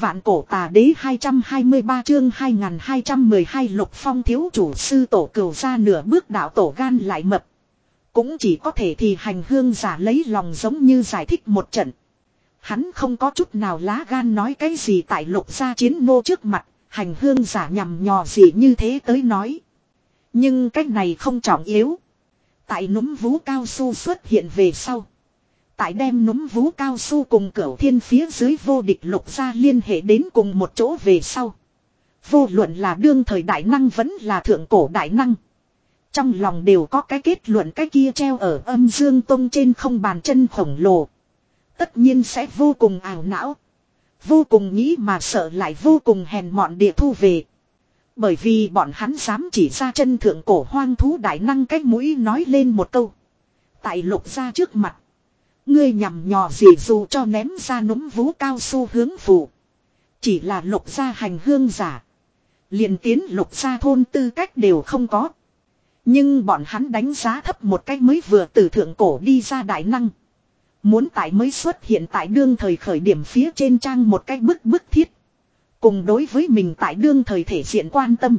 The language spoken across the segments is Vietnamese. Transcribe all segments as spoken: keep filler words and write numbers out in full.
Vạn cổ tà đế hai trăm hai mươi ba chương hai nghìn hai trăm mười hai Lục Phong thiếu chủ sư tổ cửu ra nửa bước đạo tổ gan lại mập. Cũng chỉ có thể thì hành hương giả lấy lòng giống như giải thích một trận. Hắn không có chút nào lá gan nói cái gì tại lục gia chiến nô trước mặt, hành hương giả nhằm nhò gì như thế tới nói. Nhưng cái này không trọng yếu. Tại núm vú cao su xuất hiện về sau. Tại đem núm vú cao su cùng cửu thiên phía dưới vô địch lục gia liên hệ đến cùng một chỗ về sau. Vô luận là đương thời đại năng vẫn là thượng cổ đại năng. Trong lòng đều có cái kết luận cái kia treo ở âm dương tông trên không bàn chân khổng lồ. Tất nhiên sẽ vô cùng ảo não. Vô cùng nghĩ mà sợ lại vô cùng hèn mọn địa thu về. Bởi vì bọn hắn dám chỉ ra chân thượng cổ hoang thú đại năng cái mũi nói lên một câu. Tại lục gia trước mặt. Ngươi nhằm nhò gì dù cho ném ra núm vú cao su hướng phụ. Chỉ là lục gia hành hương giả. liền tiến lục gia thôn tư cách đều không có. Nhưng bọn hắn đánh giá thấp một cách mới vừa từ thượng cổ đi ra đại năng. Muốn tại mới xuất hiện tại đương thời khởi điểm phía trên trang một cách bức bức thiết. Cùng đối với mình tại đương thời thể diện quan tâm.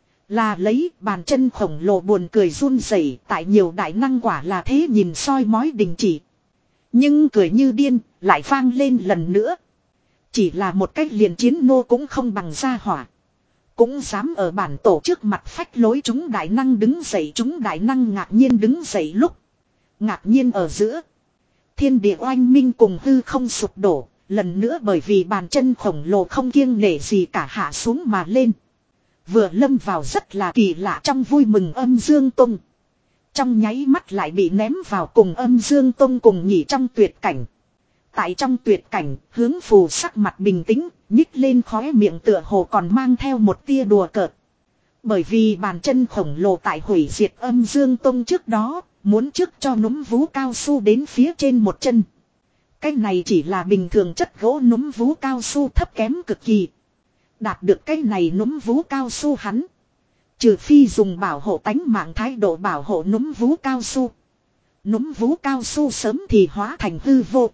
Là lấy bàn chân khổng lồ buồn cười run rẩy tại nhiều đại năng quả là thế nhìn soi mói đình chỉ. Nhưng cười như điên lại vang lên lần nữa. Chỉ là một cách liền chiến nô cũng không bằng ra hỏa. Cũng dám ở bản tổ trước mặt phách lối chúng đại năng đứng dậy, chúng đại năng ngạc nhiên đứng dậy lúc. Ngạc nhiên ở giữa. Thiên địa oanh minh cùng hư không sụp đổ. Lần nữa bởi vì bàn chân khổng lồ không kiêng nể gì cả hạ xuống mà lên. Vừa lâm vào rất là kỳ lạ trong vui mừng âm dương tung. Trong nháy mắt lại bị ném vào cùng âm dương tung cùng nhỉ trong tuyệt cảnh. Tại trong tuyệt cảnh, hướng phù sắc mặt bình tĩnh, nhích lên khóe miệng tựa hồ còn mang theo một tia đùa cợt. Bởi vì bàn chân khổng lồ tại hủy diệt âm dương tung trước đó, muốn trước cho núm vú cao su đến phía trên một chân. Cái này chỉ là bình thường chất gỗ núm vú cao su thấp kém cực kỳ. Đạt được cái này núm vú cao su hắn. Trừ phi dùng bảo hộ tánh mạng thái độ bảo hộ núm vú cao su. Núm vú cao su sớm thì hóa thành hư vô.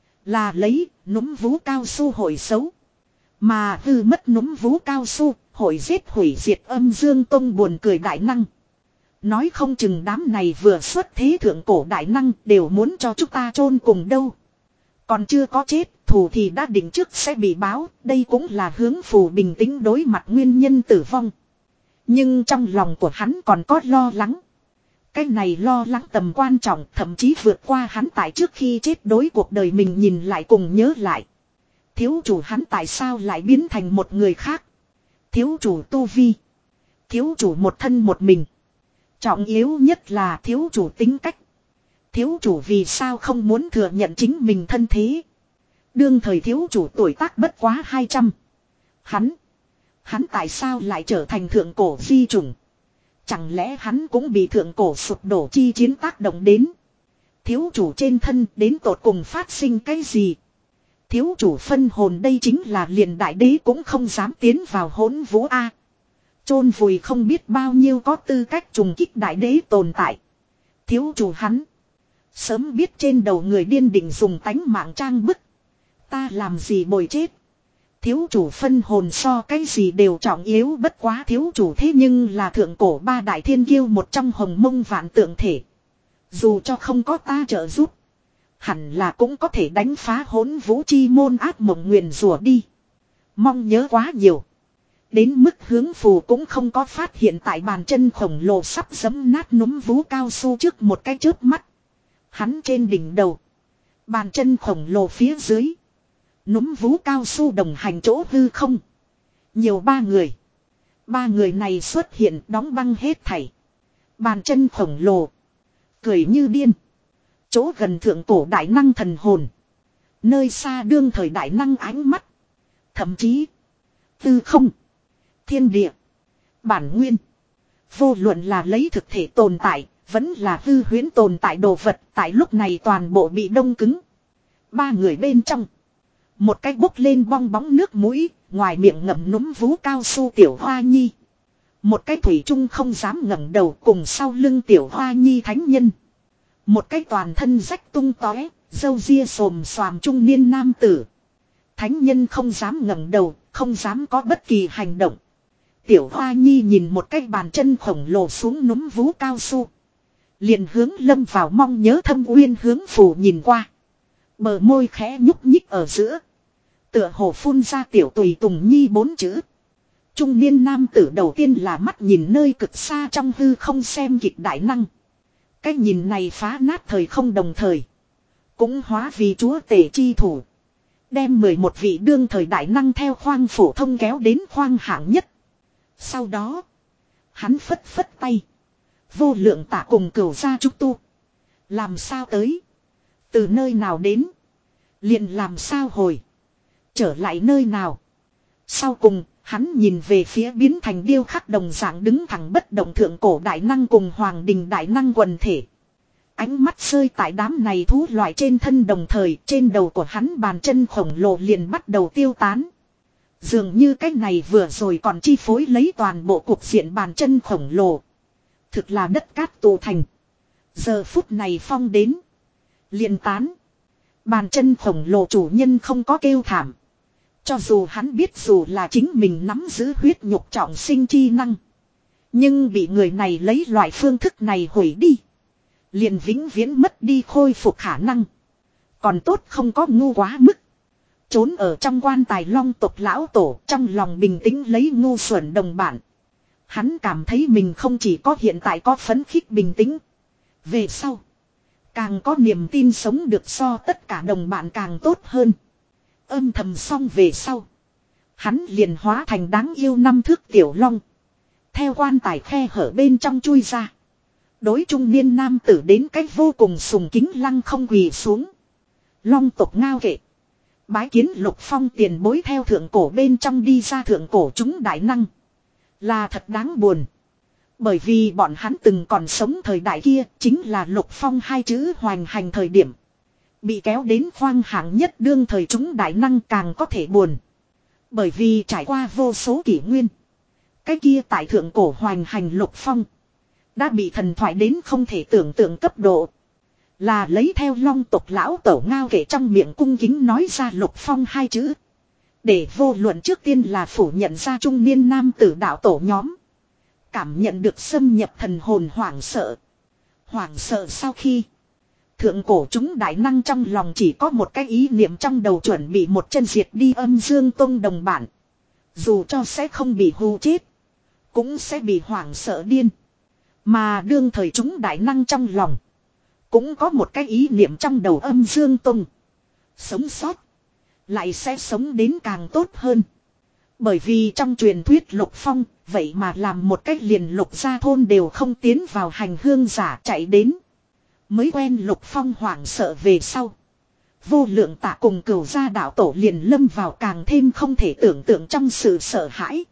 Là lấy núm vú cao su hồi xấu. Mà hư mất núm vú cao su hồi giết hủy diệt âm dương tông buồn cười đại năng. Nói không chừng đám này vừa xuất thế thượng cổ đại năng đều muốn cho chúng ta chôn cùng đâu. Còn chưa có chết, thù thì đã định trước sẽ bị báo, đây cũng là hướng phù bình tĩnh đối mặt nguyên nhân tử vong. Nhưng trong lòng của hắn còn có lo lắng. Cái này lo lắng tầm quan trọng thậm chí vượt qua hắn tại trước khi chết đối cuộc đời mình nhìn lại cùng nhớ lại. Thiếu chủ hắn tại sao lại biến thành một người khác? Thiếu chủ tu vi. Thiếu chủ một thân một mình. Trọng yếu nhất là thiếu chủ tính cách. Thiếu chủ vì sao không muốn thừa nhận chính mình thân thế. Đương thời thiếu chủ tuổi tác bất quá hai trăm. Hắn. Hắn tại sao lại trở thành thượng cổ di chủng. Chẳng lẽ hắn cũng bị thượng cổ sụp đổ chi chiến tác động đến. Thiếu chủ trên thân đến tột cùng phát sinh cái gì. Thiếu chủ phân hồn đây chính là liền đại đế cũng không dám tiến vào hỗn vũ A. Chôn vùi không biết bao nhiêu có tư cách trùng kích đại đế tồn tại. Thiếu chủ hắn. Sớm biết trên đầu người điên định dùng tánh mạng trang bức. Ta làm gì bồi chết. Thiếu chủ phân hồn so cái gì đều trọng yếu bất quá thiếu chủ thế nhưng là thượng cổ ba đại thiên kiêu một trong hồng mông vạn tượng thể. Dù cho không có ta trợ giúp. Hẳn là cũng có thể đánh phá hỗn vũ chi môn ác mộng nguyền rủa đi. Mong nhớ quá nhiều. Đến mức hướng phù cũng không có phát hiện tại bàn chân khổng lồ sắp giẫm nát núm vú cao su trước một cái chớp mắt. Hắn trên đỉnh đầu. Bàn chân khổng lồ phía dưới. Núm vú cao su đồng hành chỗ hư không. Nhiều ba người. Ba người này xuất hiện đóng băng hết thảy. Bàn chân khổng lồ. Cười như điên. Chỗ gần thượng cổ đại năng thần hồn. Nơi xa đương thời đại năng ánh mắt. Thậm chí. Tư không. Thiên địa. Bản nguyên. Vô luận là lấy thực thể tồn tại. Vẫn là hư huyễn tồn tại đồ vật. Tại lúc này toàn bộ bị đông cứng. Ba người bên trong. Một cái bốc lên bong bóng nước mũi. Ngoài miệng ngậm núm vú cao su tiểu hoa nhi. Một cái thủy chung không dám ngẩng đầu cùng sau lưng tiểu hoa nhi thánh nhân. Một cái toàn thân rách tung tóe, râu ria xồm xoàm trung niên nam tử. thánh nhân không dám ngẩng đầu, không dám có bất kỳ hành động. Tiểu Hoa Nhi nhìn một cái bàn chân khổng lồ xuống núm vú cao su. Liền hướng lâm vào mong nhớ thâm uyên hướng phù nhìn qua. Bờ môi khẽ nhúc nhích ở giữa. Tựa hồ phun ra tiểu tùy tùng nhi bốn chữ. Trung niên nam tử đầu tiên là mắt nhìn nơi cực xa trong hư không xem kịch đại năng. Cái nhìn này phá nát thời không đồng thời. Cũng hóa vì chúa tể chi thủ. Đem mười một vị đương thời đại năng theo khoang phổ thông kéo đến khoang hạng nhất. Sau đó. Hắn phất phất tay. Vô lượng tả cùng cửu gia trúc tu. Làm sao tới. Từ nơi nào đến. Liền làm sao hồi. Trở lại nơi nào. Sau cùng. Hắn nhìn về phía biến thành điêu khắc đồng dạng đứng thẳng bất động thượng cổ đại năng cùng hoàng đình đại năng quần thể. Ánh mắt rơi tại đám này thú loại trên thân đồng thời trên đầu của hắn bàn chân khổng lồ liền bắt đầu tiêu tán. Dường như cái này vừa rồi còn chi phối lấy toàn bộ cuộc diện bàn chân khổng lồ. Thực là đất cát tụ thành. Giờ phút này phong đến. Liền tán. Bàn chân khổng lồ chủ nhân không có kêu thảm. Cho dù hắn biết dù là chính mình nắm giữ huyết nhục trọng sinh chi năng. Nhưng bị người này lấy loại phương thức này hủy đi. Liền vĩnh viễn mất đi khôi phục khả năng. Còn tốt không có ngu quá mức. Trốn ở trong quan tài long tộc lão tổ trong lòng bình tĩnh lấy ngu xuẩn đồng bản. Hắn cảm thấy mình không chỉ có hiện tại có phấn khích bình tĩnh. Về sau. Càng có niềm tin sống được so tất cả đồng bạn càng tốt hơn. Âm thầm xong về sau. Hắn liền hóa thành đáng yêu năm thước tiểu long. Theo quan tài khe hở bên trong chui ra. Đối trung niên nam tử đến cách vô cùng sùng kính lăng không quỳ xuống. Long tộc ngao kệ. Bái kiến Lục Phong tiền bối theo thượng cổ bên trong đi ra thượng cổ chúng đại năng. Là thật đáng buồn. Bởi vì bọn hắn từng còn sống thời đại kia chính là Lục Phong hai chữ hoành hành thời điểm. Bị kéo đến khoang hạng nhất đương thời chúng đại năng càng có thể buồn. Bởi vì trải qua vô số kỷ nguyên. Cái kia tại thượng cổ hoành hành Lục Phong. Đã bị thần thoại đến không thể tưởng tượng cấp độ. Là lấy theo long tộc lão tổ ngao kể trong miệng cung kính nói ra Lục Phong hai chữ. Để vô luận trước tiên là phủ nhận ra trung niên nam tử đạo tổ nhóm. Cảm nhận được xâm nhập thần hồn hoảng sợ. Hoảng sợ sau khi. Thượng cổ chúng đại năng trong lòng chỉ có một cái ý niệm trong đầu chuẩn bị một chân diệt đi âm dương tông đồng bản. Dù cho sẽ không bị hù chết. Cũng sẽ bị hoảng sợ điên. Mà đương thời chúng đại năng trong lòng. Cũng có một cái ý niệm trong đầu âm dương tông. Sống sót. Lại sẽ sống đến càng tốt hơn. Bởi vì trong truyền thuyết Lục Phong. Vậy mà làm một cách liền Lục gia thôn đều không tiến vào hành hương giả chạy đến. Mới quen Lục Phong hoảng sợ về sau. Vô lượng tạ cùng cửu gia đạo tổ liền lâm vào càng thêm không thể tưởng tượng trong sự sợ hãi.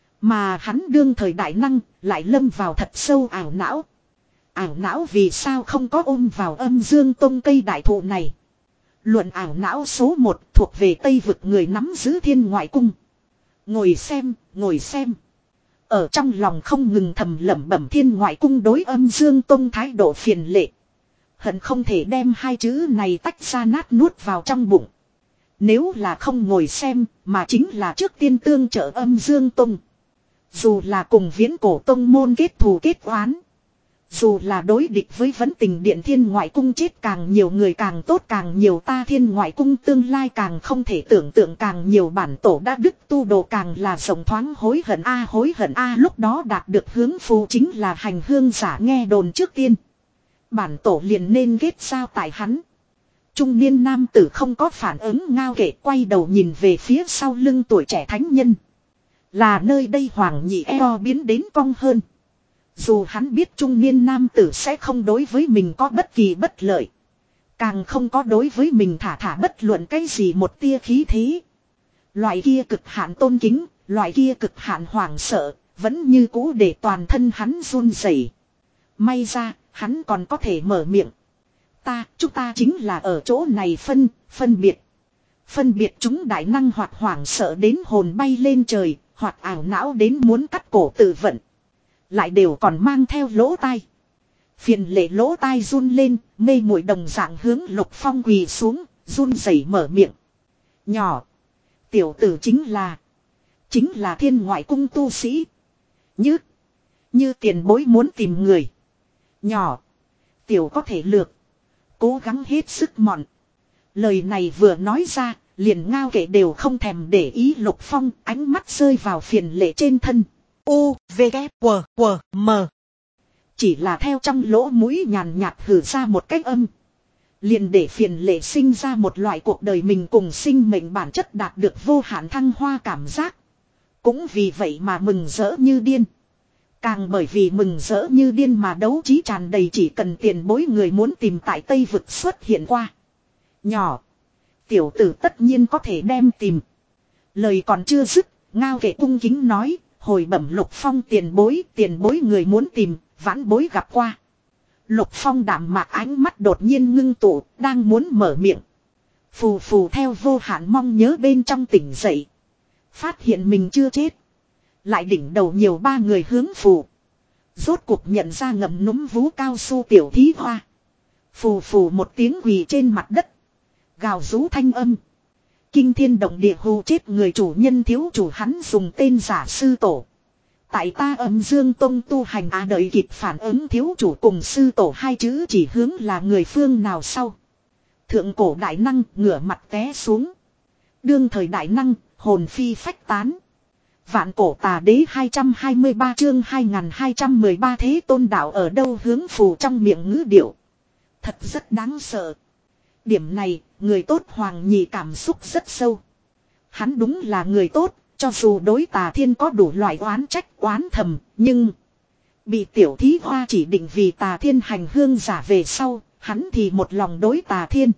Mà hắn đương thời đại năng lại lâm vào thật sâu ảo não. Ảo não vì sao không có ôm vào âm dương tông cây đại thụ này. Luận ảo não số một thuộc về Tây vực người nắm giữ thiên ngoại cung. Ngồi xem, ngồi xem. Ở trong lòng không ngừng thầm lẩm bẩm thiên ngoại cung đối âm dương tông thái độ phiền lệ. Hận không thể đem hai chữ này tách ra nát nuốt vào trong bụng. Nếu là không ngồi xem mà chính là trước tiên tương trợ âm dương tông. Dù là cùng viễn cổ tông môn kết thù kết oán. Dù là đối địch với vấn tình điện thiên ngoại cung chết càng nhiều người càng tốt càng nhiều ta thiên ngoại cung tương lai càng không thể tưởng tượng càng nhiều bản tổ đã đức tu đồ càng là rộng thoáng hối hận a hối hận a lúc đó đạt được hướng phù chính là hành hương giả nghe đồn trước tiên. Bản tổ liền nên ghét sao tại hắn. Trung niên nam tử không có phản ứng ngao kể quay đầu nhìn về phía sau lưng tuổi trẻ thánh nhân. Là nơi đây hoàng nhị eo biến đến cong hơn. Dù hắn biết trung niên nam tử sẽ không đối với mình có bất kỳ bất lợi. Càng không có đối với mình thả thả bất luận cái gì một tia khí thế. Loại kia cực hạn tôn kính, loại kia cực hạn hoảng sợ, vẫn như cũ để toàn thân hắn run rẩy. May ra, hắn còn có thể mở miệng. Ta, chúng ta chính là ở chỗ này phân, phân biệt. Phân biệt chúng đại năng hoặc hoảng sợ đến hồn bay lên trời, hoặc ảo não đến muốn cắt cổ tự vận. Lại đều còn mang theo lỗ tai. Phiền lệ lỗ tai run lên, mê muội đồng dạng hướng Lục Phong quỳ xuống, run rẩy mở miệng. Nhỏ, Tiểu tử chính là. Chính là thiên ngoại cung tu sĩ. Như. Như tiền bối muốn tìm người. Nhỏ. Tiểu có thể lược. Cố gắng hết sức mọn. Lời này vừa nói ra. Liền ngao kệ đều không thèm để ý Lục Phong. Ánh mắt rơi vào phiền lệ trên thân. U, V, K, W, W, M. Chỉ là theo trong lỗ mũi nhàn nhạt hử ra một cách âm. Liền để phiền lệ sinh ra một loại cuộc đời mình cùng sinh mệnh bản chất đạt được vô hạn thăng hoa cảm giác. Cũng vì vậy mà mừng rỡ như điên. Càng bởi vì mừng rỡ như điên mà đấu trí tràn đầy, chỉ cần tiền bối người muốn tìm tại Tây Vực xuất hiện qua. Nhỏ. Tiểu tử tất nhiên có thể đem tìm. Lời còn chưa dứt, ngao kệ cung kính nói, hồi bẩm Lục Phong tiền bối, tiền bối người muốn tìm, vãn bối gặp qua. Lục Phong đạm mạc ánh mắt đột nhiên ngưng tụ, đang muốn mở miệng. Phù phù theo vô hạn mong nhớ bên trong tỉnh dậy. Phát hiện mình chưa chết. Lại đỉnh đầu nhiều ba người hướng phù. Rốt cuộc nhận ra ngậm núm vú cao su tiểu thí hoa. Phù phù một tiếng quỳ trên mặt đất. Gào rú thanh âm. Kinh thiên động địa hù chết người chủ nhân thiếu chủ hắn dùng tên giả sư tổ. Tại ta Âm Dương Tông tu hành à đợi kịp phản ứng thiếu chủ cùng sư tổ hai chữ chỉ hướng là người phương nào sau. Thượng cổ đại năng ngửa mặt té xuống. Đương thời đại năng hồn phi phách tán. Vạn cổ tà đế hai trăm hai mươi ba chương hai nghìn hai trăm mười ba thế tôn đạo ở đâu hướng phù trong miệng ngữ điệu. Thật rất đáng sợ. Điểm này người tốt Hoàng Nhị cảm xúc rất sâu. Hắn đúng là người tốt. Cho dù đối tà thiên có đủ loại oán trách oán thầm, nhưng bị tiểu thí hoa chỉ định vì tà thiên hành hương giả về sau, hắn thì một lòng đối tà thiên.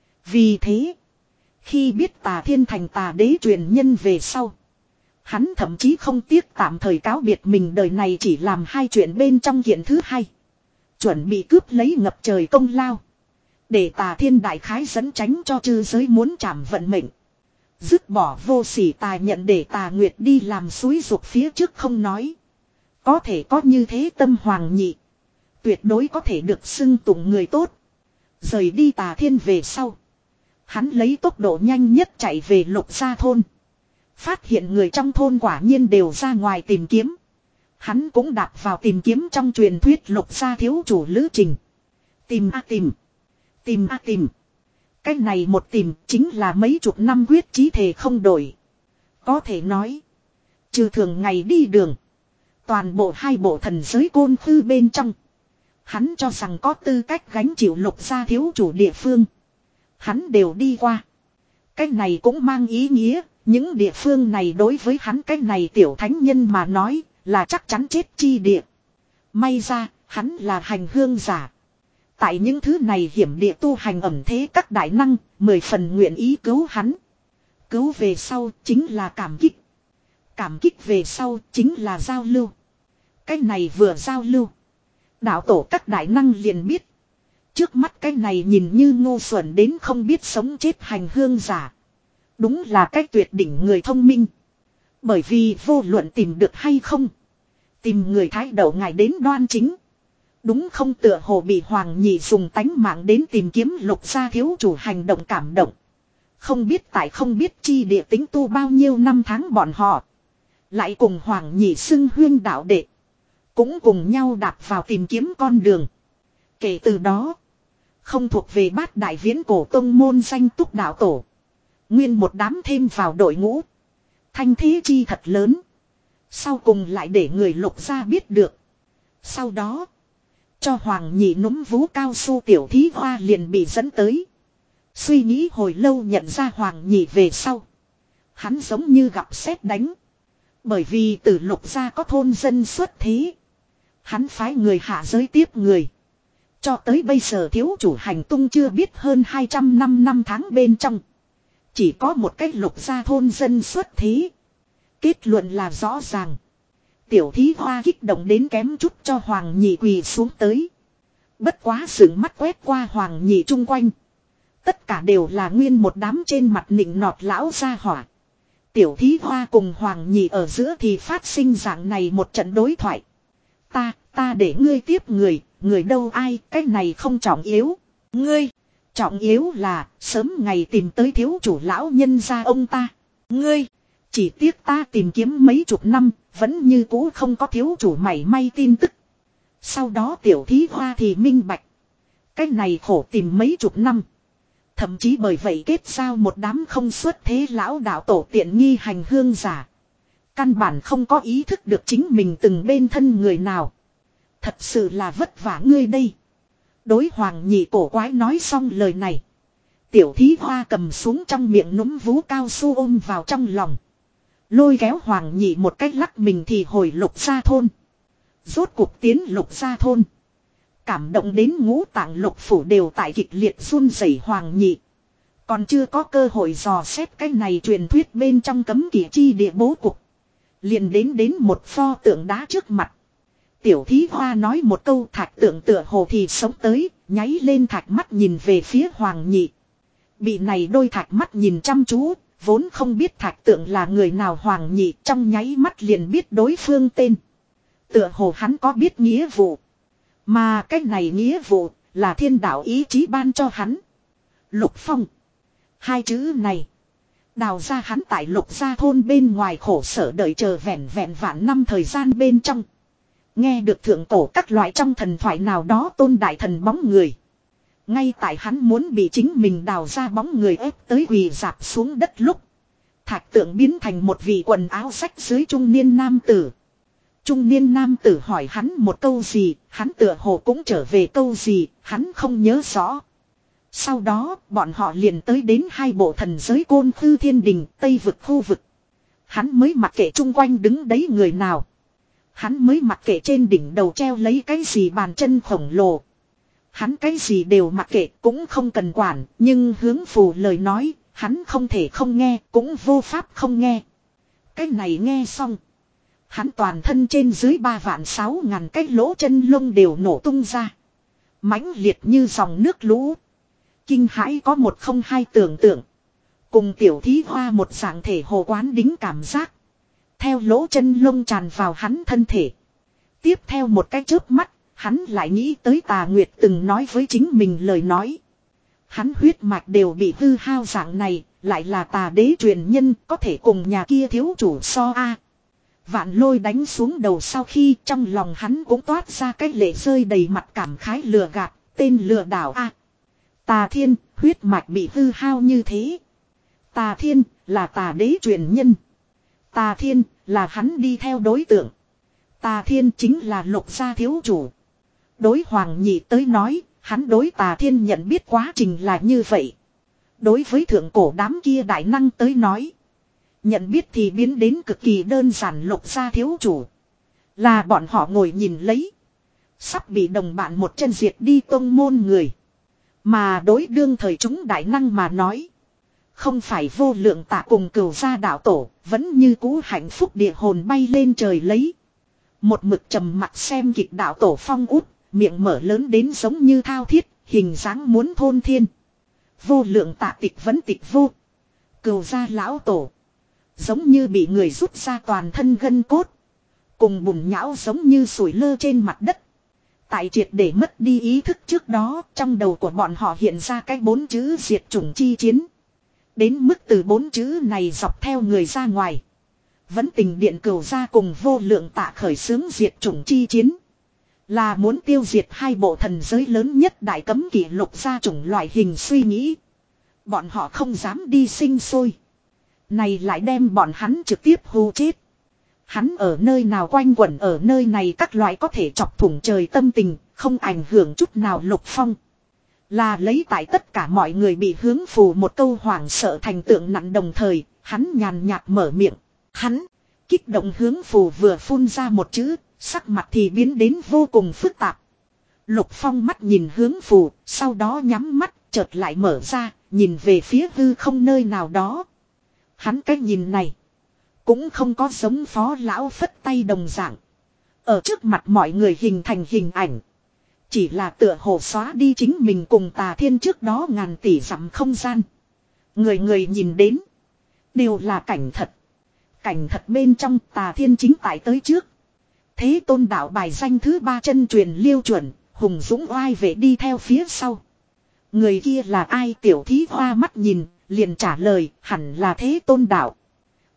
Vì thế, khi biết tà thiên thành tà đế truyền nhân về sau, hắn thậm chí không tiếc tạm thời cáo biệt mình đời này chỉ làm hai chuyện bên trong kiện thứ hai. Chuẩn bị cướp lấy ngập trời công lao. Để tà thiên đại khái dẫn tránh cho chư giới muốn trảm vận mệnh. Dứt bỏ vô sỉ tà nhận để tà nguyệt đi làm suối ruột phía trước không nói. Có thể có như thế tâm Hoàng Nhị. Tuyệt đối có thể được xưng tụng người tốt. Rời đi tà thiên về sau. Hắn lấy tốc độ nhanh nhất chạy về Lục Gia thôn. Phát hiện người trong thôn quả nhiên đều ra ngoài tìm kiếm. Hắn cũng đạp vào tìm kiếm trong truyền thuyết Lục Gia thiếu chủ lữ trình. Tìm a tìm. Tìm a tìm. Cái này một tìm chính là mấy chục năm quyết chí thề không đổi. Có thể nói. Trừ thường ngày đi đường. Toàn bộ hai bộ thần giới côn khư bên trong. Hắn cho rằng có tư cách gánh chịu Lục Gia thiếu chủ địa phương. Hắn đều đi qua. Cái này cũng mang ý nghĩa. Những địa phương này đối với hắn cái này tiểu thánh nhân mà nói là chắc chắn chết chi địa. May ra hắn là hành hương giả. Tại những thứ này hiểm địa tu hành ẩm thế các đại năng, mười phần nguyện ý cứu hắn. Cứu về sau chính là cảm kích. Cảm kích về sau chính là giao lưu. Cái này vừa giao lưu. Đạo tổ các đại năng liền biết. Trước mắt cái này nhìn như ngu xuẩn đến không biết sống chết hành hương giả. Đúng là cái tuyệt đỉnh người thông minh. Bởi vì vô luận tìm được hay không. Tìm người thái độ ngài đến đoan chính. Đúng không tựa hồ bị Hoàng Nhị dùng tánh mạng đến tìm kiếm Lục Gia thiếu chủ hành động cảm động. Không biết tại không biết chi địa tính tu bao nhiêu năm tháng bọn họ. Lại cùng Hoàng Nhị xưng huyên đạo đệ. Cũng cùng nhau đạp vào tìm kiếm con đường. Kể từ đó. Không thuộc về bát đại viễn cổ tông môn danh túc đạo tổ. Nguyên một đám thêm vào đội ngũ. Thanh thế chi thật lớn. Sau cùng lại để người Lục Gia biết được. Sau đó. Cho Hoàng Nhị núm vú cao su tiểu thí hoa liền bị dẫn tới. Suy nghĩ hồi lâu nhận ra Hoàng Nhị về sau. Hắn giống như gặp sét đánh. Bởi vì từ Lục Gia có thôn dân xuất thế. Hắn phái người hạ giới tiếp người. Cho tới bây giờ thiếu chủ hành tung chưa biết hơn hai trăm năm năm tháng bên trong. Chỉ có một cách Lục Gia thôn dân xuất thế. Kết luận là rõ ràng. Tiểu thí hoa kích động đến kém chút cho Hoàng Nhị quỳ xuống tới. Bất quá sừng mắt quét qua Hoàng Nhị chung quanh. Tất cả đều là nguyên một đám trên mặt nịnh nọt lão gia hỏa. Tiểu thí hoa cùng Hoàng Nhị ở giữa thì phát sinh dạng này một trận đối thoại. Ta, ta để ngươi tiếp người, người đâu ai, cái này không trọng yếu. Ngươi, trọng yếu là sớm ngày tìm tới thiếu chủ lão nhân gia ông ta. Ngươi, chỉ tiếc ta tìm kiếm mấy chục năm, vẫn như cũ không có thiếu chủ mảy may tin tức. Sau đó tiểu thí hoa thì minh bạch. Cái này khổ tìm mấy chục năm. Thậm chí bởi vậy kết giao một đám không xuất thế lão đạo tổ tiện nghi hành hương giả. Căn bản không có ý thức được chính mình từng bên thân người nào. Thật sự là vất vả ngươi đây. Đối hoàng nhị cổ quái nói xong lời này. Tiểu thí hoa cầm xuống trong miệng núm vú cao su ôm vào trong lòng. Lôi kéo hoàng nhị một cách lắc mình thì hồi lục gia thôn. Rốt cuộc tiến lục gia thôn. Cảm động đến ngũ tạng lục phủ đều tại kịch liệt run rẩy hoàng nhị. Còn chưa có cơ hội dò xét cái này truyền thuyết bên trong cấm kỵ chi địa bố cục. Liền đến đến một pho tượng đá trước mặt. Tiểu thí hoa nói một câu thạch tượng tựa hồ thì sống tới, nháy lên thạch mắt nhìn về phía hoàng nhị. Bị này đôi thạch mắt nhìn chăm chú, vốn không biết thạch tượng là người nào hoàng nhị trong nháy mắt liền biết đối phương tên. Tựa hồ hắn có biết nghĩa vụ. Mà cái này nghĩa vụ là thiên đạo ý chí ban cho hắn. Lục Phong. Hai chữ này. Đào ra hắn tại lục gia thôn bên ngoài khổ sở đợi chờ vẹn vẹn vạn năm thời gian bên trong. Nghe được thượng cổ các loại trong thần thoại nào đó tôn đại thần bóng người. Ngay tại hắn muốn bị chính mình đào ra bóng người ép tới quỳ dạp xuống đất lúc. Thạch tượng biến thành một vị quần áo rách dưới trung niên nam tử. Trung niên nam tử hỏi hắn một câu gì, hắn tựa hồ cũng trở về câu gì, hắn không nhớ rõ. Sau đó, bọn họ liền tới đến hai bộ thần giới Côn Khư Thiên Đình, Tây vực khu vực. Hắn mới mặc kệ chung quanh đứng đấy người nào. Hắn mới mặc kệ trên đỉnh đầu treo lấy cái gì bàn chân khổng lồ. Hắn cái gì đều mặc kệ cũng không cần quản, nhưng hướng phù lời nói, hắn không thể không nghe, cũng vô pháp không nghe. Cái này nghe xong. Hắn toàn thân trên dưới ba vạn sáu ngàn cái lỗ chân lông đều nổ tung ra. Mãnh liệt như dòng nước lũ. Kinh hãi có một không hai tưởng tượng. Cùng tiểu thí hoa một dạng thể hồ quán đính cảm giác. Theo lỗ chân lông tràn vào hắn thân thể. Tiếp theo một cái chớp mắt, hắn lại nghĩ tới Tà Nguyệt từng nói với chính mình lời nói. Hắn huyết mạch đều bị hư hao dạng này, lại là tà đế truyền nhân có thể cùng nhà kia thiếu chủ so a. Vạn lôi đánh xuống đầu sau khi trong lòng hắn cũng toát ra cái lệ rơi đầy mặt cảm khái lừa gạt, tên lừa đảo a. Tà Thiên, huyết mạch bị hư hao như thế. Tà Thiên, là tà đế truyền nhân. Tà Thiên, là hắn đi theo đối tượng. Tà Thiên chính là lục gia thiếu chủ. Đối Hoàng Nhị tới nói, hắn đối Tà Thiên nhận biết quá trình là như vậy. Đối với thượng cổ đám kia đại năng tới nói. Nhận biết thì biến đến cực kỳ đơn giản lục gia thiếu chủ. Là bọn họ ngồi nhìn lấy. Sắp bị đồng bạn một chân diệt đi tông môn người. Mà đối đương thời chúng đại năng mà nói. Không phải vô lượng tạ cùng cửu gia đạo tổ. Vẫn như cũ hạnh phúc địa hồn bay lên trời lấy. Một mực trầm mặt xem kịch đạo tổ Phong út. Miệng mở lớn đến giống như thao thiết. Hình dáng muốn thôn thiên. Vô lượng tạ tịch vẫn tịch vô. Cửu gia lão tổ. Giống như bị người rút ra toàn thân gân cốt. Cùng bùn nhão giống như sủi lơ trên mặt đất. Tại triệt để mất đi ý thức trước đó. Trong đầu của bọn họ hiện ra cái bốn chữ diệt chủng chi chiến. Đến mức từ bốn chữ này dọc theo người ra ngoài. Vẫn tình điện cửu gia cùng vô lượng tạ khởi xướng diệt chủng chi chiến. Là muốn tiêu diệt hai bộ thần giới lớn nhất đại cấm kỷ lục gia chủng loại hình suy nghĩ. Bọn họ không dám đi sinh sôi. Này lại đem bọn hắn trực tiếp hù chết. Hắn ở nơi nào quanh quẩn ở nơi này các loại có thể chọc thủng trời tâm tình, không ảnh hưởng chút nào Lục Phong. Là lấy tại tất cả mọi người bị hướng phù một câu hoảng sợ thành tượng nặng đồng thời, hắn nhàn nhạt mở miệng. Hắn, kích động hướng phù vừa phun ra một chữ, sắc mặt thì biến đến vô cùng phức tạp. Lục Phong mắt nhìn hướng phù, sau đó nhắm mắt, chợt lại mở ra, nhìn về phía hư không nơi nào đó. Hắn cái nhìn này, cũng không có giống phó lão phất tay đồng dạng. Ở trước mặt mọi người hình thành hình ảnh. Chỉ là tựa hồ xóa đi chính mình cùng Tà Thiên trước đó ngàn tỷ dặm không gian. Người người nhìn đến. Đều là cảnh thật. Cảnh thật bên trong Tà Thiên chính tại tới trước. Thế Tôn đạo bài danh thứ ba chân truyền Liêu Chuẩn. Hùng dũng oai vệ đi theo phía sau. Người kia là ai tiểu thí hoa mắt nhìn. Liền trả lời hẳn là Thế Tôn đạo.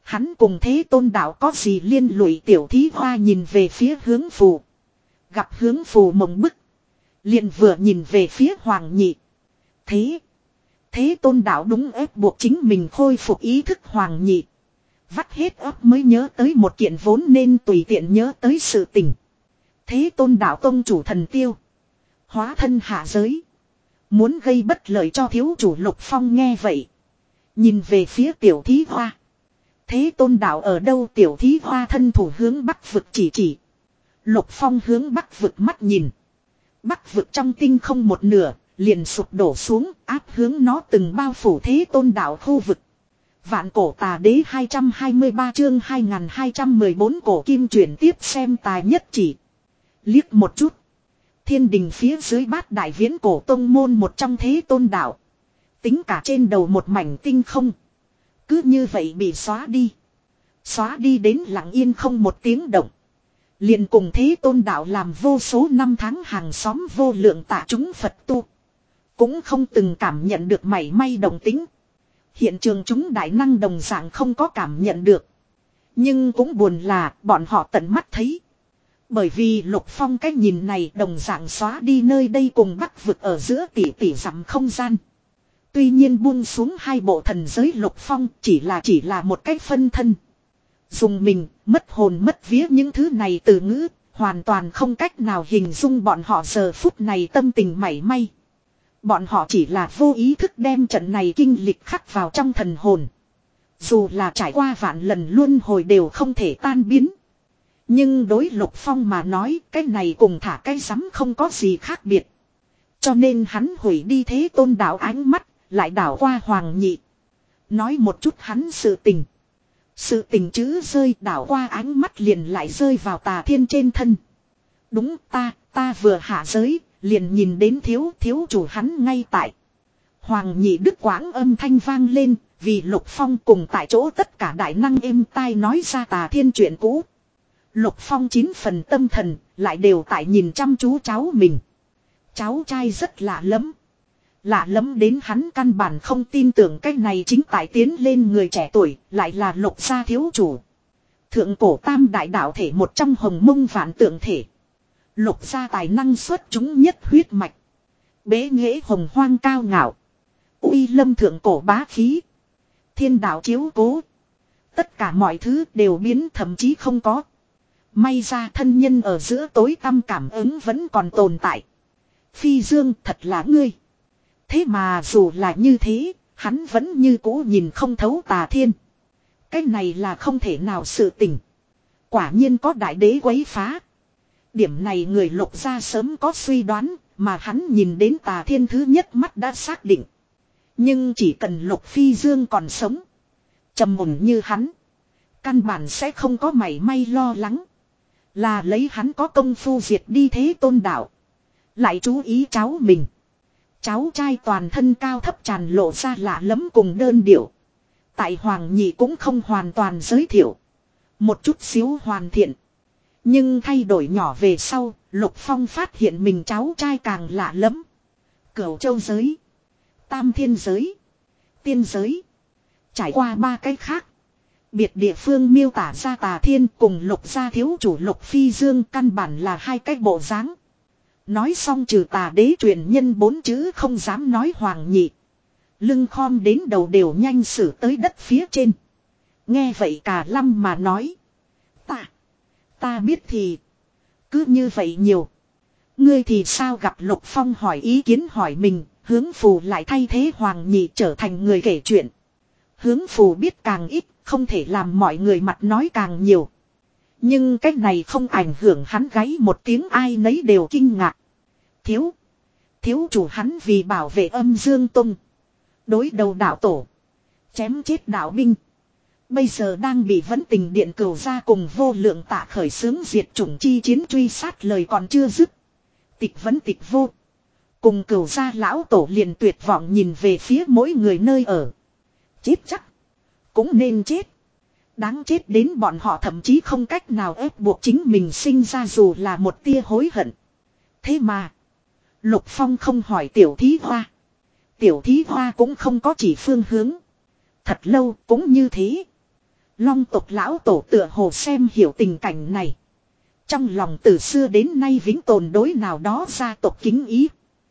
Hắn cùng Thế Tôn đạo có gì liên lụy? Tiểu thí hoa nhìn về phía hướng phù. Gặp hướng phù mộng bức. Liền vừa nhìn về phía Hoàng Nhị. Thế. Thế Tôn đạo đúng ép buộc chính mình khôi phục ý thức. Hoàng Nhị. Vắt hết óc mới nhớ tới một kiện vốn nên tùy tiện nhớ tới sự tình. Thế Tôn đạo tông chủ thần tiêu. Hóa thân hạ giới. Muốn gây bất lợi cho thiếu chủ Lục Phong nghe vậy. Nhìn về phía tiểu thí hoa. Thế Tôn đạo ở đâu? Tiểu thí hoa thân thủ hướng bắc vực chỉ chỉ. Lục Phong hướng bắc vực mắt nhìn. Bắc vực trong tinh không một nửa, liền sụp đổ xuống, áp hướng nó từng bao phủ Thế Tôn đạo khu vực. Vạn cổ tà đế hai trăm hai mươi ba chương hai nghìn hai trăm mười bốn cổ kim chuyển tiếp xem tài nhất chỉ. Liếc một chút. Thiên đình phía dưới bát đại viễn cổ tông môn một trong Thế Tôn đạo. Tính cả trên đầu một mảnh tinh không. Cứ như vậy bị xóa đi. Xóa đi đến lặng yên không một tiếng động. Liền cùng Thế Tôn đạo làm vô số năm tháng hàng xóm vô lượng tạ chúng Phật tu. Cũng không từng cảm nhận được mảy may động tính. Hiện trường chúng đại năng đồng dạng không có cảm nhận được. Nhưng cũng buồn là bọn họ tận mắt thấy. Bởi vì Lục Phong cái nhìn này đồng dạng xóa đi nơi đây cùng bắc vực ở giữa tỷ tỷ dặm không gian. Tuy nhiên buông xuống hai bộ thần giới Lục Phong chỉ là chỉ là một cái phân thân. Dùng mình, mất hồn mất vía những thứ này từ ngữ, hoàn toàn không cách nào hình dung bọn họ giờ phút này tâm tình mảy may. Bọn họ chỉ là vô ý thức đem trận này kinh lịch khắc vào trong thần hồn. Dù là trải qua vạn lần luân hồi đều không thể tan biến. Nhưng đối Lục Phong mà nói cái này cùng thả cái rắm không có gì khác biệt. Cho nên hắn hủy đi Thế Tôn đạo ánh mắt, lại đảo qua Hoàng Nhị. Nói một chút hắn sự tình. Sự tình chữ rơi đảo qua ánh mắt liền lại rơi vào Tà Thiên trên thân. Đúng ta, ta vừa hạ giới, liền nhìn đến thiếu thiếu chủ hắn ngay tại. Hoàng Nhị đứt quãng âm thanh vang lên, vì Lục Phong cùng tại chỗ tất cả đại năng êm tai nói ra Tà Thiên chuyện cũ. Lục Phong chín phần tâm thần, lại đều tại nhìn chăm chú cháu mình. Cháu trai rất lạ lắm. Lạ lắm đến hắn căn bản không tin tưởng cái này chính tại tiến lên người trẻ tuổi, lại là Lục gia thiếu chủ. Thượng cổ tam đại đạo thể một trong hồng mông vạn tượng thể. Lục gia tài năng xuất chúng nhất huyết mạch. Bế nghệ hồng hoang cao ngạo. Uy lâm thượng cổ bá khí. Thiên đạo chiếu cố. Tất cả mọi thứ đều biến thậm chí không có. May ra thân nhân ở giữa tối tăm cảm ứng vẫn còn tồn tại. Phi Dương thật là ngươi. Thế mà dù là như thế, hắn vẫn như cũ nhìn không thấu Tà Thiên. Cái này là không thể nào sự tình. Quả nhiên có đại đế quấy phá. Điểm này người Lục gia sớm có suy đoán, mà hắn nhìn đến Tà Thiên thứ nhất mắt đã xác định. Nhưng chỉ cần Lục Phi Dương còn sống, trầm ổn như hắn, căn bản sẽ không có mảy may lo lắng. Là lấy hắn có công phu diệt đi Thế Tôn đạo. Lại chú ý cháu mình. Cháu trai toàn thân cao thấp tràn lộ ra lạ lẫm cùng đơn điệu. Tại Hoàng Nhị cũng không hoàn toàn giới thiệu. Một chút xíu hoàn thiện. Nhưng thay đổi nhỏ về sau, Lục Phong phát hiện mình cháu trai càng lạ lẫm. Cửu châu giới. Tam thiên giới. Tiên giới. Trải qua ba cái khác. Biệt địa phương miêu tả ra Tà Thiên cùng Lục gia thiếu chủ Lục Phi Dương căn bản là hai cái bộ dáng. Nói xong trừ Tà đế truyền nhân bốn chữ không dám nói Hoàng Nhị. Lưng khom đến đầu đều nhanh xử tới đất phía trên. Nghe vậy Cả Lâm mà nói. Ta, ta biết thì. Cứ như vậy nhiều. Ngươi thì sao? Gặp Lục Phong hỏi ý kiến hỏi mình, Hướng Phù lại thay thế Hoàng Nhị trở thành người kể chuyện. Hướng Phù biết càng ít, không thể làm mọi người mặt nói càng nhiều. Nhưng cách này không ảnh hưởng hắn gáy một tiếng ai nấy đều kinh ngạc. Thiếu. Thiếu chủ hắn vì bảo vệ Âm Dương Tông. Đối đầu đạo tổ. Chém chết đạo binh. Bây giờ đang bị Vẫn Tình Điện Cửu gia cùng vô lượng tạ khởi xướng diệt chủng chi chiến truy sát lời còn chưa dứt. Tịch vẫn tịch vô. Cùng Cửu gia lão tổ liền tuyệt vọng nhìn về phía mỗi người nơi ở. Chết chắc. Cũng nên chết. Đáng chết đến bọn họ thậm chí không cách nào ép buộc chính mình sinh ra dù là một tia hối hận. Thế mà. Lục Phong không hỏi Tiểu Thí Hoa. Tiểu Thí Hoa cũng không có chỉ phương hướng. Thật lâu cũng như thế. Long tộc lão tổ tựa hồ xem hiểu tình cảnh này. Trong lòng từ xưa đến nay vĩnh tồn đối nào đó gia tộc kính ý.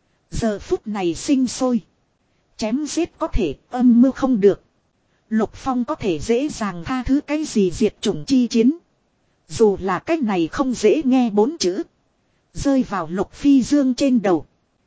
Giờ phút này sinh sôi. Chém giết có thể, âm mưu không được. Lục Phong có thể dễ dàng tha thứ cái gì diệt chủng chi chiến. Dù là cái này không dễ nghe bốn chữ. Rơi vào Lục Phi Dương trên đầu.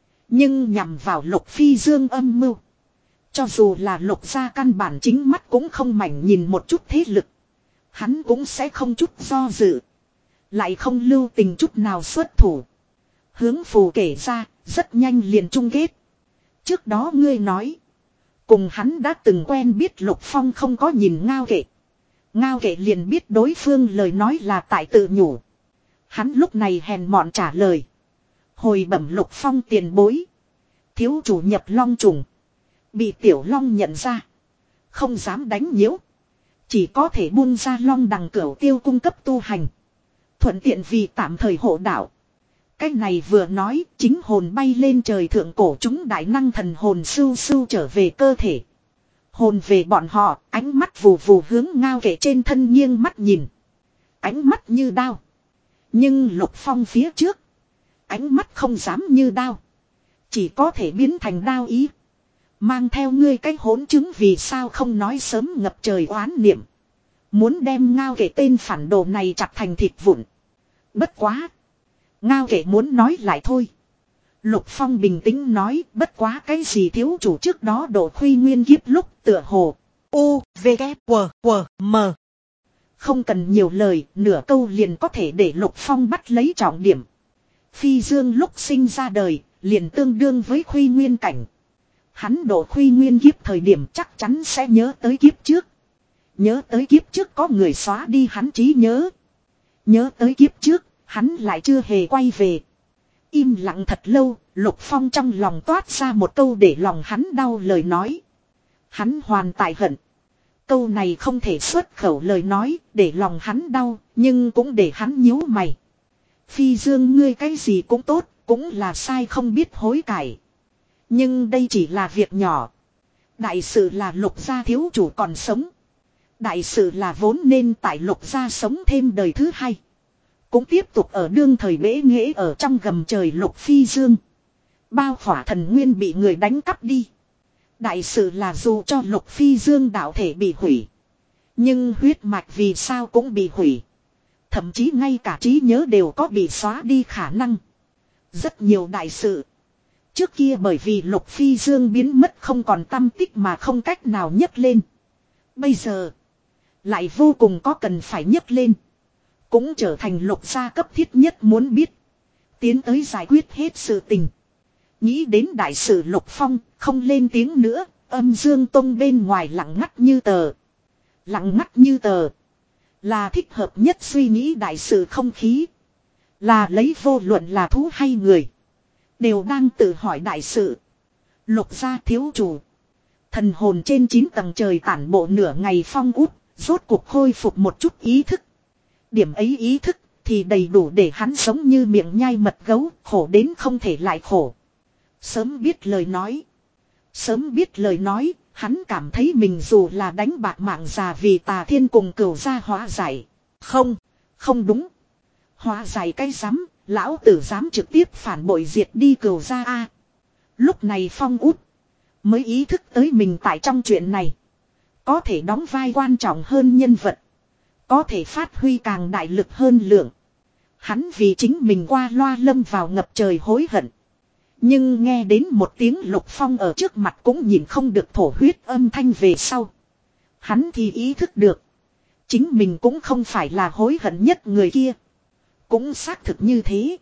Nhưng nhằm vào Lục Phi Dương âm mưu. Cho dù là Lục gia căn bản chính mắt cũng không mảnh nhìn một chút thế lực. Hắn cũng sẽ không chút do dự. Lại không lưu tình chút nào xuất thủ. Hướng phù kể ra, rất nhanh liền chung kết. Trước đó ngươi nói. Cùng hắn đã từng quen biết Lục Phong không có nhìn Ngao Kệ. Ngao Kệ liền biết đối phương lời nói là tại tự nhủ. Hắn lúc này hèn mọn trả lời. Hồi bẩm Lục Phong tiền bối. Thiếu chủ nhập long trùng. Bị tiểu long nhận ra. Không dám đánh nhiễu. Chỉ có thể buông ra long đằng cửu tiêu cung cấp tu hành. Thuận tiện vì tạm thời hộ đạo. Cái này vừa nói chính hồn bay lên trời thượng cổ chúng đại năng thần hồn sưu sưu trở về cơ thể. Hồn về bọn họ, ánh mắt vù vù hướng Ngao Kệ trên thân nghiêng mắt nhìn. Ánh mắt như đao. Nhưng Lục Phong phía trước. Ánh mắt không dám như đao. Chỉ có thể biến thành đao ý. Mang theo ngươi cái hỗn chứng vì sao không nói sớm ngập trời oán niệm. Muốn đem Ngao Kệ tên phản đồ này chặt thành thịt vụn. Bất quá. Ngao Kệ muốn nói lại thôi. Lục Phong bình tĩnh nói bất quá cái gì thiếu chủ trước đó độ khuy nguyên kiếp lúc tựa hồ. U, V, K, W, W, M. Không cần nhiều lời, nửa câu liền có thể để Lục Phong bắt lấy trọng điểm. Phi Dương lúc sinh ra đời, liền tương đương với khuy nguyên cảnh. Hắn độ khuy nguyên kiếp thời điểm chắc chắn sẽ nhớ tới kiếp trước. Nhớ tới kiếp trước có người xóa đi hắn trí nhớ. Nhớ tới kiếp trước, hắn lại chưa hề quay về. Im lặng thật lâu, Lục Phong trong lòng toát ra một câu để lòng hắn đau lời nói. Hắn hoàn tại hận. Câu này không thể xuất khẩu lời nói, để lòng hắn đau, nhưng cũng để hắn nhíu mày. Phi Dương ngươi cái gì cũng tốt, cũng là sai không biết hối cải. Nhưng đây chỉ là việc nhỏ. Đại sự là Lục gia thiếu chủ còn sống. Đại sự là vốn nên tại Lục gia sống thêm đời thứ hai. Cũng tiếp tục ở đương thời bế nghễ ở trong gầm trời Lục Phi Dương. Bao khỏa thần nguyên bị người đánh cắp đi. Đại sự là dù cho Lục Phi Dương đạo thể bị hủy. Nhưng huyết mạch vì sao cũng bị hủy. Thậm chí ngay cả trí nhớ đều có bị xóa đi khả năng. Rất nhiều đại sự. Trước kia bởi vì Lục Phi Dương biến mất không còn tâm tích mà không cách nào nhấc lên. Bây giờ. Lại vô cùng có cần phải nhấc lên. Cũng trở thành Lục gia cấp thiết nhất muốn biết. Tiến tới giải quyết hết sự tình. Nghĩ đến đại sự Lục Phong không lên tiếng nữa. Âm Dương Tông bên ngoài lặng ngắt như tờ. Lặng ngắt như tờ. Là thích hợp nhất suy nghĩ đại sự không khí. Là lấy vô luận là thú hay người. Đều đang tự hỏi đại sự. Lục gia thiếu chủ. Thần hồn trên chín tầng trời tản bộ nửa ngày phong út. Rốt cuộc khôi phục một chút ý thức. Điểm ấy ý thức thì đầy đủ để hắn sống như miệng nhai mật gấu. Khổ đến không thể lại khổ. Sớm biết lời nói. Sớm biết lời nói. Hắn cảm thấy mình dù là đánh bạc mạng già vì Tà Thiên cùng cửu gia hóa giải. Không. Không đúng. Hóa giải cái dám. Lão tử dám trực tiếp phản bội diệt đi cửu gia a. Lúc này Phong út. Mới ý thức tới mình tại trong chuyện này. Có thể đóng vai quan trọng hơn nhân vật. Có thể phát huy càng đại lực hơn lượng. Hắn vì chính mình qua loa lâm vào ngập trời hối hận. Nhưng nghe đến một tiếng Lục Phong ở trước mặt cũng nhìn không được thổ huyết âm thanh về sau. Hắn thì ý thức được. Chính mình cũng không phải là hối hận nhất người kia. Cũng xác thực như thế.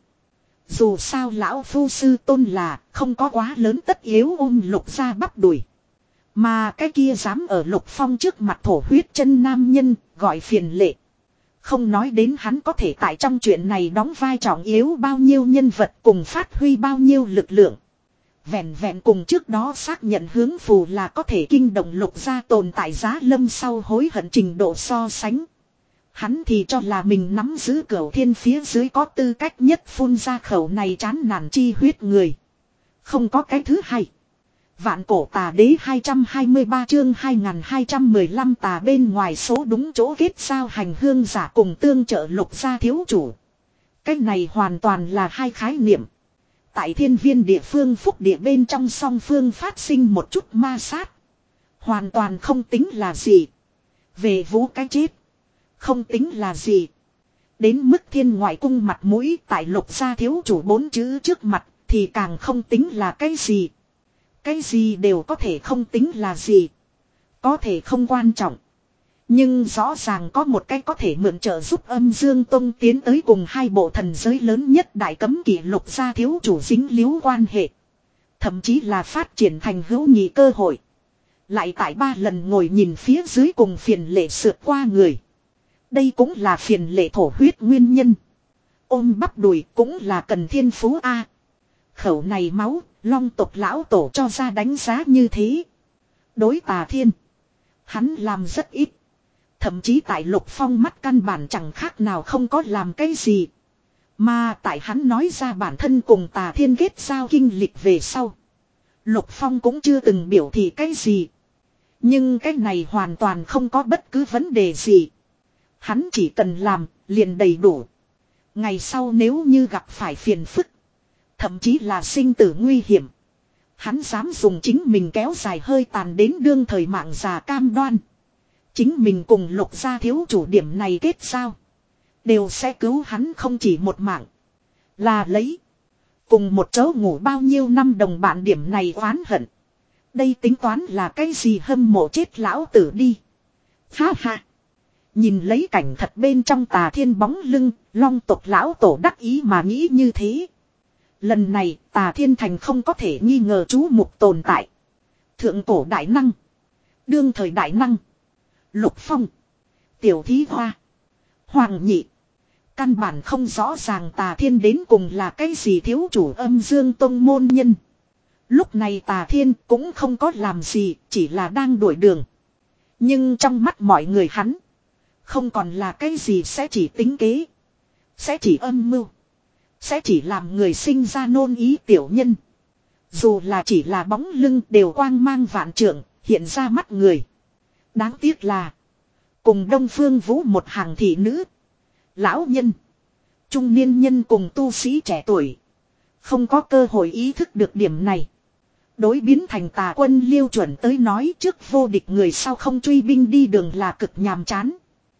Dù sao lão phu sư tôn là không có quá lớn tất yếu ôm Lục gia bắp đùi. Mà cái kia dám ở Lục Phong trước mặt thổ huyết chân nam nhân gọi phiền lệ. Không nói đến hắn có thể tại trong chuyện này đóng vai trọng yếu bao nhiêu nhân vật cùng phát huy bao nhiêu lực lượng. Vẹn vẹn cùng trước đó xác nhận hướng phù là có thể kinh động Lục gia tồn tại giá lâm sau hối hận trình độ so sánh. Hắn thì cho là mình nắm giữ cửu thiên phía dưới có tư cách nhất phun ra khẩu này chán nản chi huyết người. Không có cái thứ hai. Vạn cổ tà đế hai trăm hai mươi ba chương hai nghìn hai trăm mười lăm tà bên ngoài số đúng chỗ kết giao hành hương giả cùng tương trợ lục gia thiếu chủ. Cái này hoàn toàn là hai khái niệm. Tại thiên viên địa phương phúc địa bên trong song phương phát sinh một chút ma sát. Hoàn toàn không tính là gì. Về vũ cái chết. Không tính là gì. Đến mức thiên ngoại cung mặt mũi tại lục gia thiếu chủ bốn chữ trước mặt thì càng không tính là cái gì. Cái gì đều có thể không tính là gì. Có thể không quan trọng. Nhưng rõ ràng có một cái có thể mượn trợ giúp âm dương tông tiến tới cùng hai bộ thần giới lớn nhất đại cấm kỵ lục gia thiếu chủ dính líu quan hệ. Thậm chí là phát triển thành hữu nghị cơ hội. Lại tại ba lần ngồi nhìn phía dưới cùng phiền lệ sượt qua người. Đây cũng là phiền lệ thổ huyết nguyên nhân. Ôm bắp đùi cũng là cần thiên phú A. Khẩu này máu, long tộc lão tổ cho ra đánh giá như thế. Đối Tà Thiên. Hắn làm rất ít. Thậm chí tại Lục Phong mắt căn bản chẳng khác nào không có làm cái gì. Mà tại hắn nói ra bản thân cùng Tà Thiên kết giao kinh lịch về sau. Lục Phong cũng chưa từng biểu thị cái gì. Nhưng cái này hoàn toàn không có bất cứ vấn đề gì. Hắn chỉ cần làm, liền đầy đủ. Ngày sau nếu như gặp phải phiền phức. Thậm chí là sinh tử nguy hiểm. Hắn dám dùng chính mình kéo dài hơi tàn đến đương thời mạng già cam đoan. Chính mình cùng lục gia thiếu chủ điểm này kết giao. Đều sẽ cứu hắn không chỉ một mạng. Là lấy. Cùng một chỗ ngủ bao nhiêu năm đồng bạn điểm này oán hận. Đây tính toán là cái gì hâm mộ chết lão tử đi. Ha ha. Nhìn lấy cảnh thật bên trong Tà Thiên bóng lưng. Long tộc lão tổ đắc ý mà nghĩ như thế. Lần này Tà Thiên thành không có thể nghi ngờ chú mục tồn tại. Thượng cổ đại năng. Đương thời đại năng. Lục Phong. Tiểu Thí Hoa. Hoàng Nhị. Căn bản không rõ ràng Tà Thiên đến cùng là cái gì thiếu chủ âm dương tông môn nhân. Lúc này Tà Thiên cũng không có làm gì, chỉ là đang đuổi đường. Nhưng trong mắt mọi người hắn. Không còn là cái gì sẽ chỉ tính kế. Sẽ chỉ âm mưu. Sẽ chỉ làm người sinh ra nôn ý tiểu nhân. Dù là chỉ là bóng lưng đều quang mang vạn trượng, hiện ra mắt người. Đáng tiếc là. Cùng Đông Phương Vũ một hàng thị nữ. Lão nhân. Trung niên nhân cùng tu sĩ trẻ tuổi. Không có cơ hội ý thức được điểm này. Đối biến thành Tà Quân Liêu Chuẩn tới nói trước vô địch người sau không truy binh đi đường là cực nhàm chán.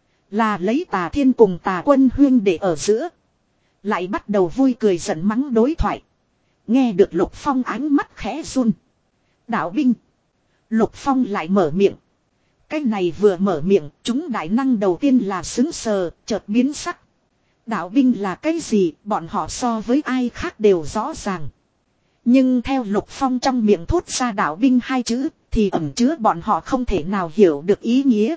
Là lấy Tà Thiên cùng Tà Quân huyên để ở giữa. Lại bắt đầu vui cười giận mắng đối thoại. Nghe được Lục Phong ánh mắt khẽ run. Đạo binh. Lục Phong lại mở miệng. Cái này vừa mở miệng, chúng đại năng đầu tiên là xứng sờ, chợt biến sắc. Đạo binh là cái gì, bọn họ so với ai khác đều rõ ràng. Nhưng theo Lục Phong trong miệng thốt ra đạo binh hai chữ, thì ẩn chứa bọn họ không thể nào hiểu được ý nghĩa.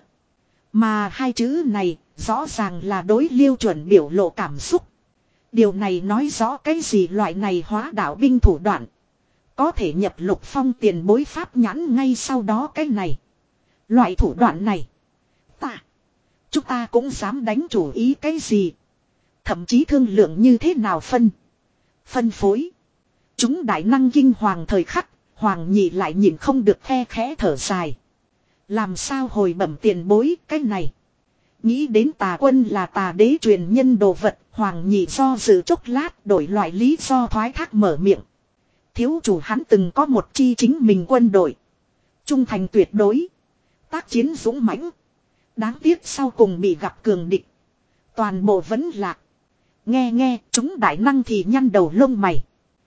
Mà hai chữ này, rõ ràng là đối Liêu Chuẩn biểu lộ cảm xúc. Điều này nói rõ cái gì loại này hóa đạo binh thủ đoạn. Có thể nhập Lục Phong tiền bối pháp nhãn ngay sau đó cái này. Loại thủ đoạn này. Ta. Chúng ta cũng dám đánh chủ ý cái gì. Thậm chí thương lượng như thế nào phân. Phân phối. Chúng đại năng kinh hoàng thời khắc. Hoàng Nhị lại nhìn không được khe khẽ thở dài. Làm sao hồi bẩm tiền bối cái này. Nghĩ đến Tà Quân là Tà Đế truyền nhân đồ vật. Hoàng Nhị do dự chốc lát đổi loại lý do thoái thác mở miệng. Thiếu chủ hắn từng có một chi chính mình quân đội. Trung thành tuyệt đối. Tác chiến dũng mãnh. Đáng tiếc sau cùng bị gặp cường địch. Toàn bộ vẫn lạc. Nghe nghe chúng đại năng thì nhăn đầu lông mày.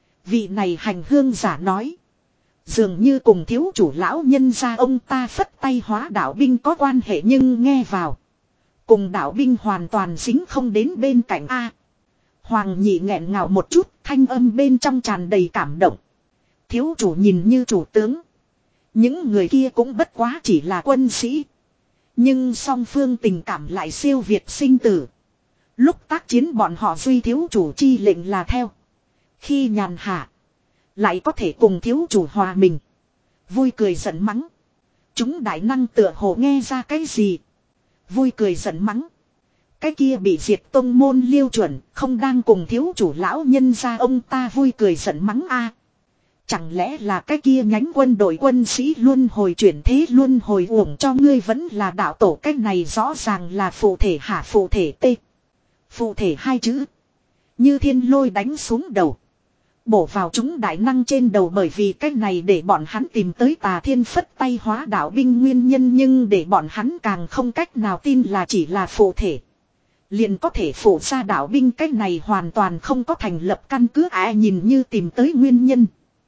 Vị này hành hương giả nói. Dường như cùng thiếu chủ lão nhân gia ông ta phất tay hóa đạo binh có quan hệ nhưng nghe vào. Cùng đạo binh hoàn toàn dính không đến bên cạnh A. Hoàng Nhị nghẹn ngào một chút, thanh âm bên trong tràn đầy cảm động. Thiếu chủ nhìn như chủ tướng. Những người kia cũng bất quá chỉ là quân sĩ. Nhưng song phương tình cảm lại siêu việt sinh tử. Lúc tác chiến bọn họ duy thiếu chủ chi lệnh là theo. Khi nhàn hạ. Lại có thể cùng thiếu chủ hòa mình. Vui cười giận mắng. Chúng đại năng tựa hồ nghe ra cái gì. Vui cười giận mắng. Cái kia bị diệt tông môn Liêu Chuẩn không đang cùng thiếu chủ lão nhân ra ông ta vui cười giận mắng a. Chẳng lẽ là cái kia nhánh quân đội quân sĩ luân hồi chuyển thế luân hồi uổng cho ngươi vẫn là đạo tổ, cái này rõ ràng là phụ thể hả? Phụ thể tê. Phụ thể hai chữ. Như thiên lôi đánh xuống đầu. Bổ vào chúng đại năng trên đầu, bởi vì cái này để bọn hắn tìm tới Tà Thiên phất tay hóa đạo binh nguyên nhân, nhưng để bọn hắn càng không cách nào tin là chỉ là phụ thể liền có thể phụ ra đạo binh, cái này hoàn toàn không có thành lập căn cứ. Ai nhìn như tìm tới nguyên nhân,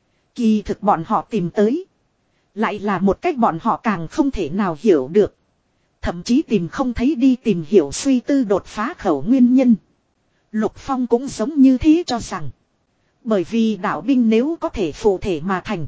kỳ thực bọn họ tìm tới lại là một cách bọn họ càng không thể nào hiểu được, thậm chí tìm không thấy đi tìm hiểu suy tư đột phá khẩu nguyên nhân. Lục Phong cũng giống như thế cho rằng, bởi vì đạo binh nếu có thể phụ thể mà thành,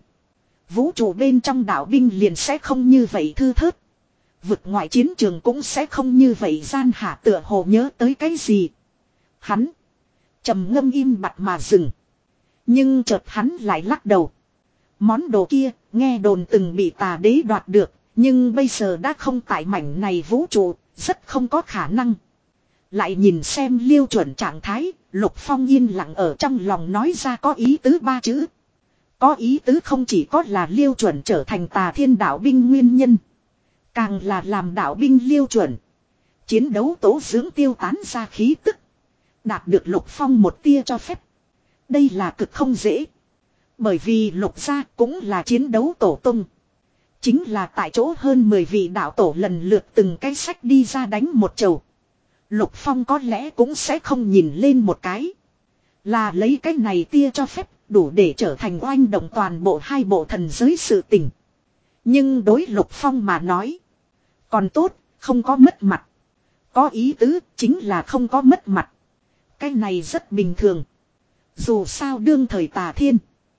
vũ trụ bên trong đạo binh liền sẽ không như vậy thư thớt, vực ngoại chiến trường cũng sẽ không như vậy gian hạ. Tựa hồ nhớ tới cái gì, hắn trầm ngâm im bặt mà dừng. Nhưng chợt hắn lại lắc đầu. Món đồ kia nghe đồn từng bị Tà Đế đoạt được, nhưng bây giờ đã không tại mảnh này vũ trụ, rất không có khả năng. Lại nhìn xem Liêu Chuẩn trạng thái, Lục Phong yên lặng ở trong lòng nói ra có ý tứ ba chữ. Có ý tứ không chỉ có là Liêu Chuẩn trở thành Tà Thiên đạo binh nguyên nhân, càng là làm đạo binh Liêu Chuẩn chiến đấu tố dưỡng tiêu tán ra khí tức, đạt được Lục Phong một tia cho phép. Đây là cực không dễ, bởi vì Lục gia cũng là chiến đấu tổ tung. Chính là tại chỗ hơn mười vị đạo tổ lần lượt từng cái sách đi ra đánh một chầu, Lục Phong có lẽ cũng sẽ không nhìn lên một cái. Là lấy cái này tia cho phép đủ để trở thành oanh động toàn bộ hai bộ thần giới sự tình. Nhưng đối Lục Phong mà nói, còn tốt, không có mất mặt. Có ý tứ, chính là không có mất mặt. Cái này rất bình thường. Dù sao đương thời Tà Thiên,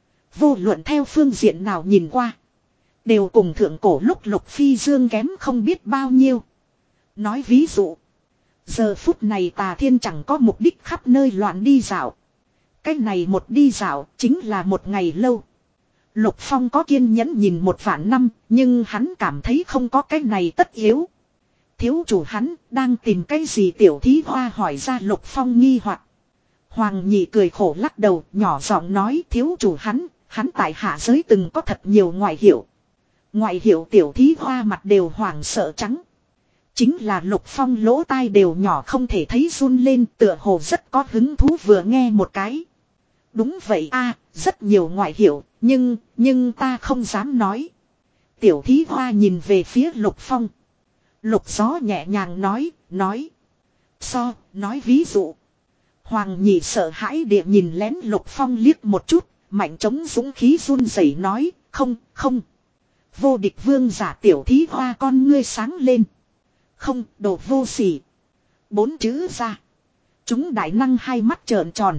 vô luận theo phương diện nào nhìn qua, đều cùng thượng cổ lúc Lục Phi Dương kém không biết bao nhiêu. Nói ví dụ, giờ phút này Tà Thiên chẳng có mục đích khắp nơi loạn đi dạo. Cái này một đi dạo chính là một ngày lâu. Lục Phong có kiên nhẫn nhìn một vạn năm, nhưng hắn cảm thấy không có cái này tất yếu. Thiếu chủ hắn đang tìm cái gì? Tiểu Thí Hoa hỏi ra Lục Phong nghi hoặc. Hoàng Nhị cười khổ lắc đầu, nhỏ giọng nói thiếu chủ hắn, hắn tại hạ giới từng có thật nhiều ngoại hiệu. Ngoại hiệu? Tiểu Thí Hoa mặt đều hoảng sợ trắng. Chính là Lục Phong lỗ tai đều nhỏ không thể thấy run lên, tựa hồ rất có hứng thú vừa nghe một cái. Đúng vậy a, rất nhiều ngoại hiệu, nhưng, nhưng ta không dám nói. Tiểu Thí Hoa nhìn về phía Lục Phong. Lục Gió nhẹ nhàng nói, nói. So, nói ví dụ. Hoàng Nhị sợ hãi địa nhìn lén Lục Phong liếc một chút, mạnh chống dũng khí run rẩy nói, không, không. Vô địch vương giả. Tiểu Thí Hoa con ngươi sáng lên. Không, đồ vô sỉ. Bốn chữ ra, chúng đại năng hai mắt trợn tròn.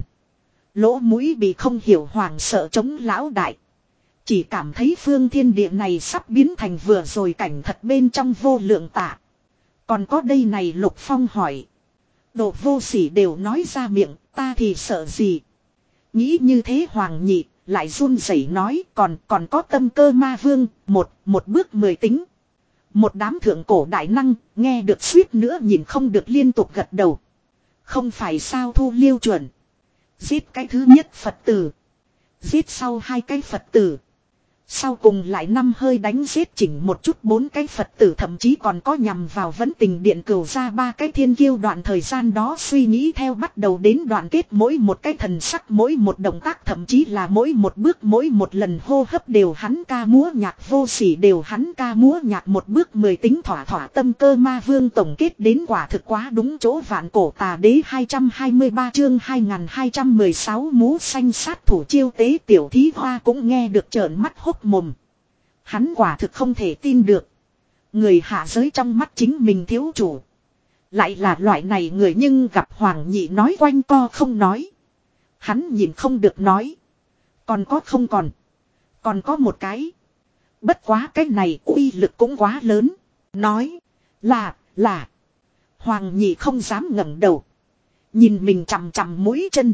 Lỗ mũi bị không hiểu hoàng sợ chống lão đại. Chỉ cảm thấy phương thiên địa này sắp biến thành vừa rồi cảnh thật bên trong vô lượng tả. Còn có đây này? Lục Phong hỏi. Đồ vô sỉ đều nói ra miệng, ta thì sợ gì? Nghĩ như thế Hoàng Nhị lại run rẩy nói, còn còn có Tâm Cơ Ma Vương, một, một bước mười tính. Một đám thượng cổ đại năng nghe được suýt nữa nhìn không được liên tục gật đầu. Không phải sao? Thu Liêu Chuẩn giết cái thứ nhất Phật tử, giết sau hai cái Phật tử, sau cùng lại năm hơi đánh giết chỉnh một chút bốn cái Phật tử, thậm chí còn có nhằm vào Vẫn Tình Điện cửu ra ba cái thiên kiêu. Đoạn thời gian đó suy nghĩ theo bắt đầu đến đoạn kết, mỗi một cái thần sắc, mỗi một động tác, thậm chí là mỗi một bước, mỗi một lần hô hấp đều hắn ca múa nhạc. Vô sỉ đều hắn ca múa nhạc, một bước mười tính thỏa thỏa. Tâm Cơ Ma Vương tổng kết đến quả thực quá đúng chỗ. Vạn Cổ Tà Đế hai trăm hai mươi ba chương hai nghìn hai trăm mười sáu mũ xanh sát thủ chiêu tế. Tiểu Thí Hoa cũng nghe được trợn mắt hốc mồm. Hắn quả thực không thể tin được, người hạ giới trong mắt chính mình thiếu chủ lại là loại này người. Nhưng gặp Hoàng Nhị nói quanh co không nói, hắn nhìn không được nói. Còn có không còn. Còn có một cái. Bất quá cái này uy lực cũng quá lớn. Nói là là. Hoàng Nhị không dám ngẩng đầu, nhìn mình chằm chằm mũi chân,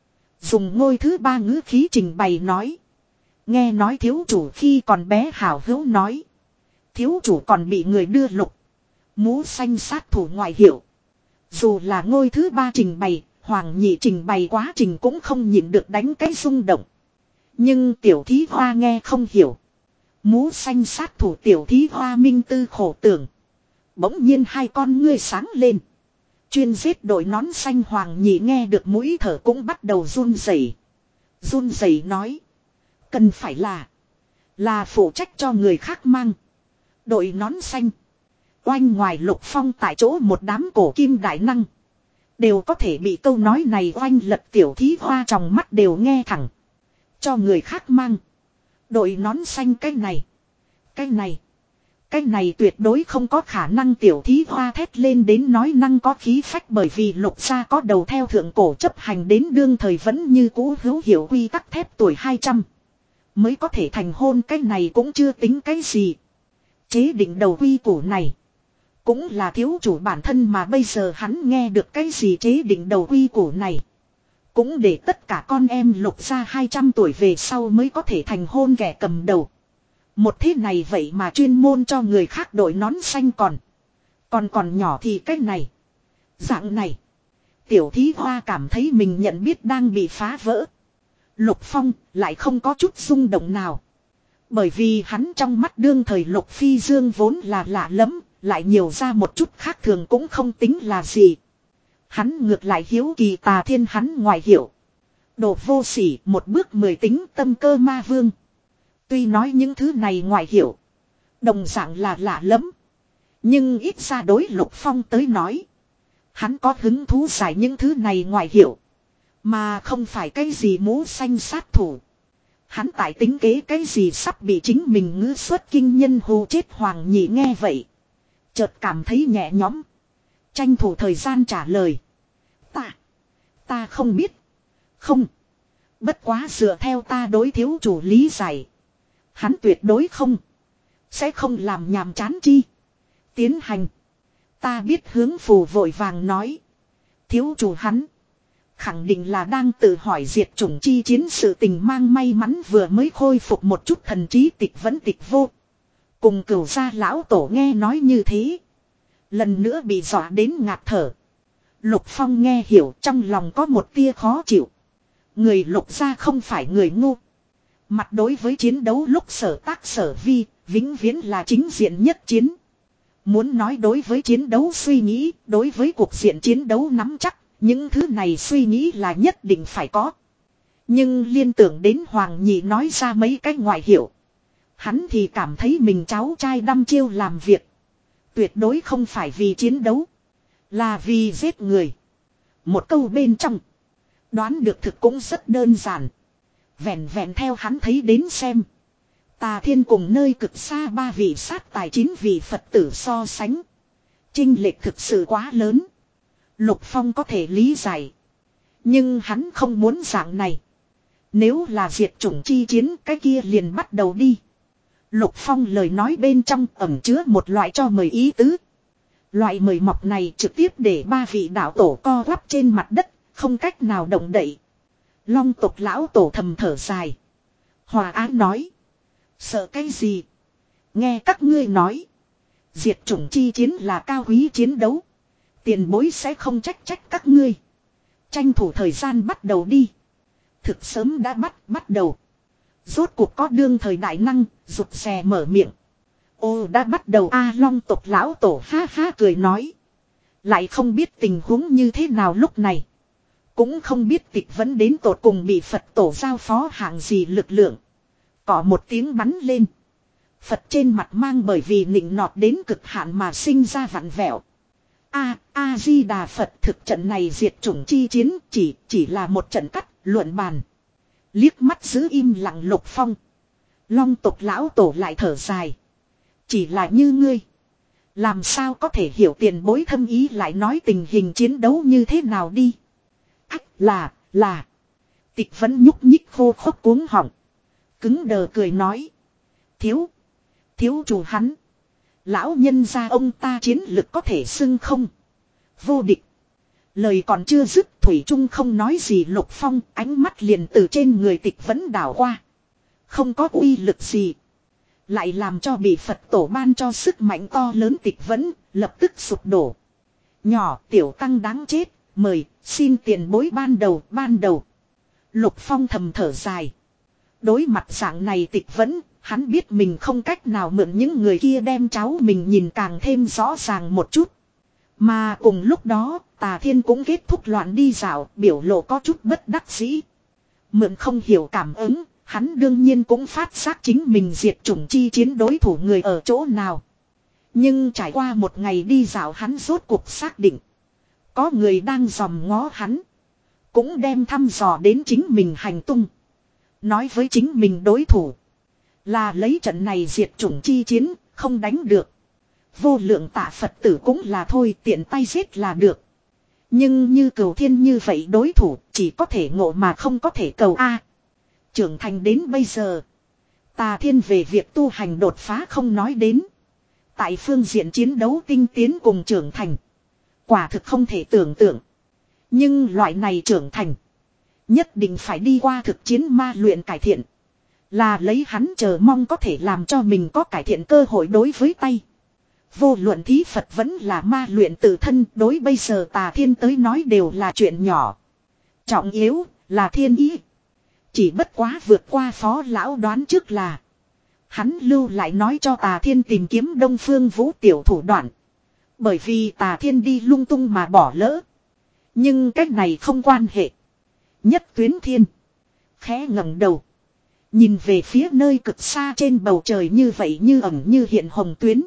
dùng ngôi thứ ba ngữ khí trình bày nói. Nghe nói thiếu chủ khi còn bé hảo hữu nói, thiếu chủ còn bị người đưa Lục mũ xanh sát thủ ngoại hiệu. Dù là ngôi thứ ba trình bày, Hoàng Nhị trình bày quá trình cũng không nhịn được đánh cái rung động. Nhưng tiểu thí hoa nghe không hiểu. Mũ xanh sát thủ tiểu thí hoa minh tư khổ tưởng. Bỗng nhiên hai con ngươi sáng lên. Chuyên giết đội nón xanh Hoàng Nhị nghe được mũi thở cũng bắt đầu run rẩy. Run rẩy nói. Cần phải là. Là phụ trách cho người khác mang. Đội nón xanh. Oanh ngoài Lục Phong tại chỗ một đám cổ kim đại năng. Đều có thể bị câu nói này oanh lật tiểu thí hoa trong mắt đều nghe thẳng. Cho người khác mang. Đội nón xanh cái này. Cái này. Cái này tuyệt đối không có khả năng tiểu thí hoa thét lên đến nói năng có khí phách bởi vì Lục gia có đầu theo thượng cổ chấp hành đến đương thời vẫn như cũ hữu hiểu quy tắc thép tuổi hai trăm. Mới có thể thành hôn cái này cũng chưa tính cái gì. Chế định đầu quy củ này. Cũng là thiếu chủ bản thân mà bây giờ hắn nghe được cái gì chế định đầu quy củ này. Cũng để tất cả con em Lục gia hai trăm tuổi về sau mới có thể thành hôn kẻ cầm đầu. Một thế này vậy mà chuyên môn cho người khác đội nón xanh còn. Còn còn nhỏ thì cái này. Dạng này. Tiểu thí hoa cảm thấy mình nhận biết đang bị phá vỡ. Lục Phong lại không có chút rung động nào. Bởi vì hắn trong mắt đương thời Lục Phi Dương vốn là lạ lắm. Lại nhiều ra một chút khác thường cũng không tính là gì. Hắn ngược lại hiếu kỳ Tà Thiên hắn ngoài hiểu. Đồ vô sỉ một bước mười tính tâm cơ ma vương. Tuy nói những thứ này ngoài hiểu. Đồng dạng là lạ lắm. Nhưng ít ra đối Lục Phong tới nói. Hắn có hứng thú giải những thứ này ngoài hiểu. Mà không phải cái gì mũ xanh sát thủ. Hắn tại tính kế cái gì sắp bị chính mình ngữ xuất kinh nhân hù chết Hoàng Nhị nghe vậy. Chợt cảm thấy nhẹ nhõm. Tranh thủ thời gian trả lời. Ta. Ta không biết. Không. Bất quá dựa theo ta đối thiếu chủ lý giải. Hắn tuyệt đối không. Sẽ không làm nhàm chán chi. Tiến hành. Ta biết hướng phù vội vàng nói. Thiếu chủ hắn. Khẳng định là đang tự hỏi diệt chủng chi chiến sự tình mang may mắn vừa mới khôi phục một chút thần trí tịch vẫn tịch vô. Cùng cửu gia lão tổ nghe nói như thế. Lần nữa bị dọa đến ngạt thở. Lục Phong nghe hiểu trong lòng có một tia khó chịu. Người Lục gia không phải người ngu. Mặt đối với chiến đấu lúc sở tác sở vi, vĩnh viễn là chính diện nhất chiến. Muốn nói đối với chiến đấu suy nghĩ, đối với cuộc diện chiến đấu nắm chắc, những thứ này suy nghĩ là nhất định phải có. Nhưng liên tưởng đến Hoàng Nhị nói ra mấy cái ngoại hiệu. Hắn thì cảm thấy mình cháu trai đăm chiêu làm việc. Tuyệt đối không phải vì chiến đấu. Là vì giết người. Một câu bên trong. Đoán được thực cũng rất đơn giản. Vẹn vẹn theo hắn thấy đến xem. Tà Thiên cùng nơi cực xa ba vị sát tài chín vị Phật tử so sánh. Chênh lệch thực sự quá lớn. Lục Phong có thể lý giải. Nhưng hắn không muốn dạng này. Nếu là diệt chủng chi chiến cái kia liền bắt đầu đi. Lục Phong lời nói bên trong ẩn chứa một loại cho mời ý tứ. Loại mời mọc này trực tiếp để ba vị đạo tổ co quắp trên mặt đất, không cách nào động đậy. Long tộc lão tổ thầm thở dài. Hòa Án nói. Sợ cái gì? Nghe các ngươi nói. Diệt chủng chi chiến là cao quý chiến đấu. Tiền bối sẽ không trách trách các ngươi. Tranh thủ thời gian bắt đầu đi. Thực sớm đã bắt, bắt đầu. Rốt cuộc có đương thời đại năng, rụt rè mở miệng. Ô đã bắt đầu A Long tộc lão tổ ha ha cười nói. Lại không biết tình huống như thế nào lúc này. Cũng không biết tịch vẫn đến tột cùng bị Phật tổ giao phó hạng gì lực lượng. Có một tiếng bắn lên. Phật trên mặt mang bởi vì nịnh nọt đến cực hạn mà sinh ra vặn vẹo. A, A-di-đà Phật thực trận này diệt chủng chi chiến chỉ, chỉ là một trận cắt, luận bàn. Liếc mắt giữ im lặng Lục Phong. Long tộc lão tổ lại thở dài. Chỉ là như ngươi. Làm sao có thể hiểu tiền bối thâm ý lại nói tình hình chiến đấu như thế nào đi. Ách là, là. Tịch vẫn nhúc nhích khô khốc cuống họng. Cứng đờ cười nói. Thiếu. Thiếu chủ hắn. Lão nhân gia ông ta chiến lực có thể xưng không. Vô địch. Lời còn chưa dứt Thủy Trung không nói gì Lục Phong ánh mắt liền từ trên người tịch vẫn đảo qua. Không có uy lực gì. Lại làm cho bị Phật tổ ban cho sức mạnh to lớn tịch vẫn lập tức sụp đổ. Nhỏ tiểu tăng đáng chết. Mời xin tiền bối ban đầu ban đầu. Lục Phong thầm thở dài. Đối mặt dạng này tịch vẫn, hắn biết mình không cách nào mượn những người kia đem cháu mình nhìn càng thêm rõ ràng một chút. Mà cùng lúc đó, Tà Thiên cũng kết thúc loạn đi dạo, biểu lộ có chút bất đắc dĩ. Mượn không hiểu cảm ứng, hắn đương nhiên cũng phát giác chính mình diệt chủng chi chiến đối thủ người ở chỗ nào. Nhưng trải qua một ngày đi dạo hắn rốt cuộc xác định. Có người đang dòm ngó hắn. Cũng đem thăm dò đến chính mình hành tung. Nói với chính mình đối thủ. Là lấy trận này diệt chủng chi chiến, không đánh được. Vô lượng tạ Phật tử cũng là thôi, tiện tay giết là được. Nhưng như Cửu Thiên như vậy đối thủ chỉ có thể ngộ mà không có thể cầu A. Trưởng thành đến bây giờ. Tà Thiên về việc tu hành đột phá không nói đến. Tại phương diện chiến đấu tinh tiến cùng trưởng thành. Quả thực không thể tưởng tượng. Nhưng loại này trưởng thành. Nhất định phải đi qua thực chiến ma luyện cải thiện. Là lấy hắn chờ mong có thể làm cho mình có cải thiện cơ hội đối với tay. Vô luận thí Phật vẫn là ma luyện tự thân, đối bây giờ Tà Thiên tới nói đều là chuyện nhỏ. Trọng yếu là thiên ý. Chỉ bất quá vượt qua Phó lão đoán trước là. Hắn lưu lại nói cho Tà Thiên tìm kiếm Đông Phương Vũ tiểu thủ đoạn. Bởi vì Tà Thiên đi lung tung mà bỏ lỡ. Nhưng cách này không quan hệ. Nhất Tuyến Thiên khẽ ngẩng đầu, nhìn về phía nơi cực xa trên bầu trời như vậy như ẩn như hiện hồng tuyến.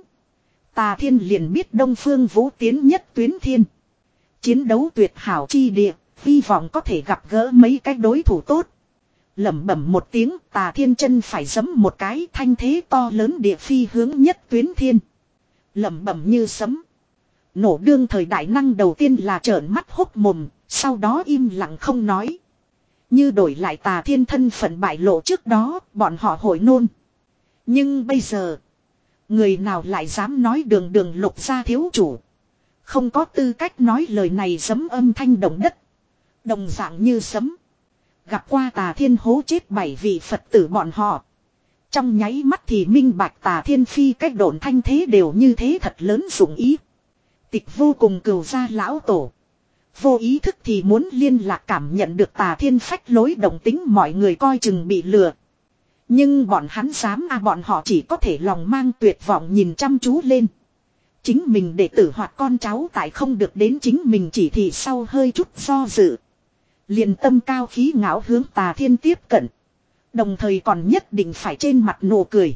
Tà Thiên liền biết Đông Phương Vũ tiến Nhất Tuyến Thiên. Chiến đấu tuyệt hảo chi địa, hy vọng có thể gặp gỡ mấy cái đối thủ tốt. Lẩm bẩm một tiếng, Tà Thiên chân phải giẫm một cái, thanh thế to lớn địa phi hướng Nhất Tuyến Thiên. Lẩm bẩm như sấm. Nổ đương thời đại năng đầu tiên là trợn mắt hốc mồm, sau đó im lặng không nói. Như đổi lại Tà Thiên thân phận bại lộ trước đó, bọn họ hội nôn. Nhưng bây giờ, người nào lại dám nói đường đường Lục gia thiếu chủ. Không có tư cách nói lời này giấm âm thanh động đất. Đồng dạng như sấm. Gặp qua Tà Thiên hố chết bảy vị Phật tử bọn họ. Trong nháy mắt thì minh bạch Tà Thiên phi cách độn thanh thế đều như thế thật lớn dụng ý. Tịch vô cùng cừu gia lão tổ. Vô ý thức thì muốn liên lạc cảm nhận được Tà Thiên phách lối động tính mọi người coi chừng bị lừa. Nhưng bọn hắn dám à bọn họ chỉ có thể lòng mang tuyệt vọng nhìn chăm chú lên. Chính mình đệ tử hoặc con cháu tại không được đến chính mình chỉ thị sau hơi chút do dự. Liền tâm cao khí ngạo hướng Tà Thiên tiếp cận. Đồng thời còn nhất định phải trên mặt nụ cười.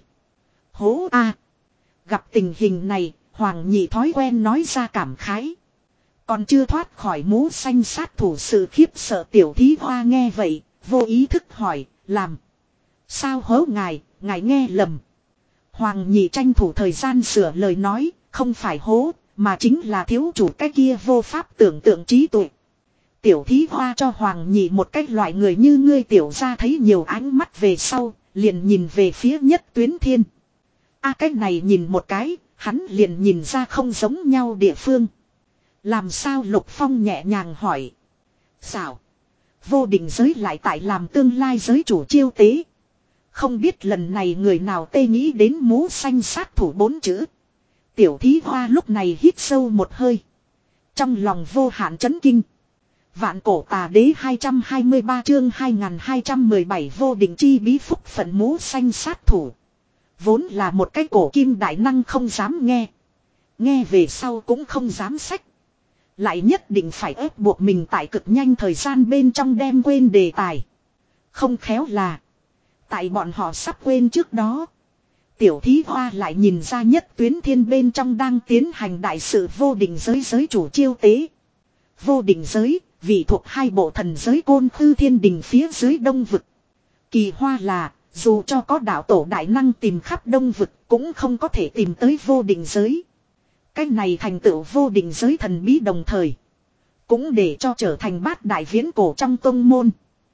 Hố a à. Gặp tình hình này, Hoàng Nhị thói quen nói ra cảm khái. Còn chưa thoát khỏi mũ xanh sát thủ sự khiếp sợ tiểu thí hoa nghe vậy, vô ý thức hỏi, làm. Sao hố ngài, ngài nghe lầm. Hoàng Nhị tranh thủ thời gian sửa lời nói, không phải hố, mà chính là thiếu chủ cái kia vô pháp tưởng tượng trí tuệ. Tiểu thí hoa cho Hoàng Nhị một cách loại người như ngươi tiểu ra thấy nhiều ánh mắt về sau, liền nhìn về phía Nhất Tuyến Thiên. A à, cách này nhìn một cái, hắn liền nhìn ra không giống nhau địa phương. Làm sao Lục Phong nhẹ nhàng hỏi. Sao? Vô định giới lại tại làm tương lai giới chủ chiêu tế. Không biết lần này người nào tê nghĩ đến mũ xanh sát thủ bốn chữ. Tiểu thí hoa lúc này hít sâu một hơi. Trong lòng vô hạn chấn kinh. Vạn cổ tà đế hai trăm hai mươi ba chương hai nghìn hai trăm mười bảy vô định chi bí phúc phận mũ xanh sát thủ. Vốn là một cái cổ kim đại năng không dám nghe. Nghe về sau cũng không dám sách. Lại nhất định phải ép buộc mình tại cực nhanh thời gian bên trong đem quên đề tài. Không khéo là. Tại bọn họ sắp quên trước đó. Tiểu thí hoa lại nhìn ra Nhất Tuyến Thiên bên trong đang tiến hành đại sự vô định giới giới chủ chiêu tế. Vô định giới, vì thuộc hai bộ thần giới Côn Khư Thiên Đình phía dưới đông vực. Kỳ hoa là, dù cho có đạo tổ đại năng tìm khắp đông vực cũng không có thể tìm tới vô định giới. Cái này thành tựu vô định giới thần bí đồng thời. Cũng để cho trở thành bát đại viễn cổ trong tông môn.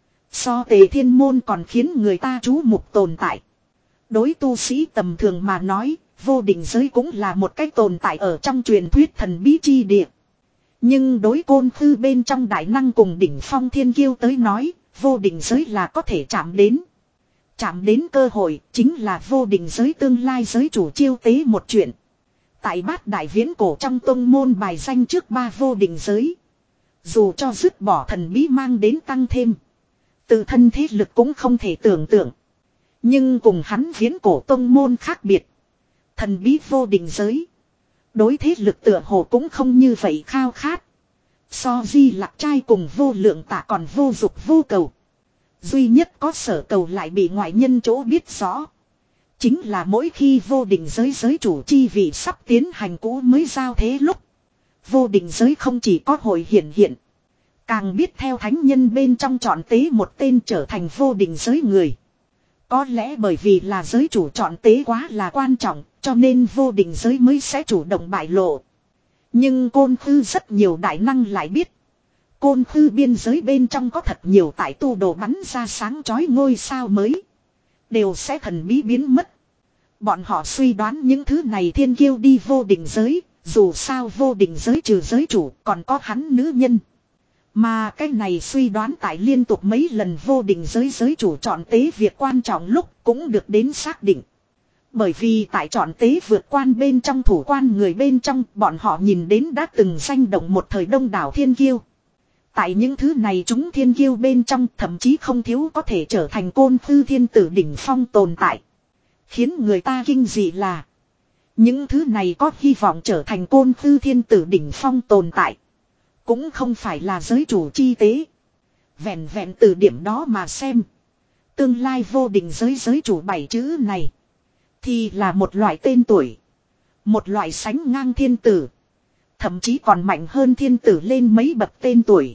So Tề Thiên Môn còn khiến người ta chú mục tồn tại. Đối tu sĩ tầm thường mà nói, vô định giới cũng là một cái tồn tại ở trong truyền thuyết thần bí chi địa. Nhưng đối Côn Khư bên trong đại năng cùng đỉnh phong thiên kiêu tới nói, vô định giới là có thể chạm đến. Chạm đến cơ hội chính là vô định giới tương lai giới chủ chiêu tế một chuyện. Tại bát đại viễn cổ trong tông môn bài danh trước ba vô định giới. Dù cho dứt bỏ thần bí mang đến tăng thêm. Tự thân thế lực cũng không thể tưởng tượng. Nhưng cùng hắn viễn cổ tông môn khác biệt. Thần bí vô định giới. Đối thế lực tựa hồ cũng không như vậy khao khát. So di lạc trai cùng vô lượng tạ còn vô dục vô cầu. Duy nhất có sở cầu lại bị ngoại nhân chỗ biết rõ. Chính là mỗi khi vô định giới giới chủ chi vị sắp tiến hành cũ mới giao thế lúc. Vô định giới không chỉ có hội hiện hiện. Càng biết theo thánh nhân bên trong chọn tế một tên trở thành vô định giới người. Có lẽ bởi vì là giới chủ chọn tế quá là quan trọng, cho nên vô định giới mới sẽ chủ động bại lộ. Nhưng Côn Khư rất nhiều đại năng lại biết. Côn Khư biên giới bên trong có thật nhiều tại tu đồ bắn ra sáng chói ngôi sao mới. Đều sẽ thần bí biến mất. Bọn họ suy đoán những thứ này thiên kiêu đi vô định giới, dù sao vô định giới trừ giới chủ còn có hắn nữ nhân. Mà cái này suy đoán tại liên tục mấy lần vô định giới giới chủ chọn tế việc quan trọng lúc cũng được đến xác định. Bởi vì tại chọn tế vượt quan bên trong thủ quan người bên trong bọn họ nhìn đến đã từng danh động một thời đông đảo thiên kiêu. Tại những thứ này chúng thiên kiêu bên trong thậm chí không thiếu có thể trở thành Côn Khư thiên tử đỉnh phong tồn tại. Khiến người ta kinh dị là những thứ này có hy vọng trở thành Côn Khư thiên tử đỉnh phong tồn tại. Cũng không phải là giới chủ chi tế. Vẹn vẹn từ điểm đó mà xem. Tương lai vô định giới giới chủ bảy chữ này. Thì là một loại tên tuổi. Một loại sánh ngang thiên tử. Thậm chí còn mạnh hơn thiên tử lên mấy bậc tên tuổi.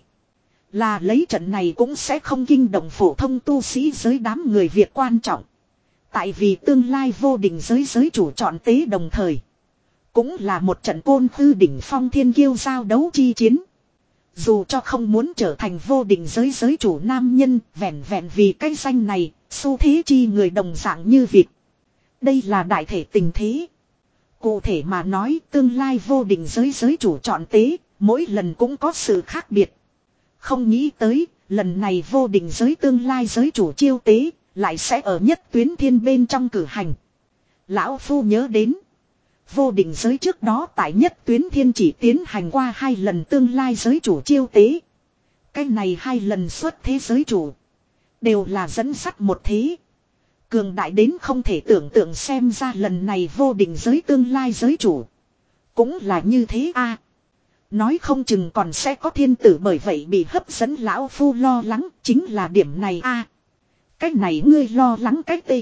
Là lấy trận này cũng sẽ không kinh động phổ thông tu sĩ giới đám người Việt quan trọng. Tại vì tương lai vô định giới giới chủ chọn tế đồng thời. Cũng là một trận Côn Khư đỉnh phong thiên kiêu giao đấu chi chiến. Dù cho không muốn trở thành vô định giới giới chủ nam nhân, vẹn vẹn vì cái danh này, xu thế chi người đồng dạng như Việt. Đây là đại thể tình thế. Cụ thể mà nói, tương lai vô định giới giới chủ chọn tế, mỗi lần cũng có sự khác biệt. Không nghĩ tới, lần này vô định giới tương lai giới chủ chiêu tế, lại sẽ ở nhất tuyến thiên bên trong cử hành. Lão Phu nhớ đến. Vô định giới trước đó tại nhất tuyến thiên chỉ tiến hành qua hai lần tương lai giới chủ chiêu tế. Cái này hai lần xuất thế giới chủ. Đều là dẫn sắt một thế. Cường đại đến không thể tưởng tượng xem ra lần này vô định giới tương lai giới chủ. Cũng là như thế a. Nói không chừng còn sẽ có thiên tử bởi vậy bị hấp dẫn lão Phu lo lắng chính là điểm này a. Cái này ngươi lo lắng cái tê.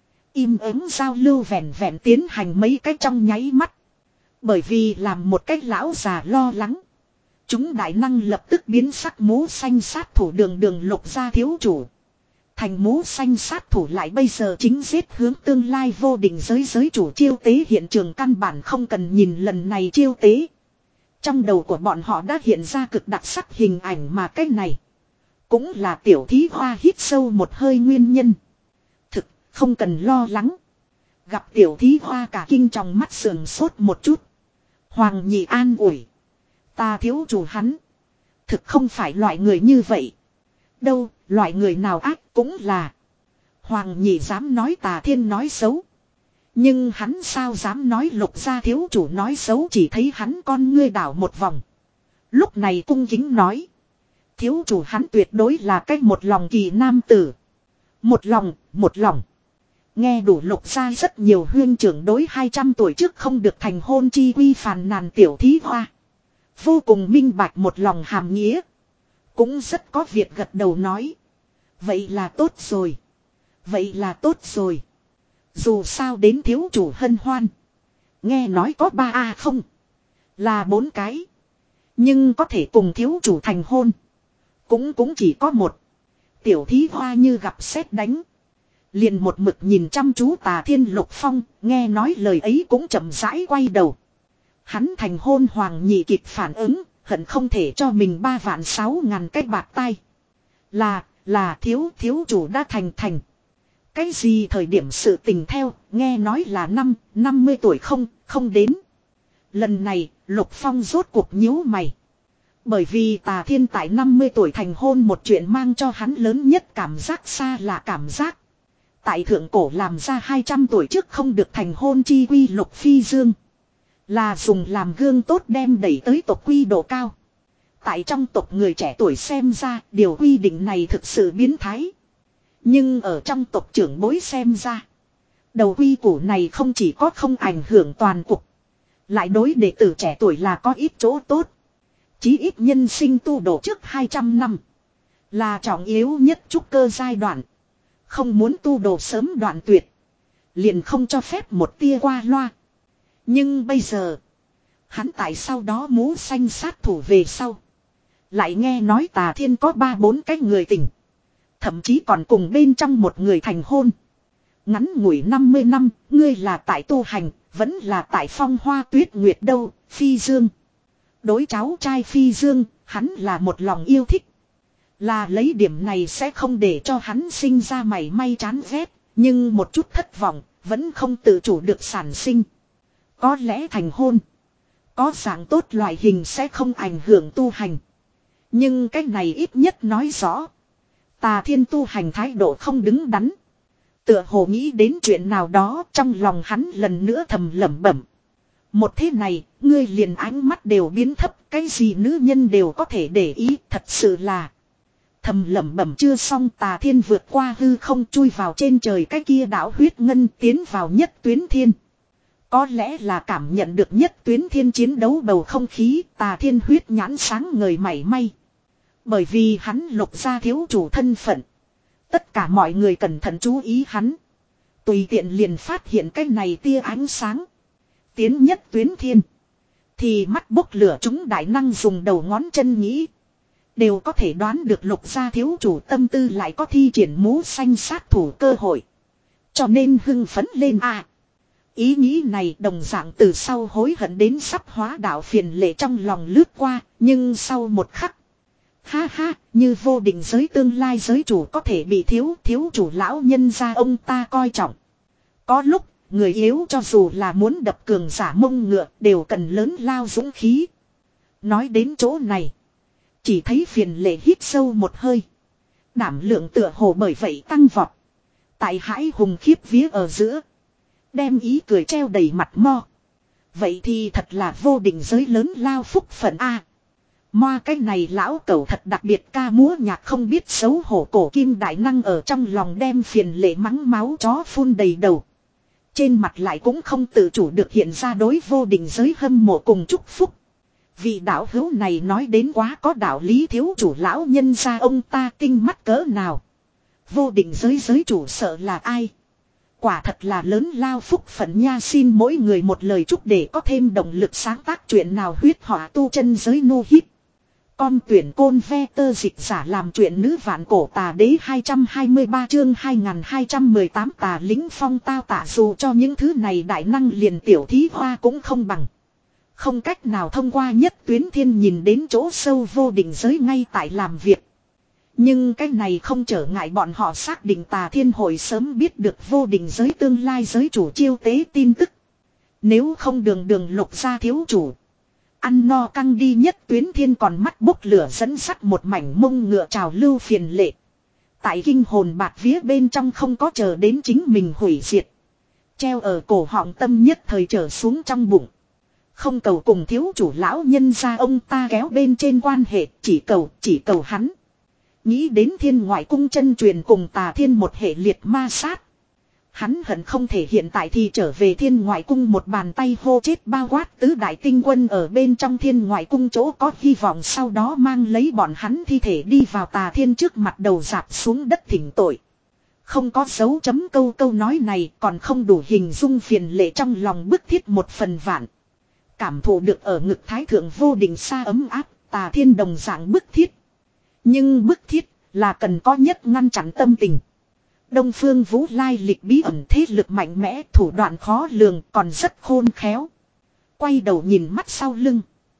Im ắng giao lưu vẹn vẹn tiến hành mấy cái trong nháy mắt. Bởi vì làm một cái lão già lo lắng. Chúng đại năng lập tức biến sắc mũ xanh sát thủ đường đường lục gia thiếu chủ. Thành mũ xanh sát thủ lại bây giờ chính giết hướng tương lai vô định giới giới chủ chiêu tế hiện trường căn bản không cần nhìn lần này chiêu tế. Trong đầu của bọn họ đã hiện ra cực đặc sắc hình ảnh mà cái này. Cũng là tiểu thí hoa hít sâu một hơi nguyên nhân. Thực không cần lo lắng. Gặp tiểu thí hoa cả kinh trong mắt sườn sốt một chút. Hoàng nhị an ủi. Ta thiếu chủ hắn. Thực không phải loại người như vậy. Đâu, loại người nào ác cũng là. Hoàng nhị dám nói Tà Thiên nói xấu. Nhưng hắn sao dám nói Lục gia thiếu chủ nói xấu, chỉ thấy hắn con ngươi đảo một vòng. Lúc này cung kính nói. Thiếu chủ hắn tuyệt đối là cách một lòng kỳ nam tử. Một lòng, một lòng. Nghe đủ Lục gia rất nhiều huyên trưởng đối hai trăm tuổi trước không được thành hôn chi quy phàn nàn tiểu thí hoa. Vô cùng minh bạch một lòng hàm nghĩa. Cũng rất có việc gật đầu nói. Vậy là tốt rồi. Vậy là tốt rồi. Dù sao đến thiếu chủ hân hoan. Nghe nói có ba a không. Là bốn cái. Nhưng có thể cùng thiếu chủ thành hôn. Cũng cũng chỉ có một. Tiểu thí hoa như gặp sét đánh. Liền một mực nhìn chăm chú Tà Thiên Lục Phong. Nghe nói lời ấy cũng chậm rãi quay đầu. Hắn thành hôn hoàng nhị kịp phản ứng. Hận không thể cho mình ba vạn sáu ngàn cái bạc tay. Là, là thiếu thiếu chủ đã thành thành. Cái gì thời điểm sự tình theo, nghe nói là năm, năm mươi tuổi không, không đến. Lần này, Lục Phong rốt cuộc nhíu mày. Bởi vì Tà Thiên tại năm mươi tuổi thành hôn một chuyện mang cho hắn lớn nhất cảm giác xa lạ cảm giác. Tại thượng cổ làm ra hai trăm tuổi trước không được thành hôn chi quy Lục Phi Dương. Là dùng làm gương tốt đem đẩy tới tộc quy độ cao. Tại trong tộc người trẻ tuổi xem ra điều quy định này thực sự biến thái. Nhưng ở trong tộc trưởng bối xem ra. Đầu quy củ này không chỉ có không ảnh hưởng toàn cục. Lại đối đệ tử trẻ tuổi là có ít chỗ tốt. Chí ít nhân sinh tu độ trước hai trăm năm. Là trọng yếu nhất trúc cơ giai đoạn. Không muốn tu độ sớm đoạn tuyệt. Liền không cho phép một tia qua loa. Nhưng bây giờ. Hắn tại sau đó mũ xanh sát thủ về sau. Lại nghe nói Tà Thiên có ba bốn cái người tình. Thậm chí còn cùng bên trong một người thành hôn. Ngắn ngủi năm mươi năm, ngươi là tại tu hành, vẫn là tại Phong Hoa Tuyết Nguyệt đâu, Phi Dương. Đối cháu trai Phi Dương, hắn là một lòng yêu thích. Là lấy điểm này sẽ không để cho hắn sinh ra mảy may chán ghét, nhưng một chút thất vọng, vẫn không tự chủ được sản sinh. Có lẽ thành hôn, có dạng tốt loại hình sẽ không ảnh hưởng tu hành. Nhưng cái này ít nhất nói rõ. Tà Thiên tu hành thái độ không đứng đắn. Tựa hồ nghĩ đến chuyện nào đó trong lòng hắn lần nữa thầm lẩm bẩm. Một thế này, ngươi liền ánh mắt đều biến thấp, cái gì nữ nhân đều có thể để ý, thật sự là. Thầm lẩm bẩm chưa xong Tà Thiên vượt qua hư không chui vào trên trời cái kia đảo huyết ngân tiến vào nhất tuyến thiên. Có lẽ là cảm nhận được nhất tuyến thiên chiến đấu bầu không khí, Tà Thiên huyết nhãn sáng ngời mảy may. Bởi vì hắn lục ra thiếu chủ thân phận. Tất cả mọi người cẩn thận chú ý hắn. Tùy tiện liền phát hiện cái này tia ánh sáng. Tiến nhất tuyến thiên. Thì mắt bốc lửa chúng đại năng dùng đầu ngón chân nghĩ. Đều có thể đoán được lục gia thiếu chủ tâm tư lại có thi triển mũ xanh sát thủ cơ hội. Cho nên hưng phấn lên à. Ý nghĩ này đồng dạng từ sau hối hận đến sắp hóa đạo phiền lệ trong lòng lướt qua. Nhưng sau một khắc. Ha ha, như vô định giới tương lai giới chủ có thể bị thiếu thiếu chủ lão nhân ra ông ta coi trọng. Có lúc, người yếu cho dù là muốn đập cường giả mông ngựa đều cần lớn lao dũng khí. Nói đến chỗ này, chỉ thấy phiền lệ hít sâu một hơi. Đảm lượng tựa hồ bởi vậy tăng vọt. Tại hãi hùng khiếp vía ở giữa. Đem ý cười treo đầy mặt mo. Vậy thì thật là vô định giới lớn lao phúc phận a. Moa cái này lão cẩu thật đặc biệt ca múa nhạc không biết xấu hổ cổ kim đại năng ở trong lòng đem phiền lệ mắng máu chó phun đầy đầu. Trên mặt lại cũng không tự chủ được hiện ra đối vô định giới hâm mộ cùng chúc phúc. Vị đạo hữu này nói đến quá có đạo lý thiếu chủ lão nhân ra ông ta kinh mắt cỡ nào. Vô định giới giới chủ sợ là ai. Quả thật là lớn lao phúc phận nha xin mỗi người một lời chúc để có thêm động lực sáng tác chuyện nào huyết họa tu chân giới nu hít. Con tuyển côn ve tơ dịch giả làm chuyện nữ vạn cổ tà đế hai trăm hai mươi ba chương hai nghìn hai trăm mười tám tà lính phong tao tả dù cho những thứ này đại năng liền tiểu thí hoa cũng không bằng. Không cách nào thông qua nhất tuyến thiên nhìn đến chỗ sâu vô định giới ngay tại làm việc. Nhưng cái này không trở ngại bọn họ xác định Tà Thiên hội sớm biết được vô định giới tương lai giới chủ chiêu tế tin tức. Nếu không đường đường lục gia thiếu chủ. Ăn no căng đi nhất tuyến thiên còn mắt bốc lửa dẫn sắt một mảnh mông ngựa trào lưu phiền lệ. Tại kinh hồn bạc vía bên trong không có chờ đến chính mình hủy diệt. Treo ở cổ họng tâm nhất thời trở xuống trong bụng. Không cầu cùng thiếu chủ lão nhân ra ông ta kéo bên trên quan hệ, chỉ cầu, chỉ cầu hắn. Nghĩ đến thiên ngoại cung chân truyền cùng Tà Thiên một hệ liệt ma sát. Hắn hận không thể hiện tại thì trở về thiên ngoại cung một bàn tay hô chết bao quát tứ đại tinh quân ở bên trong thiên ngoại cung chỗ có hy vọng sau đó mang lấy bọn hắn thi thể đi vào Tà Thiên trước mặt đầu dạp xuống đất thỉnh tội. Không có dấu chấm câu câu nói này còn không đủ hình dung phiền lệ trong lòng bức thiết một phần vạn. Cảm thụ được ở ngực thái thượng vô định xa ấm áp, Tà Thiên đồng dạng bức thiết. Nhưng bức thiết là cần có nhất ngăn chặn tâm tình. Đông Phương Vũ lai lịch bí ẩn thế lực mạnh mẽ, thủ đoạn khó lường còn rất khôn khéo. Quay đầu nhìn mắt sau lưng.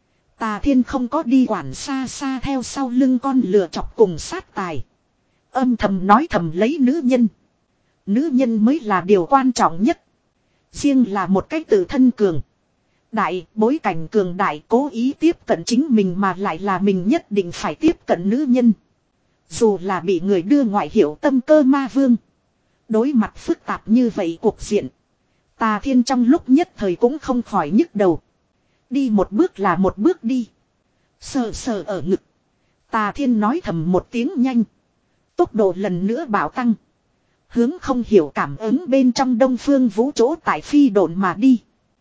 Tà Thiên không có đi quản xa xa theo sau lưng con lừa chọc cùng sát tài. Âm thầm nói thầm lấy nữ nhân. Nữ nhân mới là điều quan trọng nhất. Riêng là một cái tự thân cường. Đại, bối cảnh cường đại cố ý tiếp cận chính mình mà lại là mình nhất định phải tiếp cận nữ nhân. Dù là bị người đưa ngoại hiệu tâm cơ ma vương. Đối mặt phức tạp như vậy cuộc diện. Tà Thiên trong lúc nhất thời cũng không khỏi nhức đầu. Đi một bước là một bước đi. Sờ sờ ở ngực. Tà Thiên nói thầm một tiếng nhanh. Tốc độ lần nữa bảo tăng. Hướng không hiểu cảm ứng bên trong Đông Phương Vũ chỗ tại phi độn mà đi.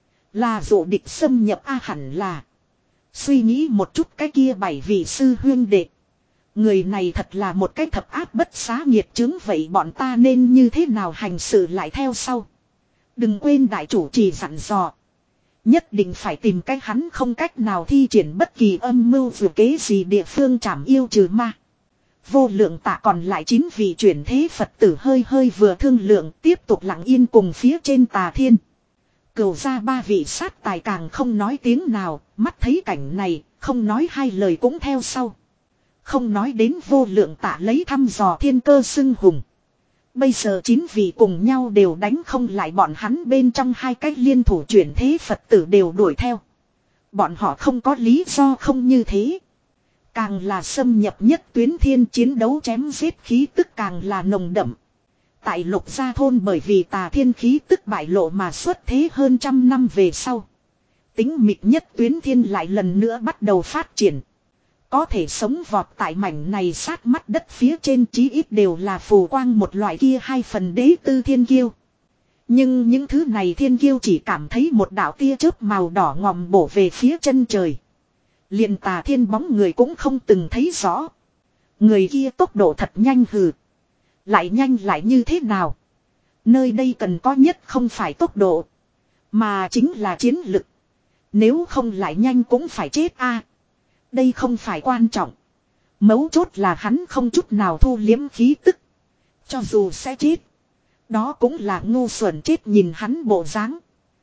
Là dụ địch xâm nhập a hẳn là. Suy nghĩ một chút cái kia bảy vị sư huyên đệ. Người này thật là một cái thập áp bất xá nghiệt chứng, vậy bọn ta nên như thế nào hành sự lại theo sau. Đừng quên đại chủ trì dặn dò. Nhất định phải tìm cách hắn không cách nào thi triển bất kỳ âm mưu vừa kế gì địa phương trảm yêu trừ ma. Vô lượng tạ còn lại chín vị chuyển thế Phật tử hơi hơi vừa thương lượng tiếp tục lặng yên cùng phía trên Tà Thiên. Cửu ra ba vị sát tài càng không nói tiếng nào, mắt thấy cảnh này, không nói hai lời cũng theo sau. Không nói đến vô lượng tạ lấy thăm dò thiên cơ xưng hùng. Bây giờ chín vị cùng nhau đều đánh không lại bọn hắn, bên trong hai cách liên thủ chuyển thế Phật tử đều đuổi theo. Bọn họ không có lý do không như thế. Càng là xâm nhập nhất tuyến thiên, chiến đấu chém giết khí tức càng là nồng đậm. Tại Lục Gia thôn bởi vì Tà Thiên khí tức bại lộ mà xuất thế hơn trăm năm về sau. Tính mịt nhất tuyến thiên lại lần nữa bắt đầu phát triển. Có thể sống vọt tại mảnh này sát mắt đất phía trên, chí ít đều là phù quang một loại kia hai phần đế tư thiên kiêu. Nhưng những thứ này thiên kiêu chỉ cảm thấy một đạo tia chớp màu đỏ ngòm bổ về phía chân trời. Liền Tà Thiên bóng người cũng không từng thấy rõ. Người kia tốc độ thật nhanh hừ. Lại nhanh lại như thế nào? Nơi đây cần có nhất không phải tốc độ, mà chính là chiến lực. Nếu không lại nhanh cũng phải chết a. Đây không phải quan trọng. Mấu chốt là hắn không chút nào thu liếm khí tức. Cho dù sẽ chết, đó cũng là ngu xuẩn chết, nhìn hắn bộ dáng.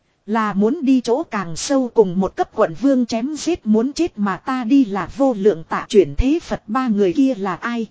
Là muốn đi chỗ càng sâu cùng một cấp quận vương chém giết muốn chết mà ta đi là vô lượng tạ chuyển thế Phật, ba người kia là ai?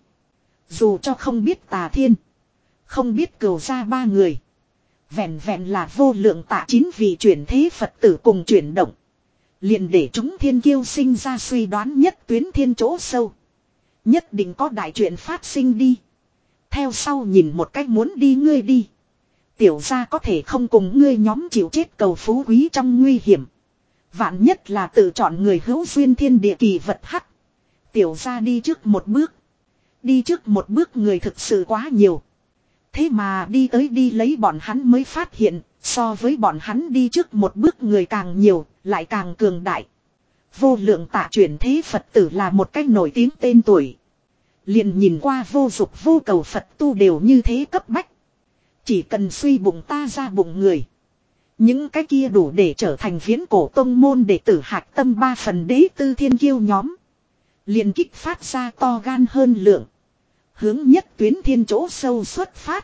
Dù cho không biết Tà Thiên, không biết cửu gia ba người. Vẹn vẹn là vô lượng tạ chín vị chuyển thế Phật tử cùng chuyển động. Liền để chúng thiên kiêu sinh ra suy đoán nhất tuyến thiên chỗ sâu. Nhất định có đại chuyện phát sinh đi. Theo sau nhìn một cách muốn đi ngươi đi. Tiểu gia có thể không cùng ngươi nhóm chịu chết cầu phú quý trong nguy hiểm. Vạn nhất là tự chọn người hữu duyên thiên địa kỳ vật hắc. Tiểu gia đi trước một bước. Đi trước một bước người thực sự quá nhiều. Thế mà đi tới đi lấy bọn hắn mới phát hiện, so với bọn hắn đi trước một bước người càng nhiều, lại càng cường đại. Vô lượng tạ chuyển thế Phật tử là một cách nổi tiếng tên tuổi. Liền nhìn qua vô dục vô cầu Phật tu đều như thế cấp bách. Chỉ cần suy bụng ta ra bụng người. Những cái kia đủ để trở thành viễn cổ tông môn đệ tử hạch tâm ba phần đế tư thiên kiêu nhóm. Liền kích phát ra to gan hơn lượng. Hướng nhất tuyến thiên chỗ sâu xuất phát.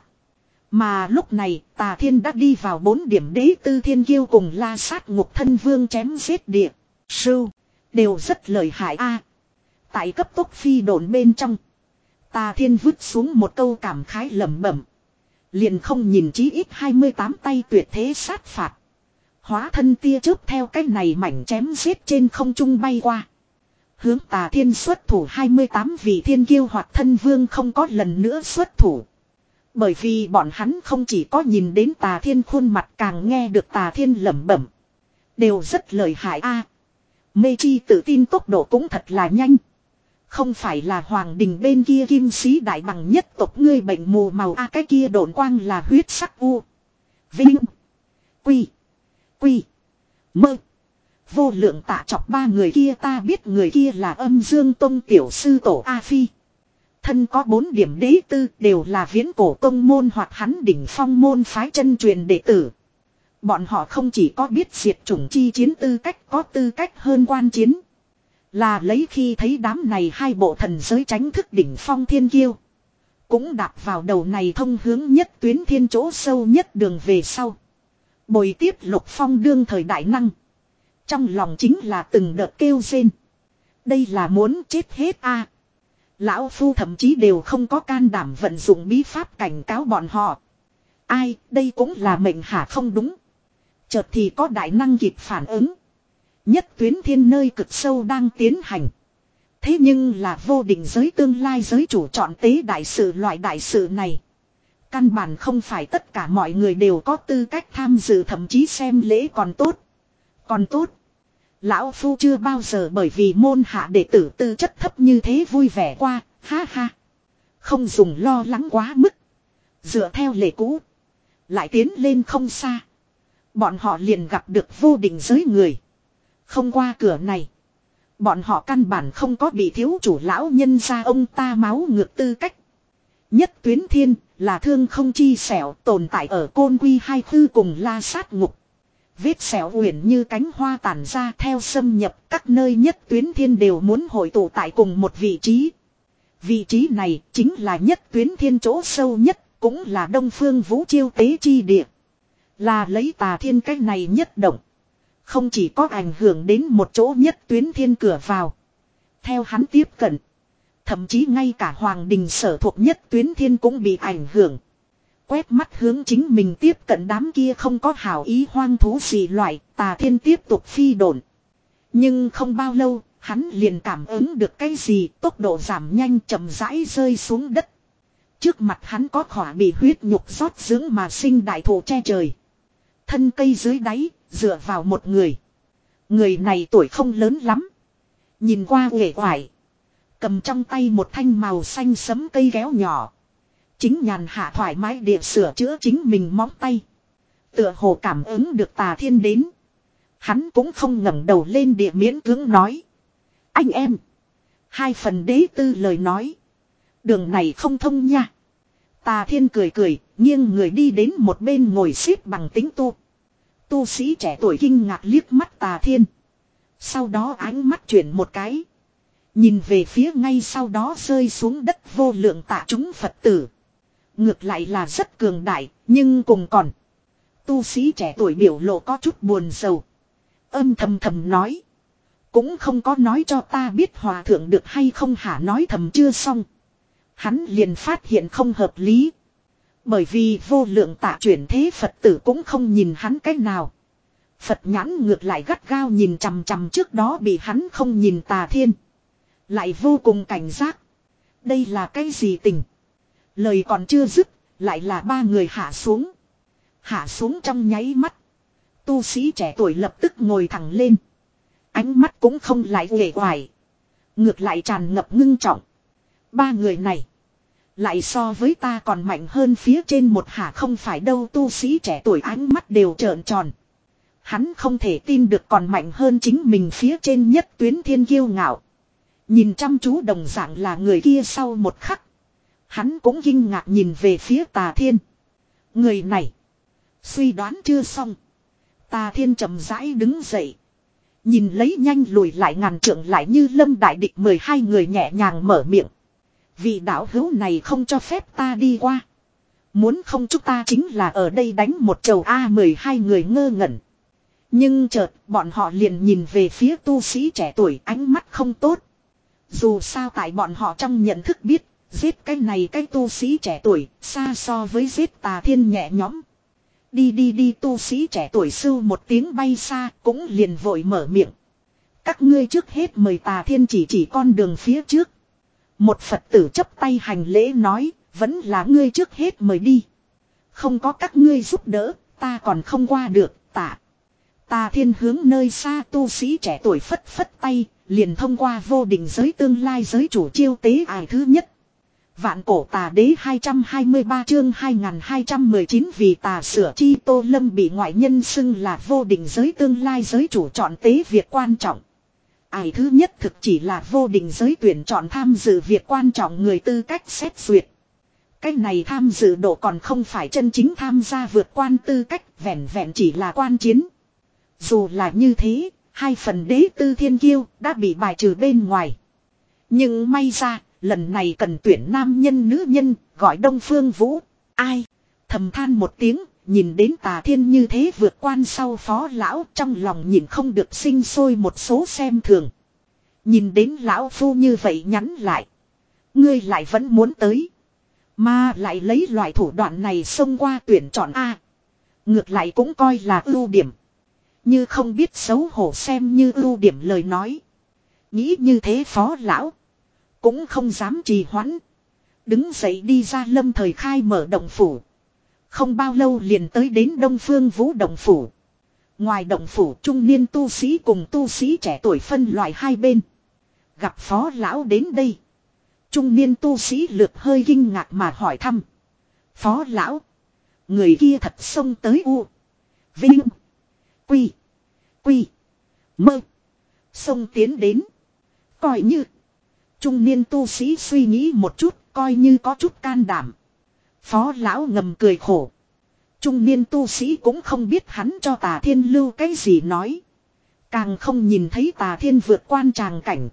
Mà lúc này Tà Thiên đã đi vào bốn điểm đế tư thiên kiêu cùng la sát ngục thân vương chém giết địa. Sưu. Đều rất lợi hại a. Tại cấp tốc phi độn bên trong. Tà Thiên vứt xuống một câu cảm khái lẩm bẩm. Liền không nhìn chí ít hai mươi tám tay tuyệt thế sát phạt. Hóa thân tia chớp theo cách này mảnh chém giết trên không trung bay qua. Hướng Tà Thiên xuất thủ hai mươi tám vị thiên kiêu hoặc thân vương không có lần nữa xuất thủ. Bởi vì bọn hắn không chỉ có nhìn đến Tà Thiên khuôn mặt, càng nghe được Tà Thiên lẩm bẩm. Đều rất lợi hại a. Mê chi tự tin tốc độ cũng thật là nhanh. Không phải là hoàng đình bên kia kim sĩ đại bằng nhất tộc ngươi bệnh mù màu a, cái kia độn quang là huyết sắc u. Vinh. Quy. Quy. Mơ. Vô lượng tạ chọc ba người kia, ta biết người kia là Âm Dương Tông tiểu sư tổ A Phi. Thân có bốn điểm đế tư, đều là viễn cổ tông môn hoặc hắn đỉnh phong môn phái chân truyền đệ tử. Bọn họ không chỉ có biết diệt chủng chi chiến tư cách, có tư cách hơn quan chiến. Là lấy khi thấy đám này hai bộ thần giới tránh thức đỉnh phong thiên kiêu. Cũng đạp vào đầu này thông hướng nhất tuyến thiên chỗ sâu nhất đường về sau. Bồi tiếp Lục Phong đương thời đại năng. Trong lòng chính là từng đợt kêu rên. Đây là muốn chết hết a. Lão Phu thậm chí đều không có can đảm vận dụng bí pháp cảnh cáo bọn họ. Ai, đây cũng là mệnh hả không đúng. Chợt thì có đại năng kịp phản ứng. Nhất tuyến thiên nơi cực sâu đang tiến hành. Thế nhưng là vô định giới tương lai giới chủ chọn tế đại sự, loại đại sự này. Căn bản không phải tất cả mọi người đều có tư cách tham dự, thậm chí xem lễ còn tốt. Còn tốt. Lão Phu chưa bao giờ bởi vì môn hạ đệ tử tư chất thấp như thế vui vẻ qua, ha ha. Không dùng lo lắng quá mức. Dựa theo lệ cũ. Lại tiến lên không xa. Bọn họ liền gặp được vô định giới người. Không qua cửa này. Bọn họ căn bản không có bị thiếu chủ lão nhân ra ông ta máu ngược tư cách. Nhất tuyến thiên là thương không chi xẻo tồn tại ở côn quy hai khư cùng la sát ngục. Vết xẻo uyển như cánh hoa tản ra theo xâm nhập các nơi nhất tuyến thiên đều muốn hội tụ tại cùng một vị trí. Vị trí này chính là nhất tuyến thiên chỗ sâu nhất, cũng là đông phương vũ chiêu tế chi địa. Là lấy tà thiên cách này nhất động. Không chỉ có ảnh hưởng đến một chỗ nhất tuyến thiên cửa vào. Theo hắn tiếp cận. Thậm chí ngay cả hoàng đình sở thuộc nhất tuyến thiên cũng bị ảnh hưởng. Quét mắt hướng chính mình tiếp cận đám kia không có hảo ý hoang thú gì loại, tà thiên tiếp tục phi độn. Nhưng không bao lâu, hắn liền cảm ứng được cái gì, tốc độ giảm nhanh chậm rãi rơi xuống đất. Trước mặt hắn có khỏa bị huyết nhục rót dưỡng mà sinh đại thụ che trời. Thân cây dưới đáy, dựa vào một người. Người này tuổi không lớn lắm. Nhìn qua uể oải. Cầm trong tay một thanh màu xanh sẫm cây kéo nhỏ. Chính nhàn hạ thoải mái địa sửa chữa chính mình móng tay. Tựa hồ cảm ứng được tà thiên đến. Hắn cũng không ngẩng đầu lên địa miễn cưỡng nói. Anh em. Hai phần đế tư lời nói. Đường này không thông nha. Tà thiên cười cười, nghiêng người đi đến một bên ngồi xếp bằng tính tu. Tu sĩ trẻ tuổi kinh ngạc liếc mắt tà thiên. Sau đó ánh mắt chuyển một cái. Nhìn về phía ngay sau đó rơi xuống đất vô lượng tạ chúng Phật tử. Ngược lại là rất cường đại, nhưng cùng còn. Tu sĩ trẻ tuổi biểu lộ có chút buồn rầu. Âm thầm thầm nói. Cũng không có nói cho ta biết hòa thượng được hay không hả nói thầm chưa xong. Hắn liền phát hiện không hợp lý. Bởi vì vô lượng tạ chuyển thế Phật tử cũng không nhìn hắn cách nào. Phật nhãn ngược lại gắt gao nhìn chằm chằm trước đó bị hắn không nhìn tà thiên. Lại vô cùng cảnh giác. Đây là cái gì tình? Lời còn chưa dứt, lại là ba người hạ xuống. Hạ xuống trong nháy mắt. Tu sĩ trẻ tuổi lập tức ngồi thẳng lên. Ánh mắt cũng không lại uể oải. Ngược lại tràn ngập ngưng trọng. Ba người này. Lại so với ta còn mạnh hơn phía trên một hạ không phải đâu tu sĩ trẻ tuổi ánh mắt đều trợn tròn. Hắn không thể tin được còn mạnh hơn chính mình phía trên nhất tuyến thiên kiêu ngạo. Nhìn chăm chú đồng dạng là người kia sau một khắc. Hắn cũng kinh ngạc nhìn về phía tà thiên. Người này. Suy đoán chưa xong. Tà thiên chậm rãi đứng dậy. Nhìn lấy nhanh lùi lại ngàn trượng lại như lâm đại địch mười hai người nhẹ nhàng mở miệng. Vị đạo hữu này không cho phép ta đi qua. Muốn không chúng ta chính là ở đây đánh một chầu A mười hai người ngơ ngẩn. Nhưng chợt bọn họ liền nhìn về phía tu sĩ trẻ tuổi ánh mắt không tốt. Dù sao tại bọn họ trong nhận thức biết. Giết cái này cái tu sĩ trẻ tuổi xa so với giết tà thiên nhẹ nhõm. Đi đi đi tu sĩ trẻ tuổi sưu một tiếng bay xa cũng liền vội mở miệng. Các ngươi trước hết mời tà thiên chỉ chỉ con đường phía trước. Một Phật tử chấp tay hành lễ nói vẫn là ngươi trước hết mời đi. Không có các ngươi giúp đỡ ta còn không qua được tạ. Tà thiên hướng nơi xa tu sĩ trẻ tuổi phất phất tay liền thông qua vô định giới tương lai giới chủ chiêu tế ải thứ nhất. Vạn cổ tà đế hai trăm hai mươi ba chương hai nghìn hai trăm mười chín vì tà sửa chi Tô Lâm bị ngoại nhân xưng là vô định giới tương lai giới chủ chọn tế việc quan trọng. Ải thứ nhất thực chỉ là vô định giới tuyển chọn tham dự việc quan trọng người tư cách xét duyệt. Cái này tham dự độ còn không phải chân chính tham gia vượt quan tư cách vẹn vẹn chỉ là quan chiến. Dù là như thế, hai phần đế tư thiên kiêu đã bị bài trừ bên ngoài. Nhưng may ra, lần này cần tuyển nam nhân nữ nhân, gọi Đông Phương Vũ. Ai? Thầm than một tiếng, nhìn đến tà thiên như thế vượt quan sau phó lão trong lòng nhìn không được sinh sôi một số xem thường. Nhìn đến lão phu như vậy nhắn lại. Ngươi lại vẫn muốn tới. Mà lại lấy loại thủ đoạn này xông qua tuyển chọn A. Ngược lại cũng coi là ưu điểm. Như không biết xấu hổ xem như ưu điểm lời nói. Nghĩ như thế phó lão. Cũng không dám trì hoãn. Đứng dậy đi ra lâm thời khai mở động phủ. Không bao lâu liền tới đến Đông Phương Vũ động phủ. Ngoài động phủ trung niên tu sĩ cùng tu sĩ trẻ tuổi phân loại hai bên. Gặp phó lão đến đây. Trung niên tu sĩ lược hơi kinh ngạc mà hỏi thăm. Phó lão. Người kia thật xông tới u. Vinh. Quy. Quy. Mơ. Xông tiến đến. Coi như. Trung niên tu sĩ suy nghĩ một chút. Coi như có chút can đảm. Phó lão ngầm cười khổ. Trung niên tu sĩ cũng không biết hắn cho Tà Thiên lưu cái gì nói. Càng không nhìn thấy Tà Thiên vượt quan tràng cảnh.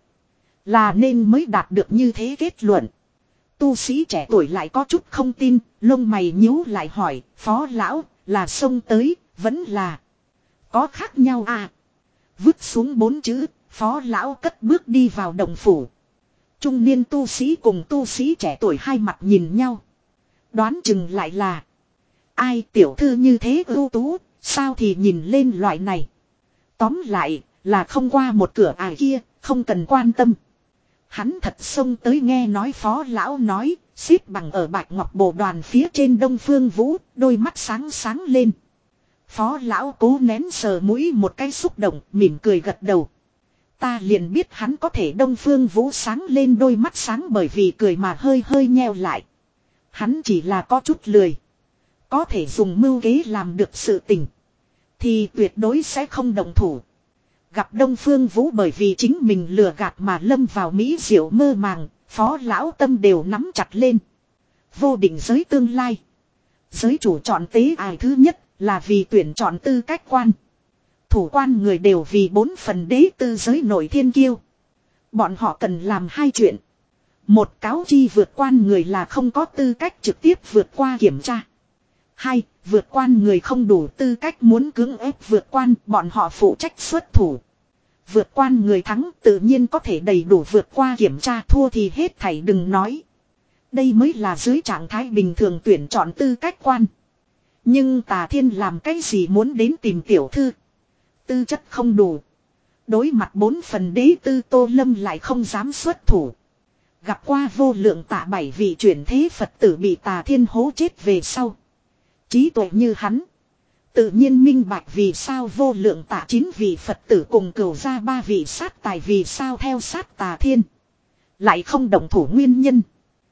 Là nên mới đạt được như thế kết luận. Tu sĩ trẻ tuổi lại có chút không tin. Lông mày nhíu lại hỏi. Phó lão là xông tới. Vẫn là. Có khác nhau à. Vứt xuống bốn chữ. Phó lão cất bước đi vào động phủ. Trung niên tu sĩ cùng tu sĩ trẻ tuổi hai mặt nhìn nhau. Đoán chừng lại là. Ai tiểu thư như thế ưu tú. Sao thì nhìn lên loại này. Tóm lại là không qua một cửa ải kia. Không cần quan tâm. Hắn thật xông tới nghe nói phó lão nói. Xếp bằng ở bạch ngọc bồ đoàn phía trên Đông Phương Vũ. Đôi mắt sáng sáng lên. Phó lão cố nén sờ mũi một cái xúc động. Mỉm cười gật đầu. Ta liền biết hắn có thể Đông Phương Vũ sáng lên đôi mắt sáng bởi vì cười mà hơi hơi nheo lại. Hắn chỉ là có chút lười. Có thể dùng mưu kế làm được sự tình. Thì tuyệt đối sẽ không động thủ. Gặp Đông Phương Vũ bởi vì chính mình lừa gạt mà lâm vào mỹ diệu mơ màng. Phó lão tâm đều nắm chặt lên. Vô định giới tương lai. Giới chủ chọn tế ai thứ nhất là vì tuyển chọn tư cách quan. Thủ quan người đều vì bốn phần đế tư giới nổi thiên kiêu. Bọn họ cần làm hai chuyện. Một cáo chi vượt quan người là không có tư cách trực tiếp vượt qua kiểm tra. Hai, vượt quan người không đủ tư cách muốn cưỡng ép vượt quan, bọn họ phụ trách xuất thủ. Vượt quan người thắng tự nhiên có thể đầy đủ vượt qua kiểm tra, thua thì hết thảy đừng nói. Đây mới là dưới trạng thái bình thường tuyển chọn tư cách quan. Nhưng Tà Thiên làm cái gì muốn đến tìm tiểu thư. Tư chất không đủ. Đối mặt bốn phần đế tư Tô Lâm lại không dám xuất thủ. Gặp qua vô lượng tạ bảy vị chuyển thế Phật tử bị Tà Thiên hố chết về sau. Trí tuệ như hắn. Tự nhiên minh bạch vì sao vô lượng tạ chín vị Phật tử cùng cửu ra ba vị sát tài vì sao theo sát Tà Thiên. Lại không động thủ nguyên nhân.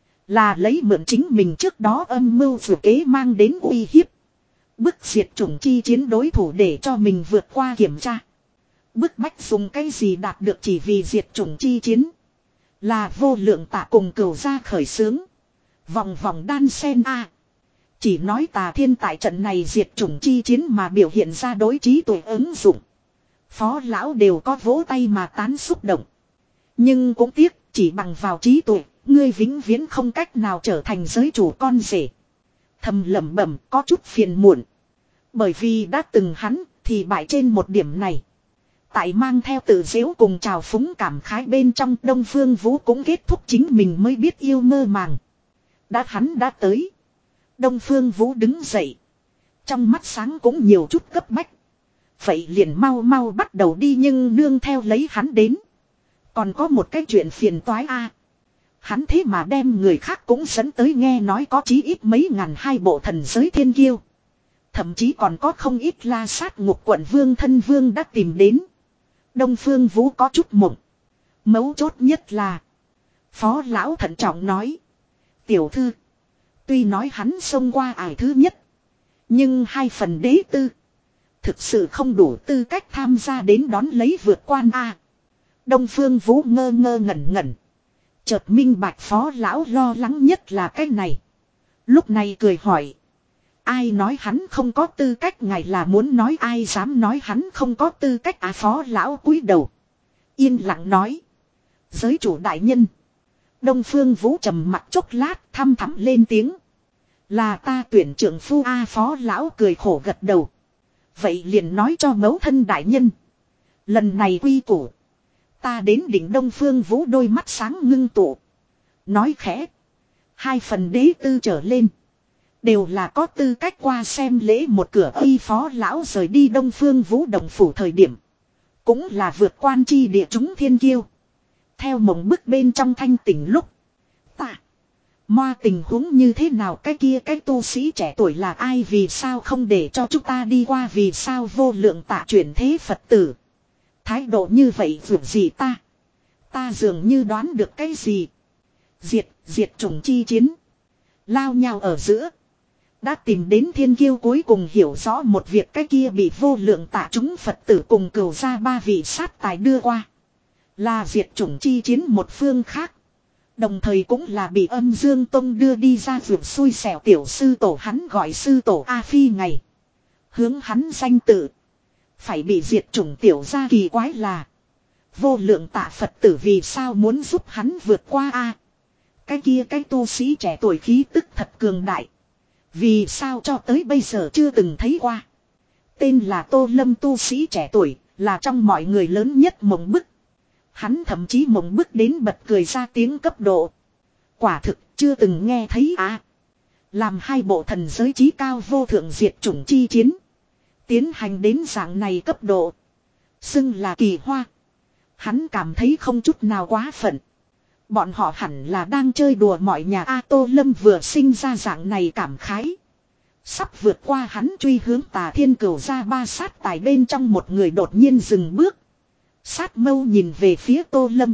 Là lấy mượn chính mình trước đó âm mưu vừa kế mang đến uy hiếp. Bức diệt chủng chi chiến đối thủ để cho mình vượt qua kiểm tra. Bức bách dùng cái gì đạt được chỉ vì diệt chủng chi chiến. Là vô lượng tạ cùng cửu ra khởi xướng. Vòng vòng đan sen a. Chỉ nói Tà Thiên tại trận này diệt chủng chi chiến mà biểu hiện ra đối trí tuệ ứng dụng. Phó lão đều có vỗ tay mà tán xúc động. Nhưng cũng tiếc chỉ bằng vào trí tuệ. Ngươi vĩnh viễn không cách nào trở thành giới chủ con rể. Thầm lẩm bẩm có chút phiền muộn. Bởi vì đã từng hắn thì bại trên một điểm này. Tại mang theo tự giễu cùng trào phúng cảm khái bên trong Đông Phương Vũ cũng kết thúc chính mình mới biết yêu mơ màng. Đã hắn đã tới. Đông Phương Vũ đứng dậy. Trong mắt sáng cũng nhiều chút cấp bách. Vậy liền mau mau bắt đầu đi nhưng nương theo lấy hắn đến. Còn có một cái chuyện phiền toái a. Hắn thế mà đem người khác cũng dẫn tới nghe nói có chí ít mấy ngàn hai bộ thần giới thiên kiêu. Thậm chí còn có không ít la sát ngục quận vương thân vương đã tìm đến. Đông Phương Vũ có chút mộng. Mấu chốt nhất là. Phó lão thận trọng nói. Tiểu thư. Tuy nói hắn xông qua ải thứ nhất. Nhưng hai phần đế tư. Thực sự không đủ tư cách tham gia đến đón lấy vượt quan a. Đông Phương Vũ ngơ ngơ ngẩn ngẩn. Chợt minh bạch phó lão lo lắng nhất là cái này. Lúc này cười hỏi. Ai nói hắn không có tư cách ngài là muốn nói ai dám nói hắn không có tư cách à phó lão cúi đầu. Yên lặng nói. Giới chủ đại nhân. Đông Phương Vũ trầm mặt chốc lát thăm thắm lên tiếng. Là ta tuyển trưởng phu a phó lão cười khổ gật đầu. Vậy liền nói cho mẫu thân đại nhân. Lần này quy củ. Ta đến đỉnh Đông Phương Vũ đôi mắt sáng ngưng tụ. Nói khẽ. Hai phần đế tư trở lên. Đều là có tư cách qua xem lễ một cửa y phó lão rời đi Đông Phương Vũ đồng phủ thời điểm. Cũng là vượt quan chi địa chúng thiên kiêu. Theo mộng bức bên trong thanh tỉnh lúc. Ta. Moa tình huống như thế nào cái kia cái tu sĩ trẻ tuổi là ai vì sao không để cho chúng ta đi qua vì sao vô lượng tạ chuyển thế Phật tử. Thái độ như vậy vượt gì ta. Ta dường như đoán được cái gì. Diệt, diệt chủng chi chiến. Lao nhau ở giữa. Đã tìm đến thiên kiêu cuối cùng hiểu rõ một việc, cái kia bị vô lượng tạ chúng Phật tử cùng cửu ra ba vị sát tài đưa qua. Là diệt chủng chi chiến một phương khác. Đồng thời cũng là bị Âm Dương Tông đưa đi ra vượt xui xẻo tiểu sư tổ, hắn gọi sư tổ A Phi ngày. Hướng hắn danh tự. Phải bị diệt chủng tiểu gia kỳ quái là. Vô lượng tạ Phật tử vì sao muốn giúp hắn vượt qua a? Cái kia cái tu sĩ trẻ tuổi khí tức thật cường đại. Vì sao cho tới bây giờ chưa từng thấy qua. Tên là Tô Lâm tu sĩ trẻ tuổi, là trong mọi người lớn nhất mộng bức. Hắn thậm chí mộng bức đến bật cười ra tiếng cấp độ. Quả thực chưa từng nghe thấy à. Làm hai bộ thần giới chí cao vô thượng diệt chủng chi chiến. Tiến hành đến dạng này cấp độ. Xưng là kỳ hoa. Hắn cảm thấy không chút nào quá phận. Bọn họ hẳn là đang chơi đùa mọi nhà A. Tô Lâm vừa sinh ra dạng này cảm khái. Sắp vượt qua hắn truy hướng Tà Thiên Cửu ra ba sát tài bên trong một người đột nhiên dừng bước. Sát mâu nhìn về phía Tô Lâm.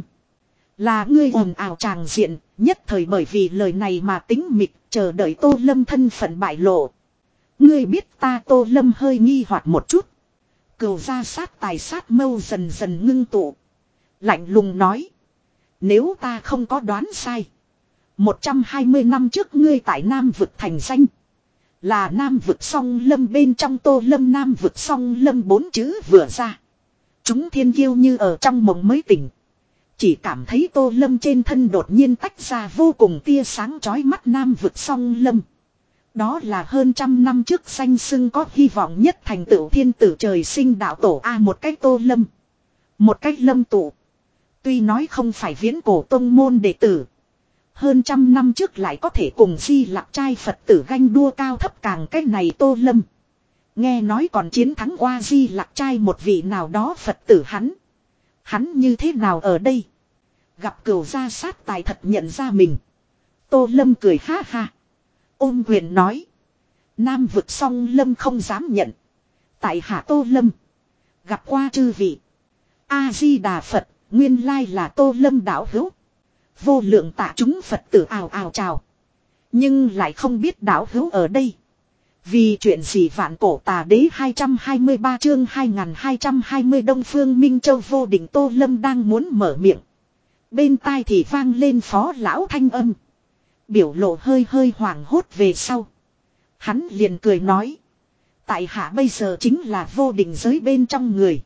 Là ngươi ồn ào tràng diện, nhất thời bởi vì lời này mà tính mịt, chờ đợi Tô Lâm thân phận bại lộ. Ngươi biết ta? Tô Lâm hơi nghi hoặc một chút. Cửu ra sát tài sát mâu dần dần ngưng tụ. Lạnh lùng nói. Nếu ta không có đoán sai. một trăm hai mươi năm trước ngươi tại Nam vực thành danh. Là Nam vực song lâm bên trong. Tô Lâm Nam vực song lâm bốn chữ vừa ra. Chúng thiên kiêu như ở trong mộng mới tỉnh. Chỉ cảm thấy Tô Lâm trên thân đột nhiên tách ra vô cùng tia sáng chói mắt. Nam vực song lâm. Đó là hơn trăm năm trước danh xưng có hy vọng nhất thành tựu thiên tử trời sinh đạo tổ A. Một cách Tô Lâm. Một cách Lâm tụ. Tuy nói không phải viễn cổ tông môn đệ tử. Hơn trăm năm trước lại có thể cùng Di Lặc trai Phật tử ganh đua cao thấp, càng cái này Tô Lâm. Nghe nói còn chiến thắng qua Di Lặc trai một vị nào đó Phật tử hắn. Hắn như thế nào ở đây? Gặp cửu gia sát tài thật nhận ra mình. Tô Lâm cười ha ha. Ôm quyền nói. Nam vực song Lâm không dám nhận. Tại hạ Tô Lâm. Gặp qua chư vị. A-di-đà Phật. Nguyên lai là Tô Lâm đạo hữu. Vô lượng tạ chúng Phật tử ào ào chào. Nhưng lại không biết đạo hữu ở đây. Vì chuyện gì vạn cổ tà đế hai trăm hai mươi ba chương hai nghìn hai trăm hai mươi Đông Phương Minh Châu vô đỉnh. Tô Lâm đang muốn mở miệng. Bên tai thì vang lên phó lão thanh âm. Biểu lộ hơi hơi hoảng hốt về sau. Hắn liền cười nói. Tại hạ bây giờ chính là vô đỉnh giới bên trong người.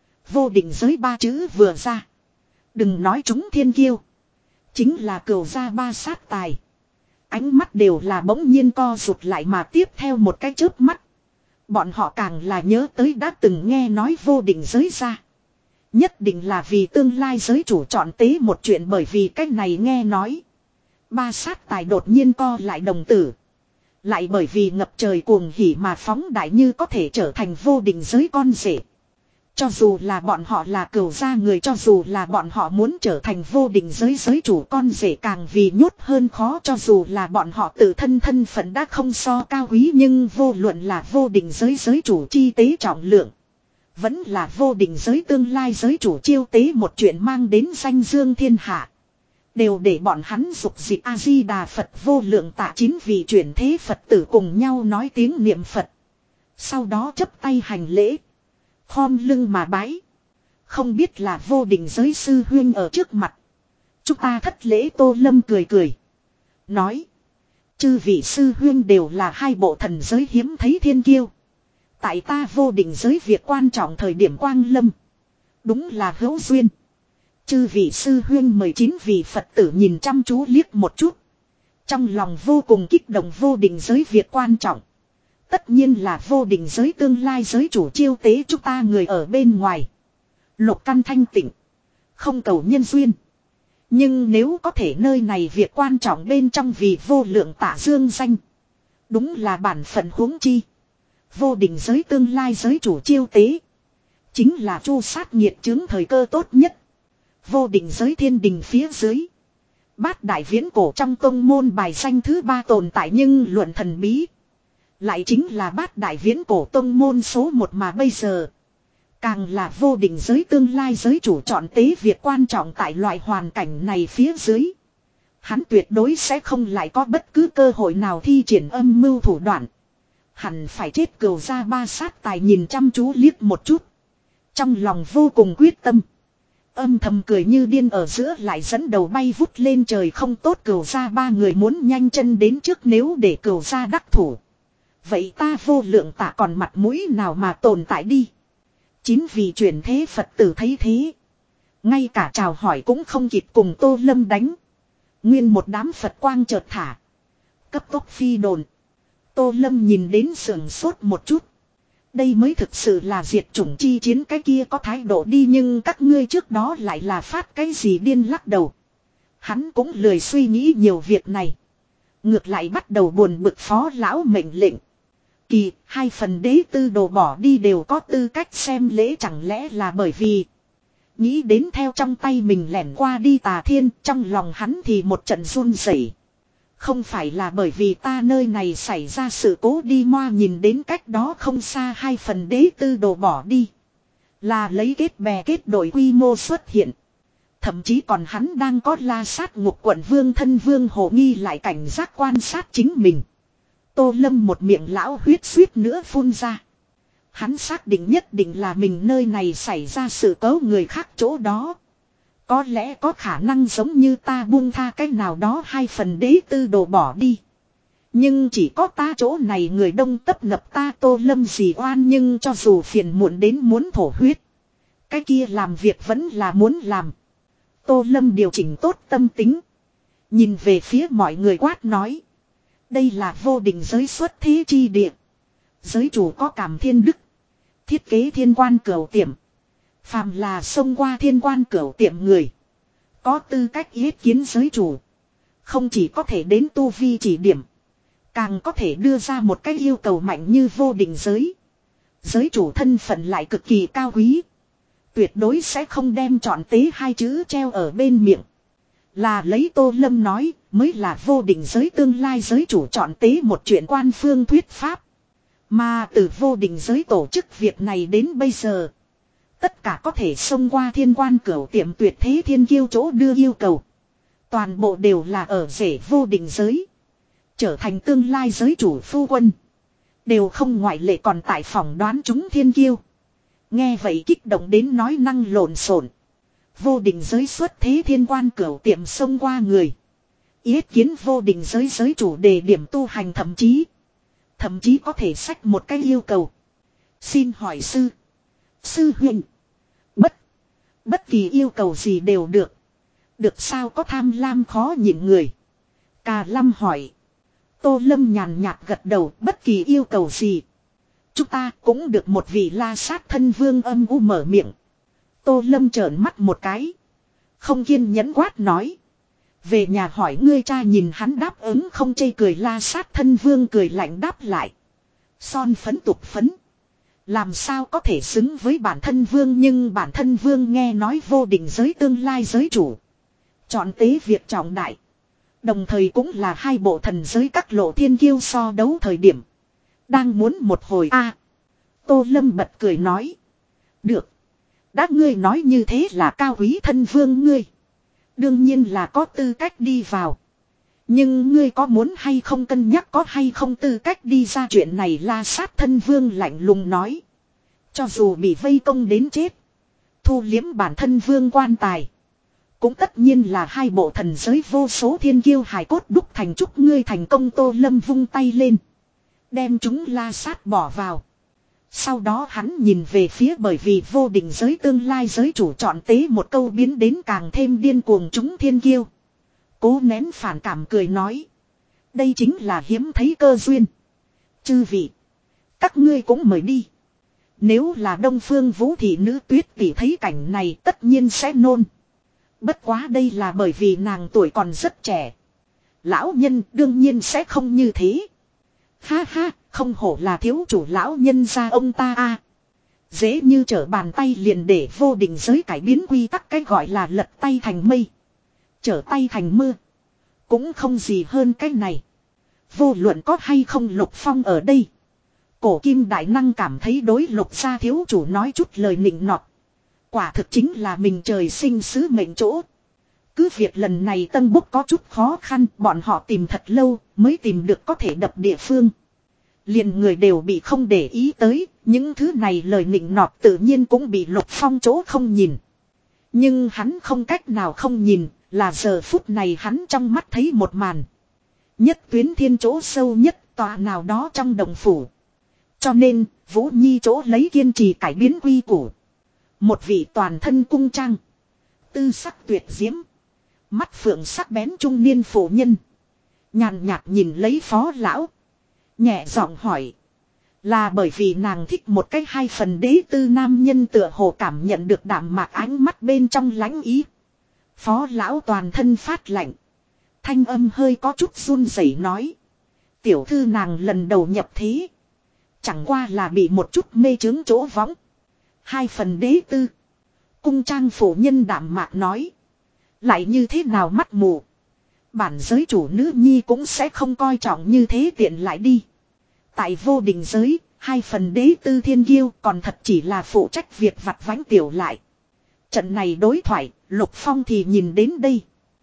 Vô đỉnh giới ba chữ vừa ra. Đừng nói chúng thiên kiêu. Chính là cửu gia ba sát tài. Ánh mắt đều là bỗng nhiên co rụt lại, mà tiếp theo một cái chớp mắt. Bọn họ càng là nhớ tới đã từng nghe nói vô đỉnh giới ra. Nhất định là vì tương lai giới chủ chọn tế một chuyện, bởi vì cách này nghe nói. Ba sát tài đột nhiên co lại đồng tử. Lại bởi vì ngập trời cuồng hỉ mà phóng đại như có thể trở thành vô đỉnh giới con rể. Cho dù là bọn họ là cửu gia người, cho dù là bọn họ muốn trở thành vô đỉnh giới giới chủ con rể, càng vì nhút hơn khó. Cho dù là bọn họ tự thân thân phận đã không so cao quý, nhưng vô luận là vô đỉnh giới giới chủ chi tế trọng lượng, vẫn là vô đỉnh giới tương lai giới chủ chiêu tế một chuyện mang đến danh dương thiên hạ, đều để bọn hắn dục dịch A-di-đà Phật. Vô lượng tạ chín vị chuyển thế Phật tử cùng nhau nói tiếng niệm Phật. Sau đó chấp tay hành lễ. Khom lưng mà bái. Không biết là vô đỉnh giới sư huyên ở trước mặt. Chúng ta thất lễ. Tô Lâm cười cười. Nói. Chư vị sư huyên đều là hai bộ thần giới hiếm thấy thiên kiêu. Tại ta vô đỉnh giới việc quan trọng thời điểm quang lâm. Đúng là hữu duyên. Chư vị sư huyên mười chín vị Phật tử nhìn chăm chú liếc một chút. Trong lòng vô cùng kích động. Vô đỉnh giới việc quan trọng. Tất nhiên là vô đỉnh giới tương lai giới chủ chiêu tế chúng ta người ở bên ngoài. Lục căn thanh tịnh. Không cầu nhân duyên. Nhưng nếu có thể nơi này việc quan trọng bên trong vì vô lượng tạ dương danh. Đúng là bản phận huống chi. Vô đỉnh giới tương lai giới chủ chiêu tế. Chính là chu sát nghiệt chướng thời cơ tốt nhất. Vô đỉnh giới thiên đình phía dưới. Bát đại viễn cổ trong tông môn bài danh thứ ba tồn tại, nhưng luận thần bí. Lại chính là bát đại viễn cổ tông môn số một mà bây giờ. Càng là vô đỉnh giới tương lai giới chủ chọn tế việc quan trọng tại loại hoàn cảnh này phía dưới. Hắn tuyệt đối sẽ không lại có bất cứ cơ hội nào thi triển âm mưu thủ đoạn. Hẳn phải chết Cửu gia ba sát tài nhìn chăm chú liếc một chút. Trong lòng vô cùng quyết tâm. Âm thầm cười như điên ở giữa lại dẫn đầu bay vút lên trời không tốt Cửu gia ba người muốn nhanh chân đến trước nếu để Cửu gia đắc thủ. Vậy ta vô lượng tạ còn mặt mũi nào mà tồn tại đi. Chính vì chuyển thế Phật tử thấy thế. Ngay cả chào hỏi cũng không kịp cùng Tô Lâm đánh. Nguyên một đám Phật quang chợt thả. Cấp tốc phi đồn. Tô Lâm nhìn đến sườn sốt một chút. Đây mới thực sự là diệt chủng chi chiến cái kia có thái độ đi nhưng các ngươi trước đó lại là phát cái gì điên lắc đầu. Hắn cũng lười suy nghĩ nhiều việc này. Ngược lại bắt đầu buồn bực phó lão mệnh lệnh. Kỳ, hai phần đế tư đồ bỏ đi đều có tư cách xem lễ chẳng lẽ là bởi vì. Nghĩ đến theo trong tay mình lẻn qua đi Tà Thiên, trong lòng hắn thì một trận run rẩy. Không phải là bởi vì ta nơi này xảy ra sự cố đi moa nhìn đến cách đó không xa hai phần đế tư đồ bỏ đi. Là lấy kết bè kết đội quy mô xuất hiện. Thậm chí còn hắn đang có la sát ngục quận vương thân vương hồ nghi lại cảnh giác quan sát chính mình. Tô Lâm một miệng lão huyết suýt nữa phun ra. Hắn xác định nhất định là mình nơi này xảy ra sự cố người khác chỗ đó. Có lẽ có khả năng giống như ta buông tha cái nào đó hai phần đế tư đồ bỏ đi. Nhưng chỉ có ta chỗ này người đông tấp nập ta Tô Lâm gì oan nhưng cho dù phiền muộn đến muốn thổ huyết. Cái kia làm việc vẫn là muốn làm. Tô Lâm điều chỉnh tốt tâm tính. Nhìn về phía mọi người quát nói. Đây là vô định giới xuất thế chi địa. Giới chủ có cảm thiên đức. Thiết kế thiên quan cửu tiệm. Phàm là xông qua thiên quan cửu tiệm người. Có tư cách yết kiến giới chủ. Không chỉ có thể đến tu vi chỉ điểm. Càng có thể đưa ra một cái yêu cầu mạnh như vô định giới. Giới chủ thân phận lại cực kỳ cao quý. Tuyệt đối sẽ không đem trọn tế hai chữ treo ở bên miệng. Là lấy Tô Lâm nói mới là vô định giới tương lai giới chủ trọn tế một chuyện quan phương thuyết pháp. Mà từ vô định giới tổ chức việc này đến bây giờ. Tất cả có thể xông qua thiên quan cửu tiệm tuyệt thế thiên kiêu chỗ đưa yêu cầu. Toàn bộ đều là ở rể vô định giới. Trở thành tương lai giới chủ phu quân. Đều không ngoại lệ còn tại phỏng đoán chúng thiên kiêu. Nghe vậy kích động đến nói năng lộn xộn. Vô định giới xuất thế thiên quan cửu tiệm xông qua người. Yết kiến vô định giới giới chủ đề điểm tu hành thậm chí. Thậm chí có thể xách một cái yêu cầu. Xin hỏi sư. Sư huynh. Bất. Bất kỳ yêu cầu gì đều được. Được sao có tham lam khó nhịn người. Cà Lâm hỏi. Tô Lâm nhàn nhạt gật đầu bất kỳ yêu cầu gì. Chúng ta cũng được một vị la sát thân vương âm u mở miệng. Tô Lâm trợn mắt một cái. Không kiên nhẫn quát nói. Về nhà hỏi ngươi cha nhìn hắn đáp ứng không chê cười la sát thân vương cười lạnh đáp lại. Son phấn tục phấn. Làm sao có thể xứng với bản thân vương nhưng bản thân vương nghe nói vô định giới tương lai giới chủ. Chọn tế việc trọng đại. Đồng thời cũng là hai bộ thần giới các lộ thiên kiêu so đấu thời điểm. Đang muốn một hồi a à, Tô Lâm bật cười nói. Được. Đã ngươi nói như thế là cao quý thân vương ngươi. Đương nhiên là có tư cách đi vào. Nhưng ngươi có muốn hay không cân nhắc có hay không tư cách đi ra chuyện này la sát thân vương lạnh lùng nói. Cho dù bị vây công đến chết. Thu liếm bản thân vương quan tài. Cũng tất nhiên là hai bộ thần giới vô số thiên kiêu hài cốt đúc thành chúc ngươi thành công Tô Lâm vung tay lên. Đem chúng la sát bỏ vào. Sau đó hắn nhìn về phía bởi vì vô định giới tương lai giới chủ chọn tế một câu biến đến càng thêm điên cuồng chúng thiên kiêu. Cố nén phản cảm cười nói. Đây chính là hiếm thấy cơ duyên. Chư vị. Các ngươi cũng mời đi. Nếu là Đông Phương Vũ thị nữ Tuyết tỷ thấy cảnh này tất nhiên sẽ nôn. Bất quá đây là bởi vì nàng tuổi còn rất trẻ. Lão nhân đương nhiên sẽ không như thế. Ha ha, không hổ là thiếu chủ lão nhân gia ông ta a. Dễ như trở bàn tay liền để vô định giới cải biến quy tắc cái gọi là lật tay thành mây. Trở tay thành mưa. Cũng không gì hơn cái này. Vô luận có hay không Lục Phong ở đây. Cổ kim đại năng cảm thấy đối Lục gia thiếu chủ nói chút lời nịnh nọt. Quả thực chính là mình trời sinh sứ mệnh chỗ. cứ việc lần này tân bốc có chút khó khăn, bọn họ tìm thật lâu mới tìm được có thể đập địa phương. Liền người đều bị không để ý tới, những thứ này lời nịnh nọt tự nhiên cũng bị Lục Phong chỗ không nhìn. Nhưng hắn không cách nào không nhìn, là giờ phút này hắn trong mắt thấy một màn. Nhất tuyến thiên chỗ sâu nhất tòa nào đó trong đồng phủ. Cho nên, Vũ Nhi chỗ lấy kiên trì cải biến quy củ. Một vị toàn thân cung trang. Tư sắc tuyệt diễm. Mắt phượng sắc bén trung niên phụ nhân. Nhàn nhạt nhìn lấy phó lão. Nhẹ giọng hỏi. Là bởi vì nàng thích một cách hai phần đế tư nam nhân tựa hồ cảm nhận được đạm mạc ánh mắt bên trong lãnh ý. Phó lão toàn thân phát lạnh. Thanh âm hơi có chút run rẩy nói. Tiểu thư nàng lần đầu nhập thế. Chẳng qua là bị một chút mê trướng chỗ võng. Hai phần đế tư. Cung trang phụ nhân đạm mạc nói. Lại như thế nào mắt mù. Bản giới chủ nữ nhi cũng sẽ không coi trọng như thế tiện lại đi. Tại vô định giới, hai phần đế tư thiên kiêu còn thật chỉ là phụ trách việc vặt vãnh tiểu lại. Trận này đối thoại, Lục Phong thì nhìn đến đây.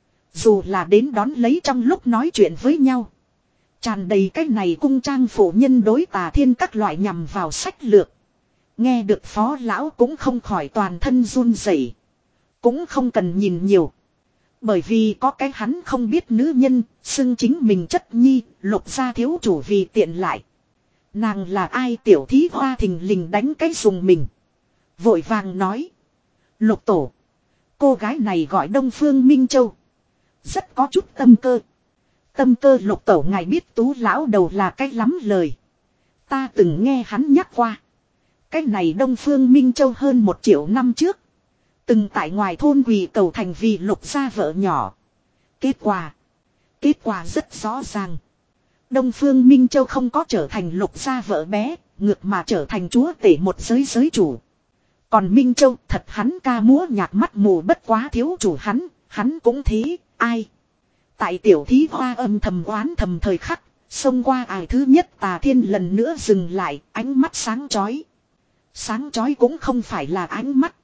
Dù là đến đón lấy trong lúc nói chuyện với nhau. Tràn đầy cái này cung trang phụ nhân đối Tà Thiên các loại nhằm vào sách lược. Nghe được phó lão cũng không khỏi toàn thân run rẩy. Cũng không cần nhìn nhiều. Bởi vì có cái hắn không biết nữ nhân, xưng chính mình chất nhi, Lục gia thiếu chủ vì tiện lại. Nàng là ai tiểu thí hoa thình lình đánh cái dùng mình. Vội vàng nói. Lục tổ. Cô gái này gọi Đông Phương Minh Châu. Rất có chút tâm cơ. Tâm cơ Lục tổ ngài biết Tú lão đầu là cái lắm lời. Ta từng nghe hắn nhắc qua. Cái này Đông Phương Minh Châu hơn một triệu năm trước. Từng tại ngoài thôn quỳ cầu thành vì Lục gia vợ nhỏ. Kết quả. Kết quả rất rõ ràng. Đông Phương Minh Châu không có trở thành Lục gia vợ bé. Ngược mà trở thành chúa tể một giới giới chủ. Còn Minh Châu thật hắn ca múa nhạc mắt mù bất quá thiếu chủ hắn. Hắn cũng thế. Ai. Tại tiểu thí hoa âm thầm oán thầm thời khắc. Xông qua ải thứ nhất Tà Thiên lần nữa dừng lại. Ánh mắt sáng chói. Sáng chói cũng không phải là ánh mắt.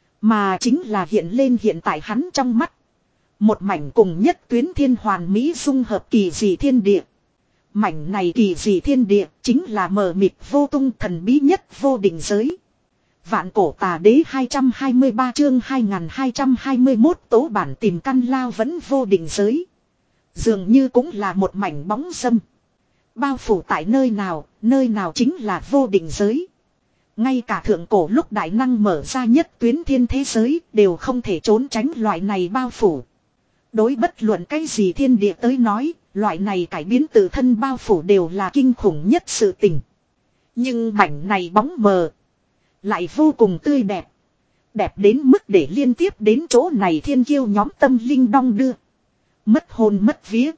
Mà chính là hiện lên hiện tại hắn trong mắt. Một mảnh cùng nhất tuyến thiên hoàn mỹ dung hợp kỳ dị thiên địa. Mảnh này kỳ dị thiên địa chính là mờ mịt vô tung thần bí nhất vô định giới. Vạn cổ tà đế hai trăm hai mươi ba chương hai nghìn hai trăm hai mươi mốt tố bản tìm căn lao vẫn vô định giới. Dường như cũng là một mảnh bóng dâm. Bao phủ tại nơi nào, nơi nào chính là vô định giới. Ngay cả thượng cổ lúc đại năng mở ra nhất tuyến thiên thế giới đều không thể trốn tránh loại này bao phủ. Đối bất luận cái gì thiên địa tới nói, loại này cải biến tự thân bao phủ đều là kinh khủng nhất sự tình. Nhưng mảnh này bóng mờ, lại vô cùng tươi đẹp. Đẹp đến mức để liên tiếp đến chỗ này thiên kiêu nhóm tâm linh đong đưa. Mất hồn mất vía.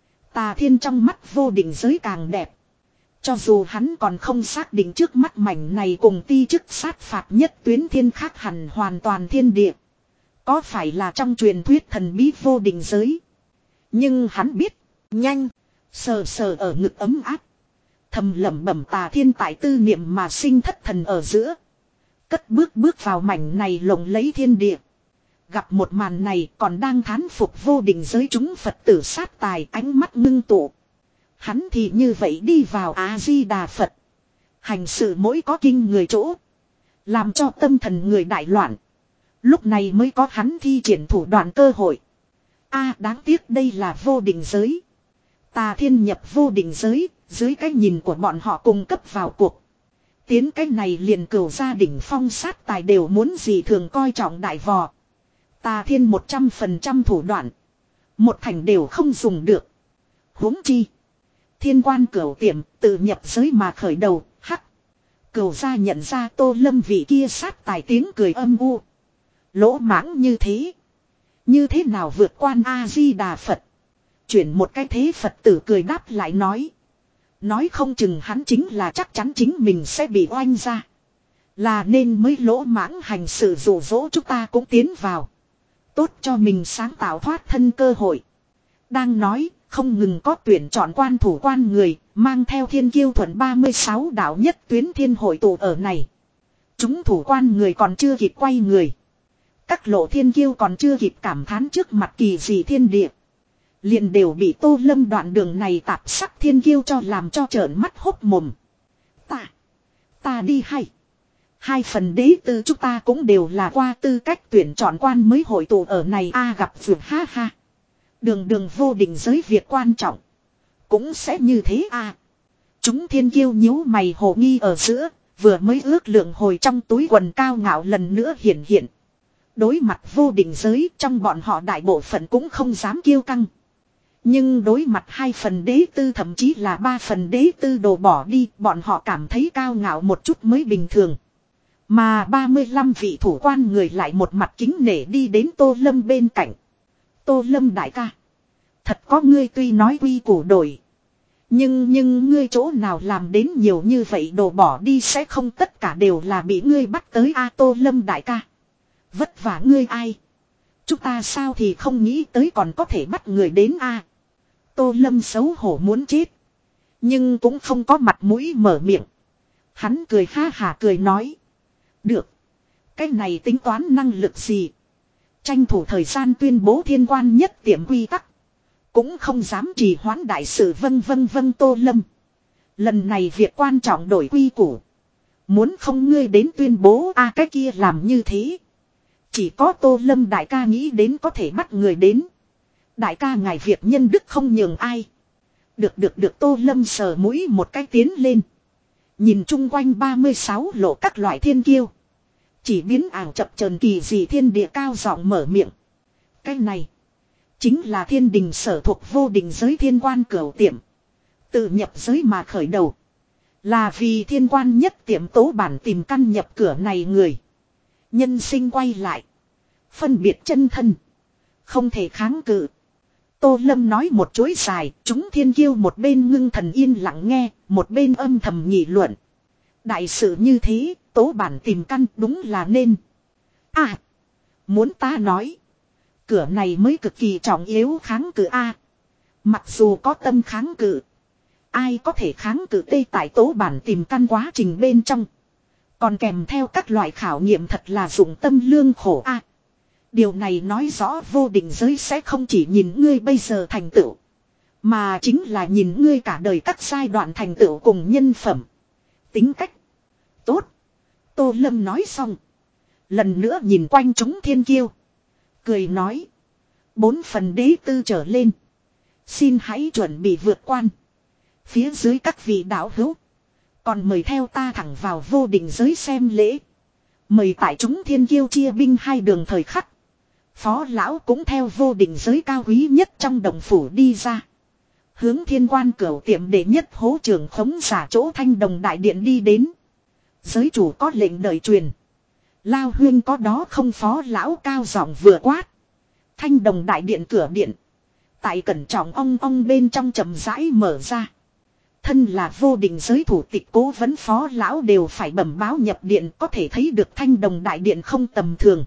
Tà Thiên trong mắt vô định giới càng đẹp. Cho dù hắn còn không xác định trước mắt mảnh này cùng ti chức sát phạt nhất tuyến thiên khác hẳn hoàn toàn thiên địa. Có phải là trong truyền thuyết thần bí vô định giới. Nhưng hắn biết, nhanh, sờ sờ ở ngực ấm áp. Thầm lẩm bẩm Tà Thiên tại tư niệm mà sinh thất thần ở giữa. Cất bước bước vào mảnh này lộng lấy thiên địa. Gặp một màn này còn đang thán phục vô định giới chúng Phật tử sát tài ánh mắt ngưng tụ. Hắn thì như vậy đi vào A-di-đà Phật. Hành sự mỗi có kinh người chỗ. Làm cho tâm thần người đại loạn. Lúc này mới có hắn thi triển thủ đoạn cơ hội. A đáng tiếc đây là vô định giới. Tà Thiên nhập vô định giới. Dưới cái nhìn của bọn họ cung cấp vào cuộc. Tiến cái này liền cửu gia đỉnh phong sát tài đều muốn gì thường coi trọng đại vò. Tà Thiên một trăm phần trăm thủ đoạn. Một thành đều không dùng được. Huống chi. Thiên quan cửu tiệm tự nhập giới mà khởi đầu. Hắc. Cửu gia nhận ra Tô Lâm vị kia sát tài tiếng cười âm u. Lỗ mãng như thế. Như thế nào vượt quan A-di-đà Phật. Chuyển một cái thế Phật tử cười đáp lại nói. Nói không chừng hắn chính là chắc chắn chính mình sẽ bị oanh ra. Là nên mới lỗ mãng hành sự dụ dỗ chúng ta cũng tiến vào. Tốt cho mình sáng tạo thoát thân cơ hội. Đang nói, không ngừng có tuyển chọn quan thủ quan người, mang theo thiên kiêu thuận ba mươi sáu đạo nhất tuyến thiên hội tụ ở này. Chúng thủ quan người còn chưa kịp quay người. Các lộ thiên kiêu còn chưa kịp cảm thán trước mặt kỳ dị thiên địa. Liền đều bị Tô Lâm đoạn đường này tạp sắc thiên kiêu cho làm cho trợn mắt hốc mồm. Ta, ta đi hay. Hai phần đế tư chúng ta cũng đều là qua tư cách tuyển chọn quan mới hội tụ ở này a gặp vượt ha ha. Đường đường vô định giới việc quan trọng. Cũng sẽ như thế a. Chúng thiên kiêu nhíu mày hồ nghi ở giữa, vừa mới ước lượng hồi trong túi quần cao ngạo lần nữa hiện hiện. Đối mặt vô định giới trong bọn họ đại bộ phận cũng không dám kiêu căng. Nhưng đối mặt hai phần đế tư thậm chí là ba phần đế tư đổ bỏ đi, bọn họ cảm thấy cao ngạo một chút mới bình thường. Mà ba mươi lăm vị thủ quan người lại một mặt kính nể đi đến Tô Lâm bên cạnh. Tô Lâm đại ca. Thật có ngươi tuy nói quy củ đổi. Nhưng nhưng ngươi chỗ nào làm đến nhiều như vậy đồ bỏ đi sẽ không tất cả đều là bị ngươi bắt tới a Tô Lâm đại ca. Vất vả ngươi ai. Chúng ta sao thì không nghĩ tới còn có thể bắt người đến a. Tô Lâm xấu hổ muốn chết. Nhưng cũng không có mặt mũi mở miệng. Hắn cười ha hả cười nói. Được. Cái này tính toán năng lực gì. Tranh thủ thời gian tuyên bố thiên quan nhất tiệm quy tắc. Cũng không dám trì hoãn đại sự vân vân vân Tô Lâm. Lần này việc quan trọng đổi quy củ. Muốn không ngươi đến tuyên bố a cái kia làm như thế. Chỉ có Tô Lâm đại ca nghĩ đến có thể bắt người đến. Đại ca ngài việc nhân đức không nhường ai. Được được được Tô Lâm sờ mũi một cái tiến lên. Nhìn chung quanh ba mươi sáu lộ các loại thiên kiêu. Chỉ biến ảo chập chờn kỳ dị thiên địa cao giọng mở miệng. Cái này. Chính là thiên đình sở thuộc vô định giới thiên quan cửu tiệm. Tự nhập giới mà khởi đầu. Là vì thiên quan nhất tiệm tố bản tìm căn nhập cửa này người. Nhân sinh quay lại. Phân biệt chân thân. Không thể kháng cự. Tô Lâm nói một chuỗi dài. Chúng thiên kiêu một bên ngưng thần yên lặng nghe. Một bên âm thầm nghị luận. Đại sự như thế. Tố bản tìm căn đúng là nên. À. Muốn ta nói. Cửa này mới cực kỳ trọng yếu kháng cự A. Mặc dù có tâm kháng cự. Ai có thể kháng cự tê tại tố bản tìm căn quá trình bên trong. Còn kèm theo các loại khảo nghiệm thật là dụng tâm lương khổ A. Điều này nói rõ vô định giới sẽ không chỉ nhìn ngươi bây giờ thành tựu. Mà chính là nhìn ngươi cả đời các giai đoạn thành tựu cùng nhân phẩm. Tính cách. Tốt. Tô Lâm nói xong. Lần nữa nhìn quanh chúng thiên kiêu. Cười nói. Bốn phần đế tư trở lên. Xin hãy chuẩn bị vượt quan. Phía dưới các vị đạo hữu. Còn mời theo ta thẳng vào vô định giới xem lễ. Mời tại chúng thiên kiêu chia binh hai đường thời khắc. Phó lão cũng theo vô định giới cao quý nhất trong đồng phủ đi ra. Hướng thiên quan cửu tiệm đệ nhất hố trưởng khống giả chỗ thanh đồng đại điện đi đến. Giới chủ có lệnh đợi truyền. Lao huyên có đó không phó lão cao giọng vừa quát. Thanh đồng đại điện cửa điện. Tại cẩn trọng ong ong bên trong chậm rãi mở ra. Thân là vô định giới thủ tịch cố vấn phó lão đều phải bẩm báo nhập điện có thể thấy được thanh đồng đại điện không tầm thường.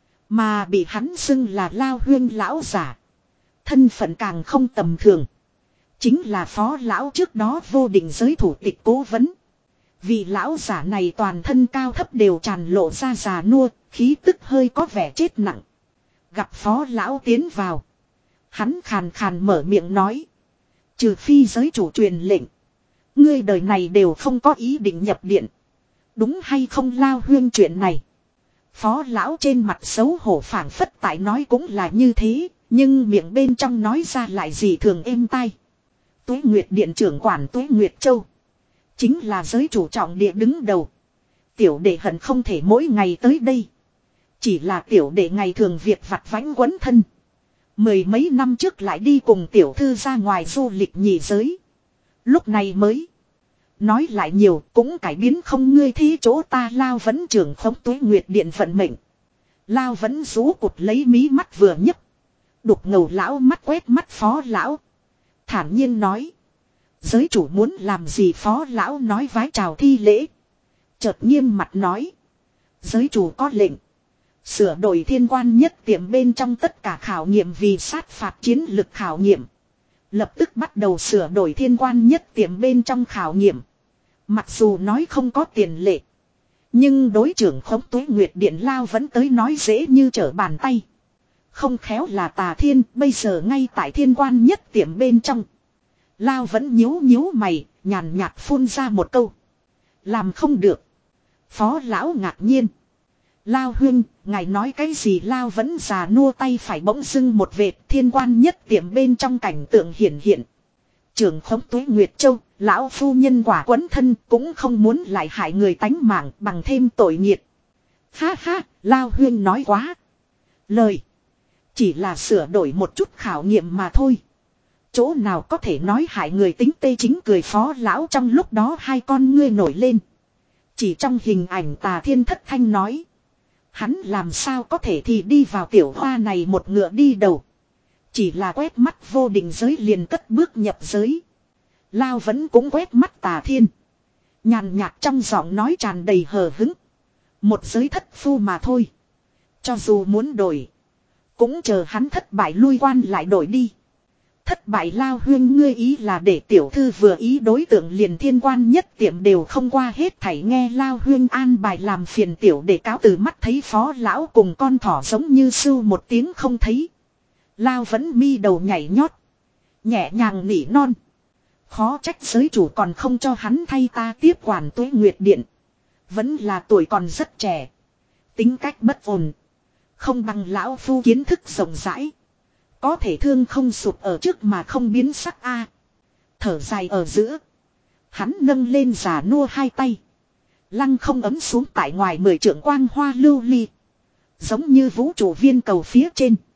Mà bị hắn xưng là Lao huyên lão giả. Thân phận càng không tầm thường. Chính là phó lão trước đó vô định giới thủ tịch cố vấn. Vị lão giả này toàn thân cao thấp đều tràn lộ ra già nua, khí tức hơi có vẻ chết nặng. Gặp phó lão tiến vào. Hắn khàn khàn mở miệng nói. Trừ phi giới chủ truyền lệnh. Ngươi đời này đều không có ý định nhập điện. Đúng hay không Lao huyên chuyện này. Phó lão trên mặt xấu hổ phảng phất tại nói cũng là như thế. Nhưng miệng bên trong nói ra lại gì thường êm tai. Tuế Nguyệt điện trưởng quản Tuế Nguyệt Châu. Chính là giới chủ trọng địa đứng đầu. Tiểu đệ hận không thể mỗi ngày tới đây. Chỉ là tiểu đệ ngày thường việc vặt vãnh quấn thân. Mười mấy năm trước lại đi cùng tiểu thư ra ngoài du lịch nhị giới. Lúc này mới. Nói lại nhiều cũng cải biến không ngươi thi chỗ ta Lao vẫn trưởng khống Tuế Nguyệt điện vận mệnh. Lao vẫn rú cụt lấy mí mắt vừa nhấp. Đục ngầu lão mắt quét mắt phó lão. Thản nhiên nói. Giới chủ muốn làm gì phó lão nói vái chào thi lễ. Chợt nghiêm mặt nói. Giới chủ có lệnh. Sửa đổi thiên quan nhất tiệm bên trong tất cả khảo nghiệm vì sát phạt chiến lực khảo nghiệm. Lập tức bắt đầu sửa đổi thiên quan nhất tiệm bên trong khảo nghiệm. Mặc dù nói không có tiền lệ. Nhưng đối trưởng khống Tuế Nguyệt Điện Lao vẫn tới nói dễ như trở bàn tay. Không khéo là Tà Thiên bây giờ ngay tại thiên quan nhất tiệm bên trong. Lao vẫn nhíu nhíu mày, nhàn nhạt phun ra một câu. Làm không được. Phó lão ngạc nhiên. Lao huynh, ngài nói cái gì? Lao vẫn già nua tay phải bỗng dưng một vệt, thiên quan nhất tiệm bên trong cảnh tượng hiển hiện. Trưởng khống Tuế Nguyệt Châu, lão phu nhân quả quấn thân cũng không muốn lại hại người tánh mạng bằng thêm tội nghiệt. Ha ha, Lao huynh nói quá. Lời. Chỉ là sửa đổi một chút khảo nghiệm mà thôi. Chỗ nào có thể nói hại người tính tê chính cười phó lão trong lúc đó hai con ngươi nổi lên. Chỉ trong hình ảnh Tà Thiên thất thanh nói. Hắn làm sao có thể thì đi vào tiểu hoa này một ngựa đi đầu. Chỉ là quét mắt vô định giới liền cất bước nhập giới. Lao vẫn cũng quét mắt Tà Thiên. Nhàn nhạt trong giọng nói tràn đầy hờ hứng. Một giới thất phu mà thôi. Cho dù muốn đổi. Cũng chờ hắn thất bại lui quan lại đổi đi. Thất bại Lao huyên ngươi ý là để tiểu thư vừa ý đối tượng liền thiên quan nhất tiệm đều không qua hết thảy nghe Lao huyên an bài làm phiền tiểu để cáo từ mắt thấy phó lão cùng con thỏ giống như sưu một tiếng không thấy. Lao vẫn mi đầu nhảy nhót. Nhẹ nhàng nỉ non. Khó trách giới chủ còn không cho hắn thay ta tiếp quản Tuế Nguyệt Điện. Vẫn là tuổi còn rất trẻ. Tính cách bất ổn. Không bằng lão phu kiến thức rộng rãi. Có thể thương không sụp ở trước mà không biến sắc a. Thở dài ở giữa. Hắn nâng lên già nua hai tay. Lăng không ấm xuống tại ngoài mười trượng quang hoa lưu ly. Giống như vũ trụ viên cầu phía trên.